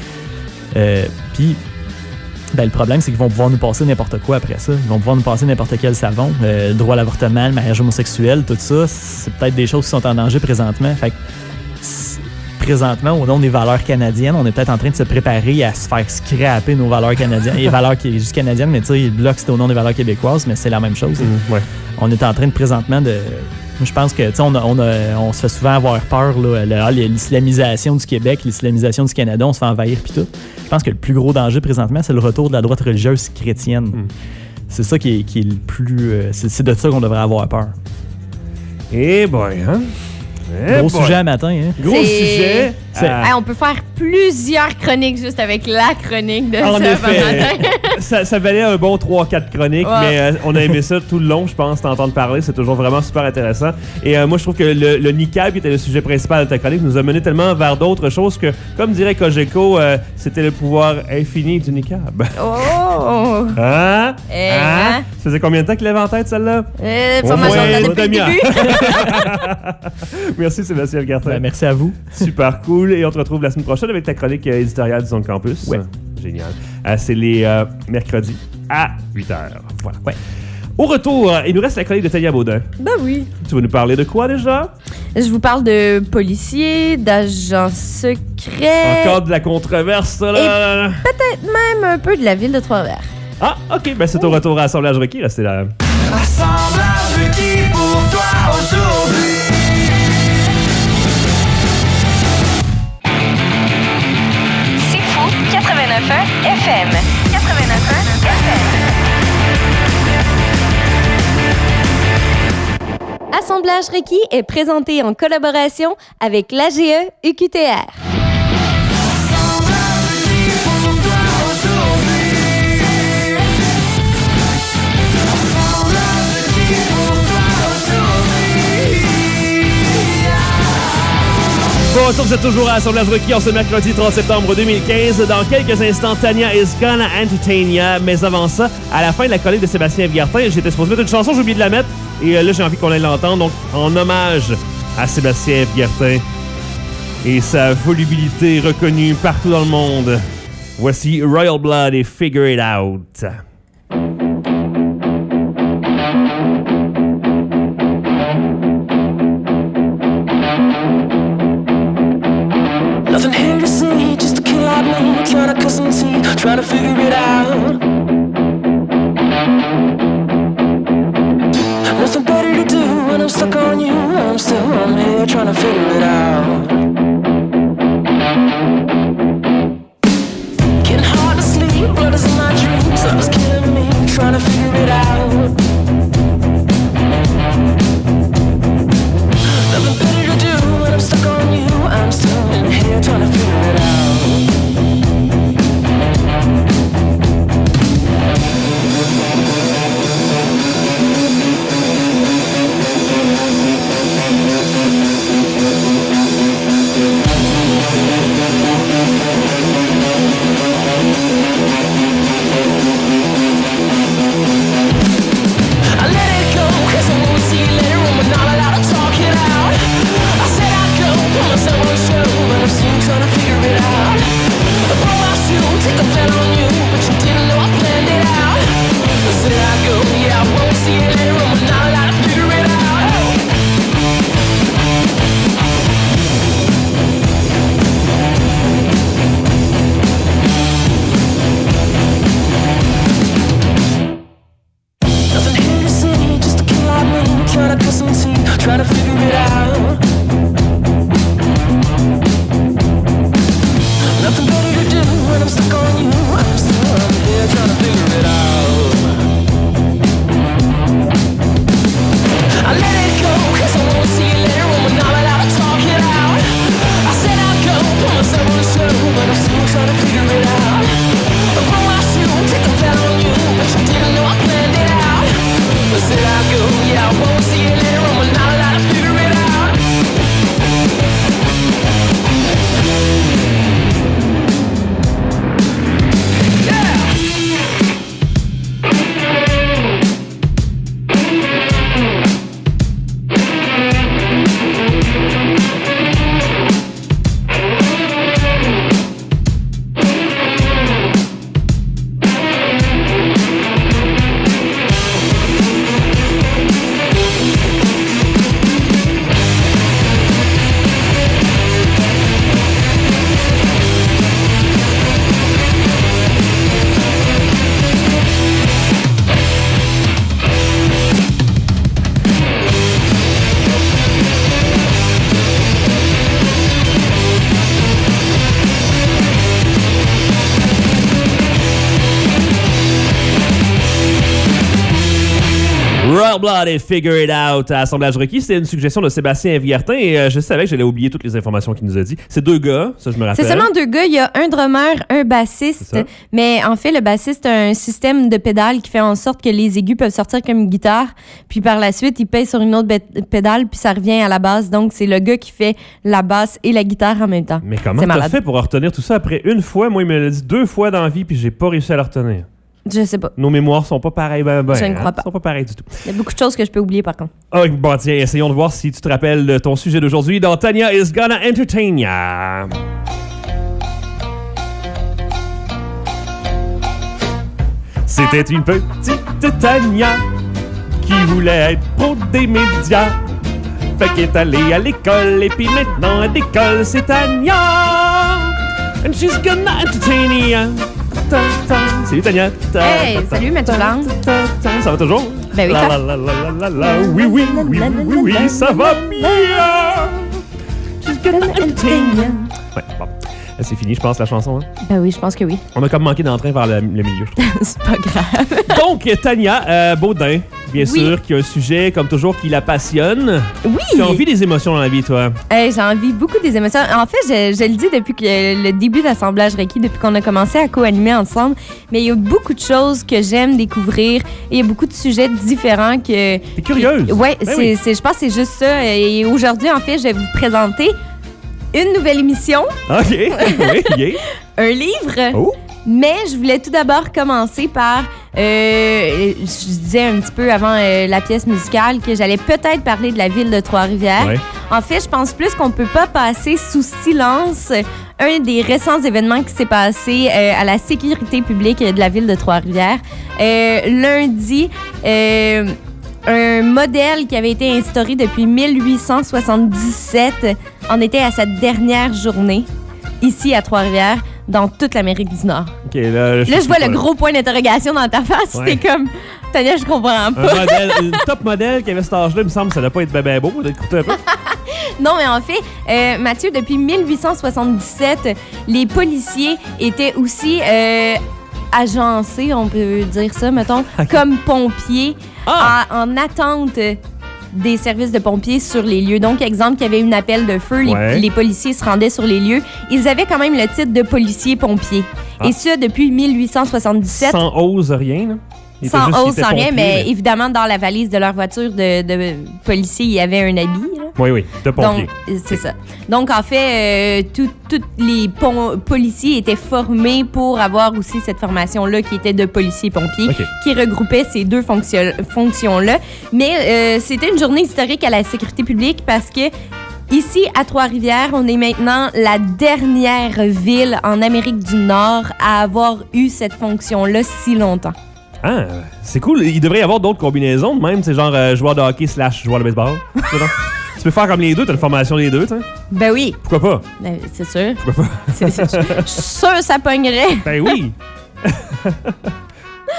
Euh, Puis, ben, le problème, c'est qu'ils vont pouvoir nous passer n'importe quoi après ça. Ils vont pouvoir nous passer n'importe quel savon. Euh, le droit à l'avortement, le mariage homosexuel, tout ça, c'est peut-être des choses qui sont en danger présentement. Fait que, présentement, au nom des valeurs canadiennes, on est peut-être en train de se préparer à se faire scraper nos valeurs canadiennes. Les valeurs qui sont juste canadiennes, mais tu sais, le bloc, c'était au nom des valeurs québécoises, mais c'est la même chose. Mmh, ouais. On est en train de présentement de... Je pense que, tu sais, on, on, on se fait souvent avoir peur, là, là, l'islamisation du Québec, l'islamisation du Canada, on se fait envahir puis tout. Je pense que le plus gros danger présentement, c'est le retour de la droite religieuse chrétienne. Mm. C'est ça qui est, qui est le plus... Euh, c'est, c'est de ça qu'on devrait avoir peur. Eh boy, hein? Eh gros boy. Sujet à matin, hein? Gros c'est... sujet. C'est... Euh... Hey, on peut faire plusieurs chroniques juste avec la chronique de en ça effet. ça, ça valait un bon trois quatre chroniques, ouais. mais euh, on a aimé ça tout le long, je pense, t'entendre parler. C'est toujours vraiment super intéressant. Et euh, moi, je trouve que le, le niqab, qui était le sujet principal de ta chronique, nous a mené tellement vers d'autres choses que, comme dirait Cogeco, euh, c'était le pouvoir infini du niqab. Oh! Hein? Eh, hein? hein? Ça faisait combien de temps qu'il avait en tête, celle-là? Euh, formation depuis le début. Merci, Sébastien Elgartin. Ben, merci à vous. Super cool. Et on te retrouve la semaine prochaine avec ta chronique euh, éditoriale du Zone Campus. Ouais. Génial. Euh, c'est les euh, mercredis à huit heures. Voilà. Ouais. Au retour, il nous reste la chronique de Tania Baudin. Ben oui. Tu vas nous parler de quoi déjà? Je vous parle de policiers, d'agents secrets. Encore de la controverse, ça, là. Et peut-être même un peu de la ville de Trois-Rivières. Ah, OK. Ben, c'est au retour à Assemblage requis. Restez là. Assemblage requis pour toi aujourd'hui. quatre-vingt-neuf un F M. quatre-vingt-neuf un F M. Assemblage requis est présenté en collaboration avec l'A G E U Q T R. Bonjour, vous êtes toujours à Assemblage requis en ce mercredi trente septembre deux mille quinze. Dans quelques instants, Tania is gonna entertain ya. Mais avant ça, à la fin de la chronique de Sébastien Elgartin, j'étais supposé mettre une chanson, j'ai oublié de la mettre. Et euh, là, j'ai envie qu'on aille l'entendre. Donc, en hommage à Sébastien Elgartin et sa volubilité reconnue partout dans le monde, voici Royal Blood et Figure It Out. Nothing here to see, just a kid like me, trying to cut some teeth, trying to figure it out. Nothing better to do when I'm stuck on you. I'm still I'm here trying to figure it out. Getting hard to sleep, blood is in my dreams. Love is killing me, trying to figure it out. Nothing better to do when I'm stuck on you. I'm still in here trying to figure it out. missing teeth, trying to figure it out. Nothing better to do when I'm stuck on you. I'm still I'm here trying to figure it out. I let it go, cause I won't see you later when we're not allowed to talk it out. I said I'd go, put myself on the show, but I'm still trying to figure it out. I roll my shoe, take a bet on you, but you didn't know I planned it out. I said I'd go, yeah, I won't see you later when we're not allowed to figure it out. Royal Blood et Figure It Out à Assemblage requis. C'était une suggestion de Sébastien Viertin et euh, je savais que j'allais oublier toutes les informations qu'il nous a dit. C'est deux gars, ça je me rappelle. C'est seulement deux gars. Il y a un drummer, un bassiste. Mais en fait, le bassiste a un système de pédales qui fait en sorte que les aigus peuvent sortir comme une guitare. Puis par la suite, il pèse sur une autre bé- pédale puis ça revient à la basse. Donc, c'est le gars qui fait la basse et la guitare en même temps. Mais comment t'as fait pour retenir tout ça après une fois? Moi, il me l'a dit deux fois dans la vie puis j'ai pas réussi à le retenir. Je sais pas. Nos mémoires sont pas pareilles. Ben, ben, je ne crois hein, pas. sont pas pareilles du tout. Il y a beaucoup de choses que je peux oublier par contre. Oh, bon, tiens, essayons de voir si tu te rappelles de ton sujet d'aujourd'hui dans Tanya is Gonna Entertain Ya. C'était une petite Tanya qui voulait être pro des médias. Fait qu'elle est allée à l'école et puis maintenant à l'école c'est Tanya. And she's gonna entertain ya. Salut Tanya. Hey, salut Mathieu Blanc. Ça va toujours? Ben oui, la, toi? la, la, la, la, la, oui, oui, oui, oui, oui, ça va bien. She's gonna entertain ya. Ouais, bon. C'est fini, je pense, la chanson. Hein? Ben oui, je pense que oui. On a comme manqué d'entrain vers le, le milieu, je trouve. C'est pas grave. Donc, Tanya euh, Baudin, bien Oui. sûr, qui a un sujet, comme toujours, qui la passionne. Oui. Tu as envie des émotions dans la vie, toi? Hey, j'ai envie beaucoup des émotions. En fait, je, je le dis depuis que le début d'Assemblage requis, depuis qu'on a commencé à co-animer ensemble, mais il y a beaucoup de choses que j'aime découvrir. Et il y a beaucoup de sujets différents que... T'es curieuse? Oui, Ben c'est, oui. c'est, je pense que c'est juste ça. Et aujourd'hui, en fait, je vais vous présenter une nouvelle émission, OK, oui, yeah. un livre. Oh. Mais je voulais tout d'abord commencer par, euh, je disais un petit peu avant euh, la pièce musicale que j'allais peut-être parler de la ville de Trois-Rivières. Ouais. En fait, je pense plus qu'on peut pas passer sous silence un des récents événements qui s'est passé euh, à la sécurité publique de la ville de Trois-Rivières. Euh, lundi, euh, un modèle qui avait été instauré depuis mille huit cent soixante-dix-sept en était à sa dernière journée ici à Trois-Rivières, dans toute l'Amérique du Nord. OK, là, Là, je vois le gros point d'interrogation dans ta face. Ouais. T'es comme, Tania, je comprends Un pas. modèle, une top modèle qui avait cet âge-là, il me semble que ça doit pas être ben, ben beau, d'être coûteux un peu. Non, mais en fait, euh, Mathieu, depuis mille huit cent soixante-dix-sept, les policiers étaient aussi euh, agencés, on peut dire ça, mettons, comme pompiers, Ah! à- en attente des services de pompiers sur les lieux. Donc, exemple, qu'il y avait une appel de feu, les, Ouais. les policiers se rendaient sur les lieux. Ils avaient quand même le titre de policier-pompier. Ah. Et ça, depuis mille huit cent soixante-dix-sept. Sans hausse, rien, là. Il était Sans juste- il hausse, était sans rien, pompier, mais évidemment, dans la valise de leur voiture de, de policier, il y avait un habit. Là. Oui, oui, de pompier. Donc, euh, c'est ça. Donc, en fait, euh, tous les pon- policiers étaient formés pour avoir aussi cette formation-là qui était de policier-pompier, OK. qui regroupait ces deux fonction- fonctions-là. Mais euh, c'était une journée historique à la sécurité publique parce que ici, à Trois-Rivières, on est maintenant la dernière ville en Amérique du Nord à avoir eu cette fonction-là si longtemps. Ah, c'est cool. Il devrait y avoir d'autres combinaisons de même, c'est genre euh, joueur de hockey slash joueur de baseball. Tu vois, tu peux faire comme les deux, t'as une formation des deux, tu sais. Ben oui, Pourquoi pas? ben, c'est sûr. Pourquoi pas? C'est, c'est- je suis sûre que ça pognerait. Ben oui!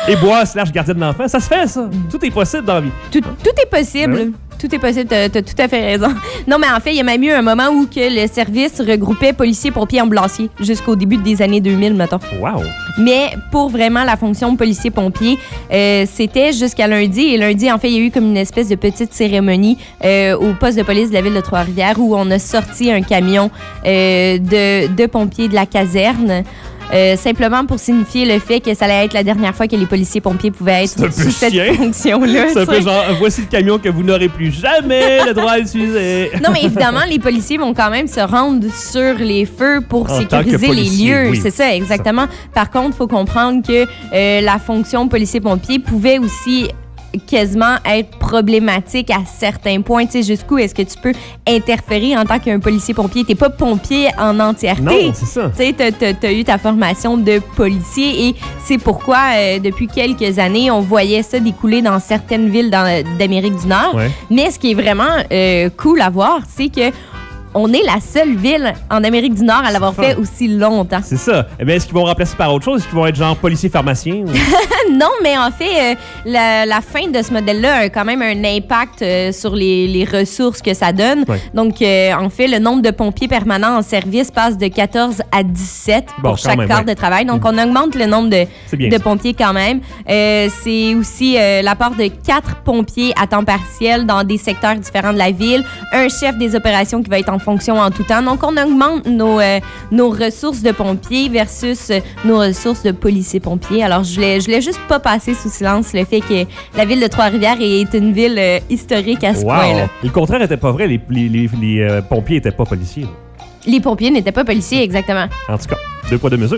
Et boire slash gardienne d'enfant, ça se fait, ça. Tout est possible dans la vie. Tout, tout est possible. Ben oui. Tout est possible, t'as, t'as tout à fait raison. Non, mais en fait, il y a même eu un moment où que le service regroupait policiers, pompiers, ambulanciers jusqu'au début des années deux mille, mettons. Wow! Mais pour vraiment la fonction policier-pompier, euh, c'était jusqu'à lundi. Et lundi, en fait, il y a eu comme une espèce de petite cérémonie euh, au poste de police de la ville de Trois-Rivières où on a sorti un camion euh, de, de pompiers de la caserne. Euh, simplement pour signifier le fait que ça allait être la dernière fois que les policiers-pompiers pouvaient être C'est un peu sous cette chien. fonction-là. C'est un peu tu sais. genre, voici le camion que vous n'aurez plus jamais le droit d'utiliser. Non, mais évidemment, les policiers vont quand même se rendre sur les feux pour En tant que sécuriser les policiers, lieux. oui. C'est ça, exactement. Par contre, il faut comprendre que euh, la fonction policier-pompier pouvait aussi quasiment être problématique à certains points. Tu sais, jusqu'où est-ce que tu peux interférer en tant qu'un policier-pompier? T'es pas pompier en entièreté. Non, c'est ça. Tu sais, t'as, t'as- t'as eu ta formation de policier et c'est pourquoi, euh, depuis quelques années, on voyait ça découler dans certaines villes dans- d'Amérique du Nord. Ouais. Mais ce qui est vraiment euh, cool à voir, c'est que on est la seule ville en Amérique du Nord à l'avoir fun. fait aussi longtemps. C'est ça. Eh bien, est-ce qu'ils vont remplacer par autre chose? Est-ce qu'ils vont être genre policier-pharmacien? Ou... Non, mais en fait, euh, la, la fin de ce modèle-là a quand même un impact euh, sur les, les ressources que ça donne. Ouais. Donc, euh, en fait, le nombre de pompiers permanents en service passe de quatorze à dix-sept Bon, pour quand chaque même, quart ouais. de travail. Donc, on augmente le nombre de, C'est bien de ça. pompiers quand même. Euh, c'est aussi euh, l'apport de quatre pompiers à temps partiel dans des secteurs différents de la ville, un chef des opérations qui va être en fonction en tout temps. Donc, on augmente nos, euh, nos ressources de pompiers versus euh, nos ressources de policiers-pompiers. Alors, je voulais, je voulais juste pas passer sous silence le fait que la ville de Trois-Rivières est une ville euh, historique à ce Wow! point-là. Et le contraire n'était pas vrai. Les, les, les, les, euh, pompiers n'étaient pas policiers. Les pompiers n'étaient pas policiers, exactement. En tout cas, deux poids, deux mesures.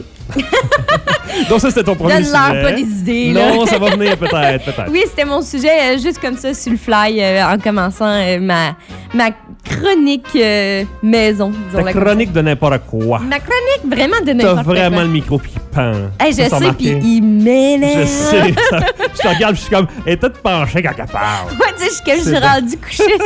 Donc ça, c'était ton premier Donne-leur sujet. pas des idées, là. Non, ça va venir peut-être, peut-être. Oui, c'était mon sujet, euh, juste comme ça, sur le fly, euh, en commençant euh, ma, ma chronique euh, maison, disons Ta chronique de n'importe quoi. Ma chronique vraiment de T'as n'importe quoi. vraiment le micro qui pend. Hey, je Ça, ça a sais, marqué. puis il m'énerve. Je sais. ça- je te regarde, je suis comme, elle est toute penchée quand elle parle. Moi, tu sais, je suis comme je suis C'est rendue couchée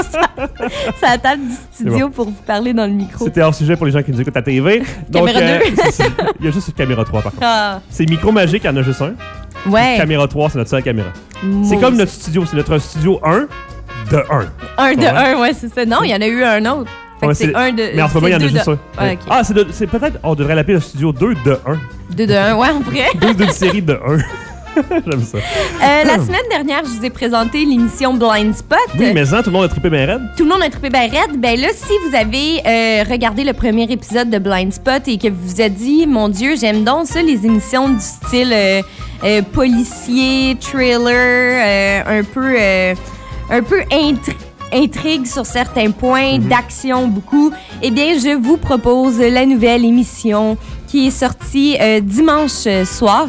sur la table du studio pour vous parler dans le micro. C'était hors sujet pour les gens qui nous écoutent à T V. Donc, Caméra deux. c'est ça. Il y a juste une caméra trois, par contre. Ah, C'est micro magique, il y en a juste un. ouais. Caméra trois, c'est notre seule caméra. Moi C'est comme aussi. notre studio. C'est notre studio un de un. Un de Ouais. un, ouais, c'est ça. Non, il y en a eu un autre. Fait Ouais, que c'est c'est- un de. Mais en ce moment, il y en a c'est deux juste de- un. Ouais, ok. Ah, c'est, de- c'est peut-être, on devrait l'appeler le studio deux de un. Deux de un, ouais, on pourrait. Deux d'une série de un. J'aime ça. Euh, la semaine dernière, je vous ai présenté l'émission Blind Spot. Oui, mais ça, tout le monde a trippé bien raide. Tout le monde a trippé ben raide. Ben là, si vous avez euh, regardé le premier épisode de Blind Spot et que vous vous êtes dit, mon Dieu, j'aime donc ça, les émissions du style euh, euh, policier, thriller, euh, un peu, euh, un peu intri- intrigue sur certains points, d'action beaucoup, eh bien, je vous propose la nouvelle émission qui est sortie euh, dimanche soir,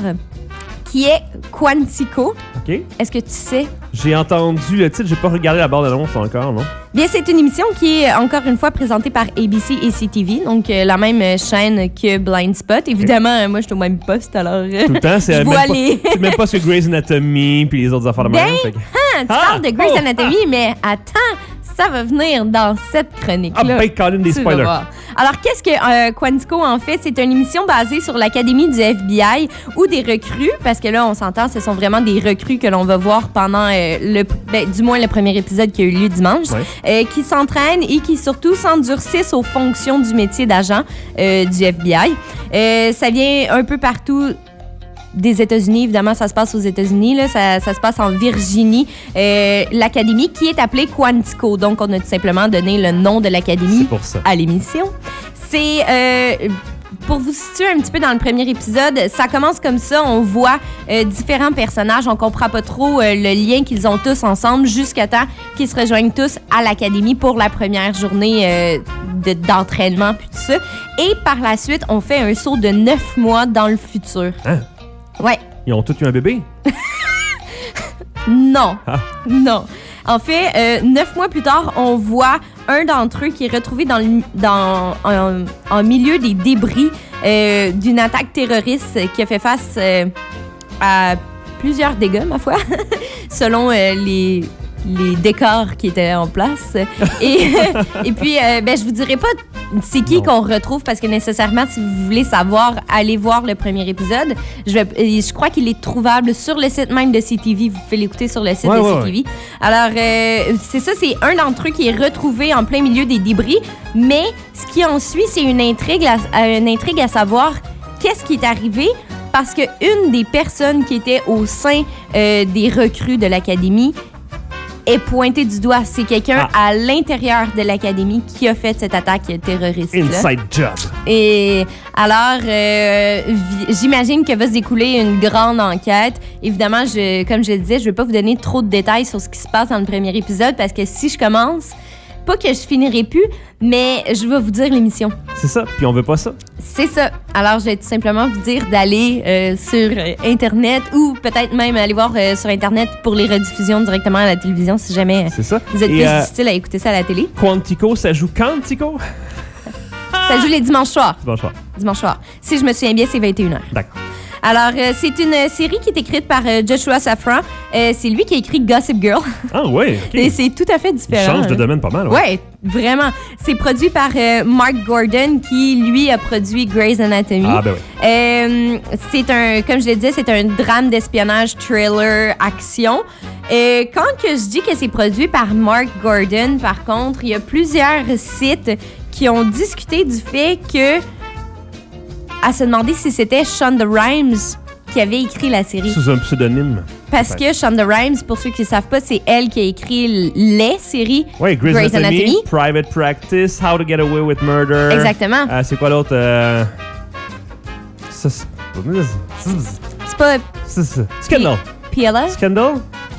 qui est Quantico. OK. Est-ce que tu sais? J'ai entendu le titre, j'ai pas regardé la bande-annonce encore, non? Bien, c'est une émission qui est encore une fois présentée par A B C et C T V, donc euh, la même euh, chaîne que Blind Spot. Évidemment, euh, moi, je suis au même poste, alors euh, Tout le temps, c'est je même vois pas, les... c'est même pas ce que Grey's Anatomy puis les autres affaires de Ben, même. fait que- Ah, tu Ah! parles de Grey's Oh! Anatomy, mais attends, ça va venir dans cette Ah, chronique-là. ben, Colin, des Tu vas spoilers. voir. Alors, qu'est-ce que euh, Quantico, en fait? C'est une émission basée sur l'Académie du F B I où des recrues, parce que là, on s'entend, ce sont vraiment des recrues que l'on va voir pendant, euh, le, ben, du moins, le premier épisode qui a eu lieu dimanche, Ouais. euh, qui s'entraînent et qui, surtout, s'endurcissent aux fonctions du métier d'agent euh, du F B I. Euh, ça vient un peu partout des États-Unis, évidemment, ça se passe aux États-Unis, là, ça, ça se passe en Virginie, euh, l'académie qui est appelée Quantico. Donc, on a tout simplement donné le nom de l'académie C'est pour ça. à l'émission. C'est euh, pour vous situer un petit peu dans le premier épisode, ça commence comme ça, on voit euh, différents personnages, on comprend pas trop euh, le lien qu'ils ont tous ensemble jusqu'à temps qu'ils se rejoignent tous à l'académie pour la première journée euh, de- d'entraînement puis tout ça. Et par la suite, on fait un saut de neuf mois dans le futur. Hein? Ouais. Ils ont tous eu un bébé? Non. Ah. Non. En fait, euh, neuf mois plus tard, on voit un d'entre eux qui est retrouvé dans, le, dans en, en milieu des débris euh, d'une attaque terroriste qui a fait face euh, à plusieurs dégâts, ma foi, selon euh, les, les décors qui étaient en place. Et, et puis, euh, ben, je vous dirai pas c'est qui Non. qu'on retrouve, parce que nécessairement, si vous voulez savoir, allez voir le premier épisode. Je, vais, je crois qu'il est trouvable sur le site même de C T V. Vous pouvez l'écouter sur le site Ouais, de ouais, C T V. Alors, euh, c'est ça, c'est un d'entre eux qui est retrouvé en plein milieu des débris. Mais ce qui en suit, c'est une intrigue, à, une intrigue à savoir qu'est-ce qui est arrivé. Parce qu'une des personnes qui était au sein euh, des recrues de l'académie est pointée du doigt. C'est quelqu'un Ah. à l'intérieur de l'académie qui a fait cette attaque terroriste-là. Inside job. Et alors, euh, vi- j'imagine que va se découler une grande enquête. Évidemment, je, comme je le disais, je ne vais pas vous donner trop de détails sur ce qui se passe dans le premier épisode parce que si je commence, pas que je finirai plus, mais je vais vous dire l'émission. C'est ça. Puis on veut pas ça. C'est ça. Alors, je vais tout simplement vous dire d'aller euh, sur euh, Internet ou peut-être même aller voir euh, sur Internet pour les rediffusions directement à la télévision si jamais euh, C'est ça. vous êtes Et, plus euh, difficile à écouter ça à la télé. Quantico, ça joue Quantico? Ça joue les dimanches soirs. Bonsoir. Dimanche soir. Si je me souviens bien, c'est vingt et une heures. D'accord. Alors, euh, c'est une euh, série qui est écrite par euh, Joshua Safran. Euh, c'est lui qui a écrit Gossip Girl. Ah ouais, ok. Et c'est tout à fait Il différent. change de hein. domaine pas mal. Ouais. Ouais, vraiment. C'est produit par euh, Mark Gordon, qui, lui, a produit Grey's Anatomy. Ah ben oui. Euh, c'est un, comme je le disais, c'est un drame d'espionnage, thriller, action. Euh, quand que je dis que c'est produit par Mark Gordon, par contre, il y a plusieurs sites qui ont discuté du fait que, à se demander si c'était Shonda Rhimes qui avait écrit la série. Sous un pseudonyme. Parce que Shonda Rhimes, pour ceux qui ne savent pas, c'est elle qui a écrit l- les séries Oui, Grey's, Grey's Anatomy, Anatomy. Private Practice, How to Get Away with Murder. Exactement. Euh, c'est quoi l'autre? Euh... ça, c'est- C'est pas c'est- c'est- Scandal. P L A? Scandal?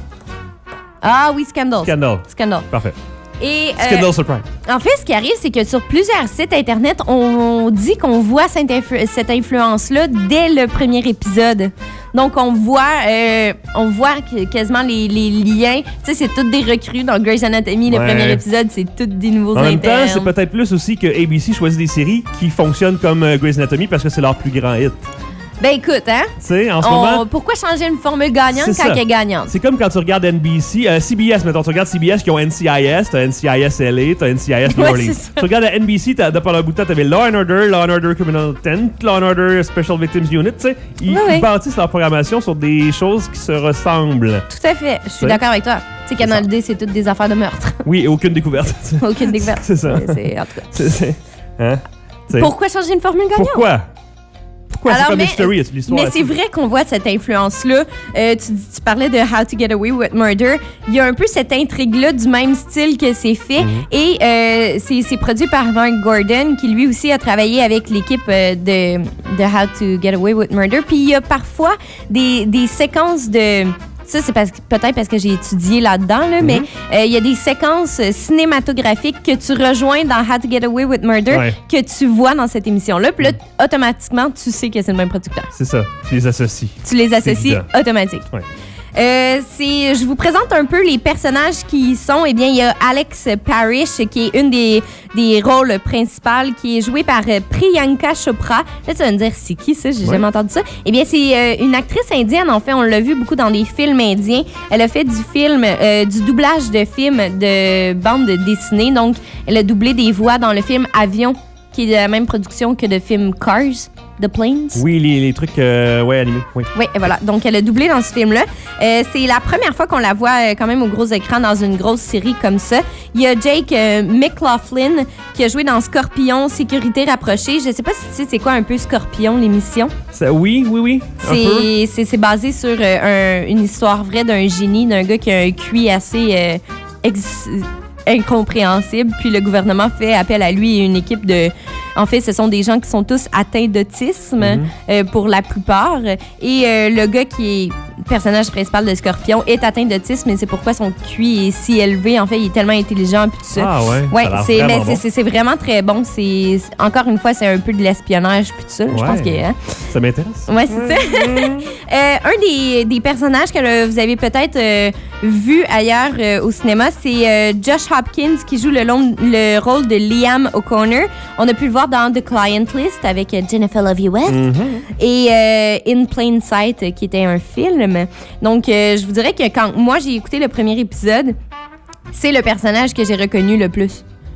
Ah oui, Scandal. Scandal. Scandal. Parfait. Et euh, Scandal Surprise. en fait, ce qui arrive, c'est que sur plusieurs sites Internet, on dit qu'on voit cette, influ- cette influence-là dès le premier épisode. Donc, on voit, euh, on voit que- quasiment les, les liens. Tu sais, c'est toutes des recrues dans Grey's Anatomy. Le Ouais. premier épisode, c'est tous des nouveaux En même temps, internes. c'est peut-être plus aussi que A B C choisit des séries qui fonctionnent comme euh, Grey's Anatomy parce que c'est leur plus grand hit. Ben écoute, hein? Tu sais, en ce On- moment, pourquoi changer une formule gagnante C'est quand ça. elle est gagnante? c'est comme quand tu regardes N B C, euh, C B S, mettons, tu regardes C B S qui ont N C I S, t'as N C I S L A, t'as N C I S New Ouais, Orleans. c'est ça. Tu regardes à N B C, t'as, pendant un bout de temps, t'avais Law and Order, Law and Order Criminal Intent, Law and Order Special Victims Unit, tu sais. Ils, Ouais, ouais. ils bâtissent leur programmation sur des choses qui se ressemblent. Tout à fait. Je suis Ouais. d'accord avec toi. Tu sais, Canal D, c'est toutes des affaires de meurtre. Oui, et aucune découverte. Aucune découverte. C'est ça. C'est- c'est- en tout cas. C'est, c'est- hein? Tu sais, Pourquoi changer une formule gagnante? Pourquoi? Pourquoi? Alors, c'est comme mais- Mystery, c'est l'histoire. Mais c'est vrai qu'on voit cette influence-là. Euh, tu, tu parlais de How to Get Away with Murder. Il y a un peu cette intrigue-là du même style que c'est fait. Mhm. Et euh, c'est c'est produit par Mark Gordon, qui lui aussi a travaillé avec l'équipe euh, de, de How to Get Away with Murder. Puis il y a parfois des, des séquences de... Ça, c'est parce que- peut-être parce que j'ai étudié là-dedans, là, mais euh, il y a des séquences euh, cinématographiques que tu rejoins dans How to Get Away with Murder Ouais. que tu vois dans cette émission-là. Puis là, automatiquement, tu sais que c'est le même producteur. C'est ça, tu les associes. Tu les associes évident. automatiques. Ouais. Euh, c'est, je vous présente un peu les personnages qui y sont. Eh bien, il y a Alex Parrish, qui est une des, des rôles principaux, qui est jouée par euh, Priyanka Chopra. Là, tu vas me dire, c'est qui ça? J'ai Ouais. jamais entendu ça. Eh bien, c'est euh, une actrice indienne. En fait, on l'a vu beaucoup dans des films indiens. Elle a fait du film, euh, du doublage de films de bande dessinée. Donc, elle a doublé des voix dans le film Avion, qui est de la même production que le film Cars, The Planes. Oui, les, les trucs, euh, ouais, animés, oui. Oui, et voilà. Donc, elle a doublé dans ce film-là. Euh, c'est la première fois qu'on la voit euh, quand même au gros écran dans une grosse série comme ça. Il y a Jake euh, McLaughlin qui a joué dans Scorpion, Sécurité rapprochée. Je sais pas si tu sais c'est quoi un peu Scorpion, l'émission. Ça, oui, oui, oui, un peu. C'est, c'est, c'est basé sur euh, un- une histoire vraie d'un génie, d'un gars qui a un Q I assez euh, ex- incompréhensible. Puis le gouvernement fait appel à lui et une équipe de... En fait, ce sont des gens qui sont tous atteints d'autisme Mhm. euh, pour la plupart. Et euh, le gars qui est le personnage principal de Scorpion est atteint d'autisme et c'est pourquoi son Q I est si élevé. En fait, il est tellement intelligent puis tout ça. Ah ouais, Ouais, ça a l'air c'est, mais vraiment c'est, bon. c'est, c'est vraiment très bon. C'est, c'est- encore une fois, c'est un peu de l'espionnage puis tout ça. Je Ouais. pense que... hein. Ça m'intéresse. Ouais, c'est ça. Euh, un des, des personnages que euh, vous avez peut-être euh, vu ailleurs euh, au cinéma, c'est euh, Josh Hopkins qui joue le, long- le rôle de Liam O'Connor. On a pu le voir dans The Client List avec euh, Jennifer Love Hewitt Mhm. et euh, In Plain Sight euh, qui était un film. Donc, euh, je vous dirais que quand moi j'ai écouté le premier épisode, c'est le personnage que j'ai reconnu le plus.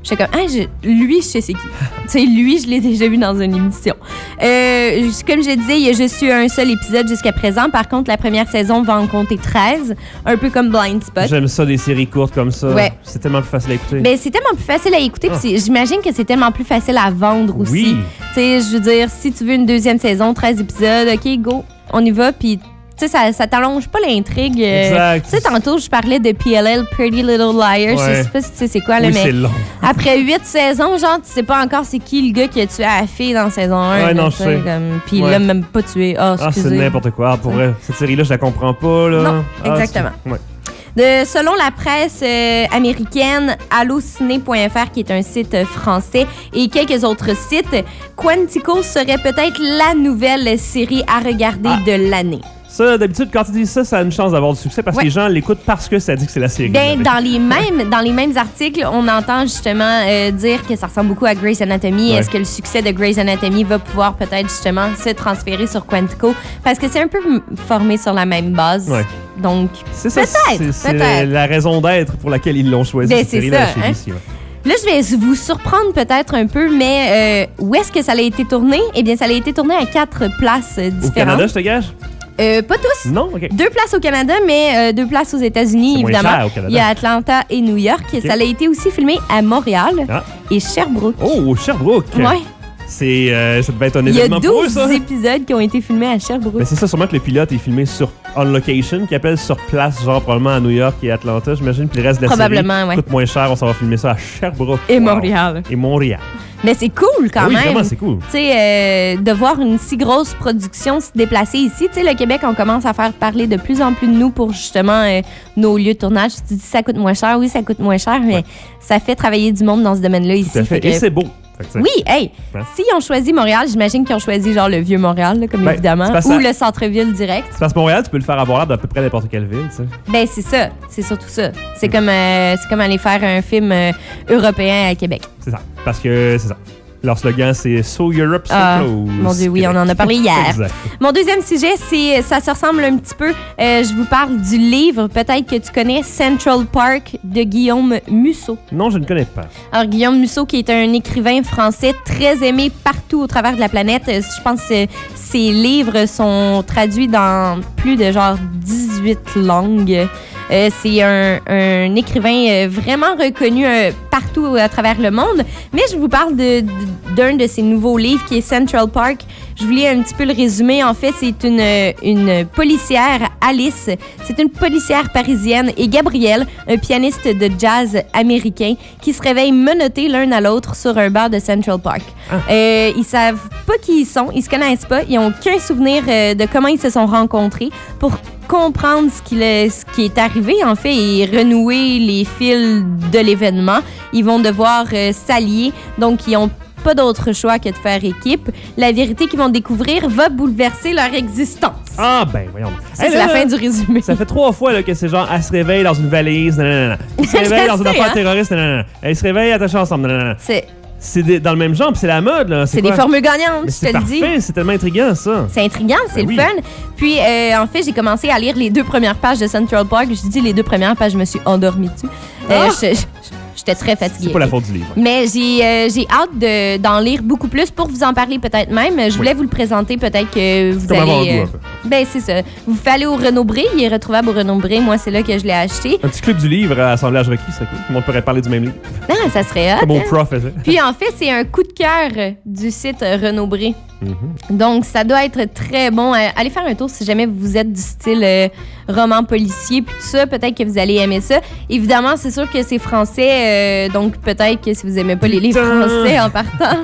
J'étais comme, ah, je- lui, je sais c'est qui. Tu sais, lui, je l'ai déjà vu dans une émission. Euh, comme je disais, il y a juste eu un seul épisode jusqu'à présent. Par contre, la première saison va en compter treize, un peu comme Blind Spot. J'aime ça, des séries courtes comme ça. Ouais. C'est tellement plus facile à écouter. Ben, c'est tellement plus facile à écouter, Ah. puis c'est- j'imagine que c'est tellement plus facile à vendre aussi. Oui. Tu sais, je veux dire, si tu veux une deuxième saison, treize épisodes, OK, go, on y va, puis tu sais, ça, ça t'allonge pas l'intrigue. euh, Exact. Tu sais, tantôt, je parlais de P L L, Pretty Little Liars, Ouais. je sais pas si tu sais c'est quoi, là, Oui, mais c'est long. après huit saisons, genre, tu sais pas encore c'est qui le gars qui a tué la fille dans saison un. Ouais, là, non, tu je sais, sais. comme- Puis Ouais. il l'a même pas tué. Ah, Ah, c'est excusez. n'importe quoi. Ah, pour vrai, cette série-là, je la comprends pas. Là. Non, Ah, exactement. c'est- ouais. De- selon la presse euh, américaine, allociné point f r, qui est un site euh, français, et quelques autres sites, Quantico serait peut-être la nouvelle série à regarder Ah. de l'année. Ça, d'habitude, quand tu dis ça, ça a une chance d'avoir du succès parce Ouais. que les gens l'écoutent parce que ça dit que c'est la série. Ben, là. dans les mêmes dans les mêmes articles, on entend justement euh, dire que ça ressemble beaucoup à Grey's Anatomy. Ouais. Est-ce que le succès de Grey's Anatomy va pouvoir peut-être justement se transférer sur Quantico? Parce que c'est un peu m- formé sur la même base. Ouais. Donc, C'est ça, peut-être, c'est- c'est peut-être. la raison d'être pour laquelle ils l'ont choisi. Ben, cette c'est série-là, ça, chez hein. B C, ouais. là, je vais vous surprendre peut-être un peu, mais euh, où est-ce que ça a été tourné? Eh bien, ça a été tourné à quatre places euh, Au différentes. Canada, je te gage? Euh, pas tous. Non? OK. Deux places au Canada, mais euh, deux places aux États-Unis, C'est moins évidemment. cher au Canada. Il y a Atlanta et New York. Ça a été aussi filmé à Montréal Ah. et Sherbrooke. Oh, Sherbrooke! Ouais. C'est, euh, ça devait être un Il y a événement pour eux, douze ça. épisodes qui ont été filmés à Sherbrooke. Ben, c'est ça, sûrement que le pilote est filmé sur on location, qui appelle sur place, genre probablement à New York et Atlanta, j'imagine. Puis le reste de la Probablement, série ouais. coûte moins cher, on s'en va filmer ça à Sherbrooke. Et Wow. Montréal. Et Montréal. Mais c'est cool quand Ah oui, même. vraiment, c'est cool. Tu sais, euh, de voir une si grosse production se déplacer ici. Tu sais, le Québec, on commence à faire parler de plus en plus de nous pour justement euh, nos lieux de tournage. Tu dis ça coûte moins cher. Oui, ça coûte moins cher, mais Ouais. ça fait travailler du monde dans ce domaine-là ici. Tout à fait. Fait que- Et c'est beau. Fait que, tu sais, Oui, hey, Hein? s'ils ont choisi Montréal, j'imagine qu'ils ont choisi genre le vieux Montréal, là, comme Ben, évidemment, c'est parce ou que ça- le centre-ville direct. c'est parce que Montréal, tu peux le faire avoir l'air d'à peu près n'importe quelle ville, tu sais. Ben c'est ça, c'est surtout ça. C'est comme, euh, c'est comme aller faire un film euh, européen à Québec. C'est ça. Parce que c'est ça. Leur slogan, c'est So Europe, So Ah, Close. mon Dieu, oui, on Québec. en a parlé hier. Exact. Mon deuxième sujet, c'est ça se ressemble un petit peu. Euh, je vous parle du livre, peut-être que tu connais, Central Park de Guillaume Musso. Non, je ne connais pas. Alors, Guillaume Musso, qui est un écrivain français très aimé partout au travers de la planète. Euh, Je pense que ses livres sont traduits dans plus de genre dix-huit langues. Euh, c'est un, un écrivain euh, vraiment reconnu euh, partout à travers le monde. Mais je vous parle de- de- d'un de ses nouveaux livres qui est Central Park. Je vous lis un petit peu le résumé. En fait, c'est une, une policière, Alice. C'est une policière parisienne et Gabriel, un pianiste de jazz américain, qui se réveillent menottés l'un à l'autre sur un bar de Central Park. Euh, ils savent pas qui ils sont, ils se connaissent pas, ils ont aucun souvenir euh, de comment ils se sont rencontrés. Pour comprendre ce qui, le- ce qui est arrivé, en fait, et renouer les fils de l'événement, ils vont devoir euh, s'allier. Donc, ils ont pas d'autre choix que de faire équipe. La vérité qu'ils vont découvrir va bouleverser leur existence. Ah, ben, voyons. Ça, Hey, c'est là, la là, fin du résumé. Ça fait trois fois là, que c'est genre, elle se réveille dans une valise, non, non, non. Elle se réveille Je dans une sais, affaire hein. terroriste, non, non, non. Elle se réveille attachée ensemble, non, non, non. C'est C'est des- dans le même genre, puis c'est la mode, là. c'est des quoi? formules gagnantes, Mais je c'est te le dis. parfait, c'est tellement intriguant, ça. C'est intriguant, c'est Ben le oui. fun. Puis, euh, en fait, j'ai commencé à lire les deux premières pages de Central Park. Je dis les deux premières pages, je me suis endormie dessus. Euh, Ah! je- je- J'étais très fatiguée. C'est pas la faute du livre. Mais j'ai euh, j'ai hâte de- d'en lire beaucoup plus pour vous en parler peut-être même. Je voulais vous le présenter, peut-être que vous Comme avoir un allez... goût, euh, un peu. ben, c'est ça. Vous pouvez aller au Renaud-Bré. Il est retrouvable au Renaud-Bré. Moi, c'est là que je l'ai acheté. Un petit club du livre à assemblage requis, serait cool. Tout le monde pourrait parler du même livre. Ah, ça serait hot. Comme hein? Oprah faisait. Puis en fait, c'est un coup de cœur euh, du site euh, Renaud-Bré. Mhm. Donc, ça doit être très bon. Euh, allez faire un tour si jamais vous êtes du style euh, roman policier puis tout ça. Peut-être que vous allez aimer ça. Évidemment, c'est sûr que c'est français. euh, donc, peut-être que si vous aimez pas les livres Putain! français en partant,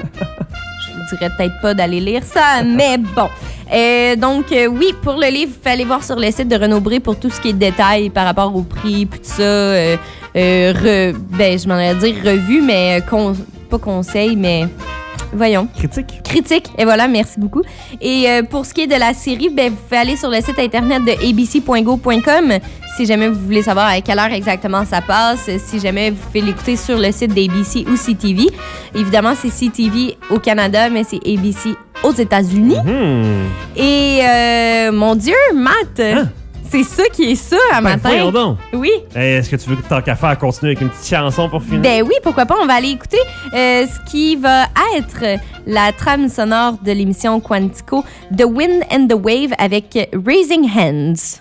je vous dirais peut-être pas d'aller lire ça. Mais bon. Euh, donc, euh, oui, pour le livre, il fallait voir sur le site de Renaud-Bré pour tout ce qui est détails par rapport au prix puis tout ça. Euh, euh, re- ben, je m'en allais dire revue, mais euh, con- pas conseil, mais... Voyons. Critique. Critique. Et voilà, merci beaucoup. Et euh, pour ce qui est de la série, ben, vous pouvez aller sur le site internet de a b c point go point com si jamais vous voulez savoir à quelle heure exactement ça passe. Si jamais vous pouvez l'écouter sur le site d'A B C ou C T V. Évidemment, c'est C T V au Canada, mais c'est A B C aux États-Unis. Mhm. Et euh, mon Dieu, Matt, Hein? C'est ça qui est ça, à Ben, matin. voyons donc. Oui. Eh, Est-ce que tu veux que tant qu'à faire continuer avec une petite chanson pour finir? Ben oui, pourquoi pas. On va aller écouter euh, ce qui va être la trame sonore de l'émission Quantico, The Wind and the Wave avec Raising Hands.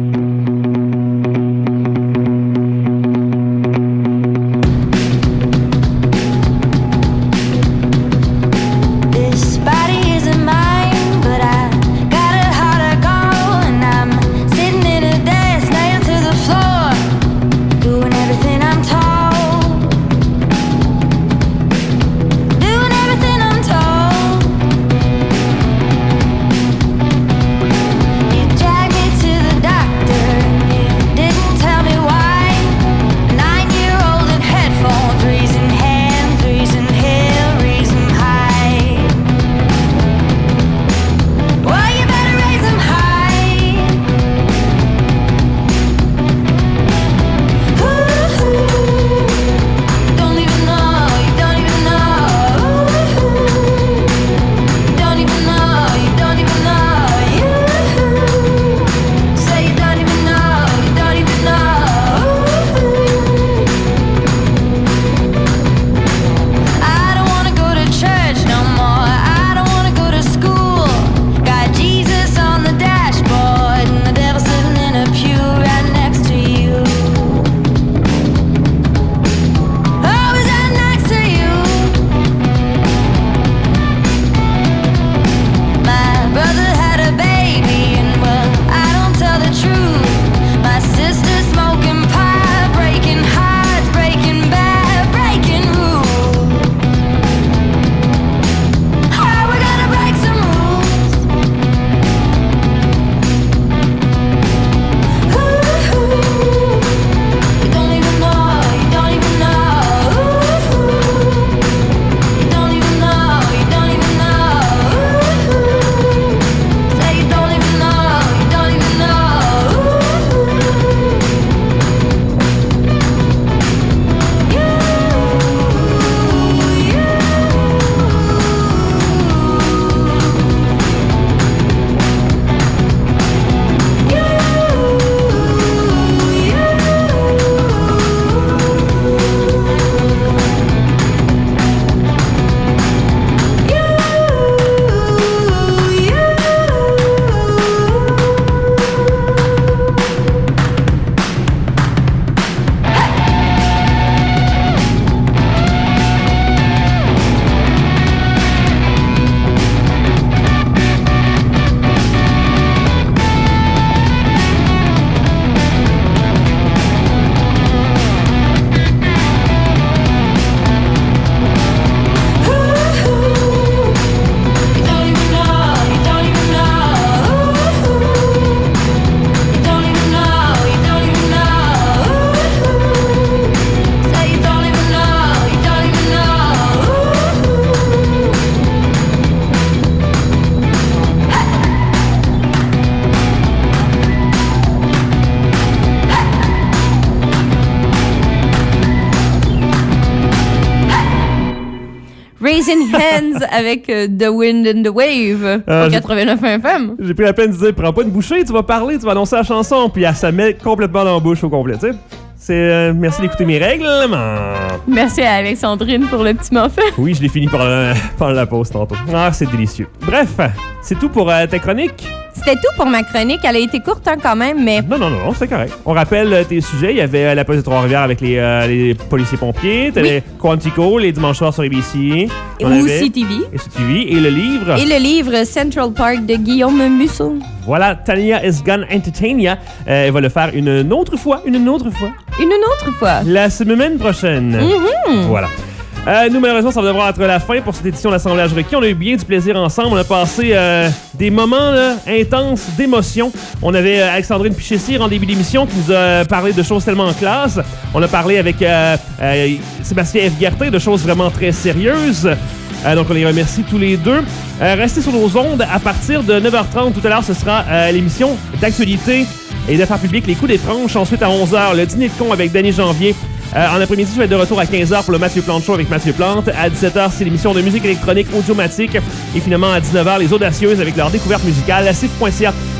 This body isn't mine, but I got a heart of gold, and I'm sitting in a desk nailed to the floor, doing everything I'm told, doing everything I'm told. You dragged me to the doctor, and you didn't tell me why. Nine-year-old in headphones, raising hands, raising hell, raising high. Well, you better raise them high. Ooh, you don't even know, you don't even know. You don't even know, you don't even know. You say you don't even know, you don't even know. I don't wanna go to church no more. I don't wanna go to school. Got Jesus on the dashboard and the devil sitting in a pew right next to you. Oh, is that next to you? My brother had a baby and well, I don't tell the truth. My sister smoking pot, breaking hearts, breaking bad, breaking rules. Oh, we're gonna break some rules. Ooh, you don't even know, you don't even know. You don't even know, you don't even know. Say you don't even know, you don't even Raising Hands avec euh, The Wind and the Wave Euh, au j'ai- quatre-vingt-neuf F M. J'ai pris la peine de dire, prends pas une bouchée, tu vas parler, tu vas annoncer la chanson, puis elle se met complètement dans la bouche au complet, tu sais. C'est, euh, merci d'écouter mes règlements. Merci à Alexandrine pour le petit muffin. Oui, je l'ai fini par, euh, par la pause tantôt. Ah, c'est délicieux. Bref, c'est tout pour euh, ta chronique. C'était tout pour ma chronique. Elle a été courte hein, quand même, mais Non, non, non, non, c'est correct. On rappelle euh, tes sujets. Il y avait euh, la police de Trois-Rivières avec les, euh, les policiers-pompiers. T'avais Quantico, les dimanches soirs sur A B C. On ou avait- C T V. Et C T V. Et le livre. Et le livre Central Park de Guillaume Musso. Voilà, Tania is Gone Entertainia. Euh, elle va le faire une autre fois, une autre fois. Une autre fois. La semaine prochaine. Voilà. Euh, nous, malheureusement, ça va devoir être la fin pour cette édition de l'Assemblage requis. On a eu bien du plaisir ensemble. On a passé euh, des moments là, intenses d'émotion. On avait euh, Alexandrine Pichessi en début d'émission qui nous a parlé de choses tellement en classe. On a parlé avec euh, euh, Sébastien F. Guertin de choses vraiment très sérieuses. Euh, donc, on les remercie tous les deux. Euh, restez sur nos ondes à partir de neuf heures trente. Tout à l'heure, ce sera euh, l'émission d'actualité et d'affaires publiques, les coups des franches. Ensuite, à onze heures, le dîner de con avec Danny Janvier. Euh, en après-midi, je vais être de retour à quinze heures pour le Mathieu Plante Show avec Mathieu Plante. À dix-sept heures, c'est l'émission de musique électronique audiomatique. Et finalement, à dix-neuf heures, les Audacieuses avec leur découverte musicale. La C I F point C A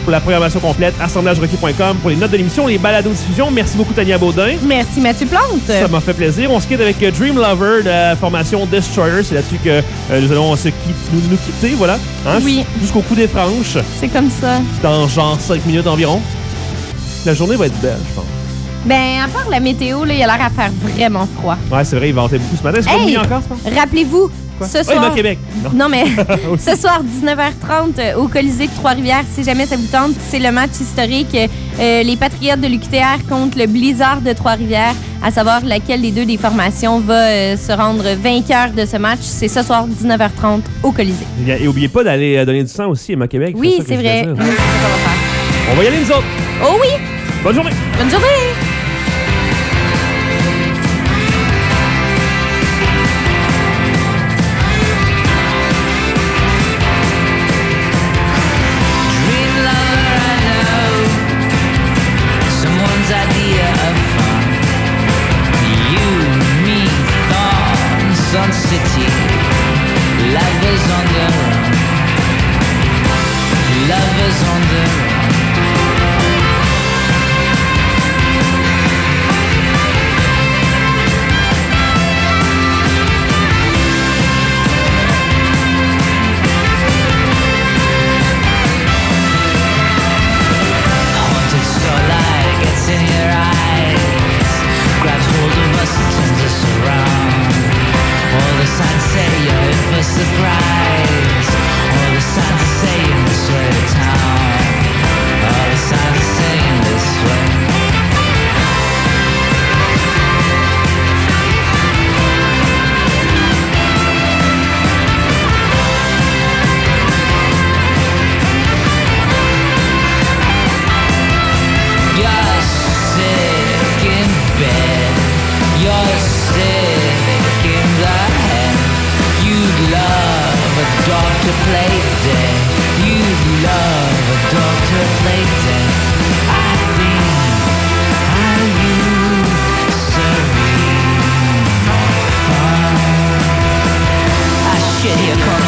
Pour la programmation complète, assemblage requis point com. Pour les notes de l'émission, les balados diffusion. Merci beaucoup, Tania Baudin. Merci, Mathieu Plante. Ça m'a fait plaisir. On se quitte avec euh, Dream Lover de la formation Destroyer. C'est là-dessus que euh, nous allons se quitter, nous, nous quitter, voilà. Hein, Oui. Jusqu'au coup des franches, C'est comme ça. dans genre cinq minutes environ. La journée va être belle, je pense. Ben, à part la météo, là, il a l'air à faire vraiment froid. Ouais, c'est vrai, il ventait beaucoup ce matin. Est-ce qu'on Hey! mouille encore, je pense? Rappelez-vous, ce Oui, soir... mais au Québec. Non. Non, mais ce soir, dix-neuf heures trente, euh, au Colisée de Trois-Rivières, si jamais ça vous tente, c'est le match historique. Euh, les Patriotes de l'U Q T R contre le Blizzard de Trois-Rivières, à savoir laquelle des deux des formations va euh, se rendre vainqueur de ce match. C'est ce soir, dix-neuf heures trente, au Colisée. Et, et oubliez pas d'aller euh, donner du sang aussi à Ma Québec. Oui, ça que c'est je vrai. voulais Oui, dire. c'est ça qu'on va faire. On va y aller, nous autres. Oh oui! Bonne journée. Bonne journée! Dream lover, I know someone's idea of fun. You, me, thorns, Sun City, lovers on the run, lovers on the run. Haunted starlight gets in your eyes, grabs hold of us and turns us around. All the signs say you're in for surprise. All the signs are saying this way to town. All the signs are saying this way. You're sick in bed. You're sick in the head. You'd love a dog to play dead. You'd love a dog to play dead. I think are you serene or fun? I shit here,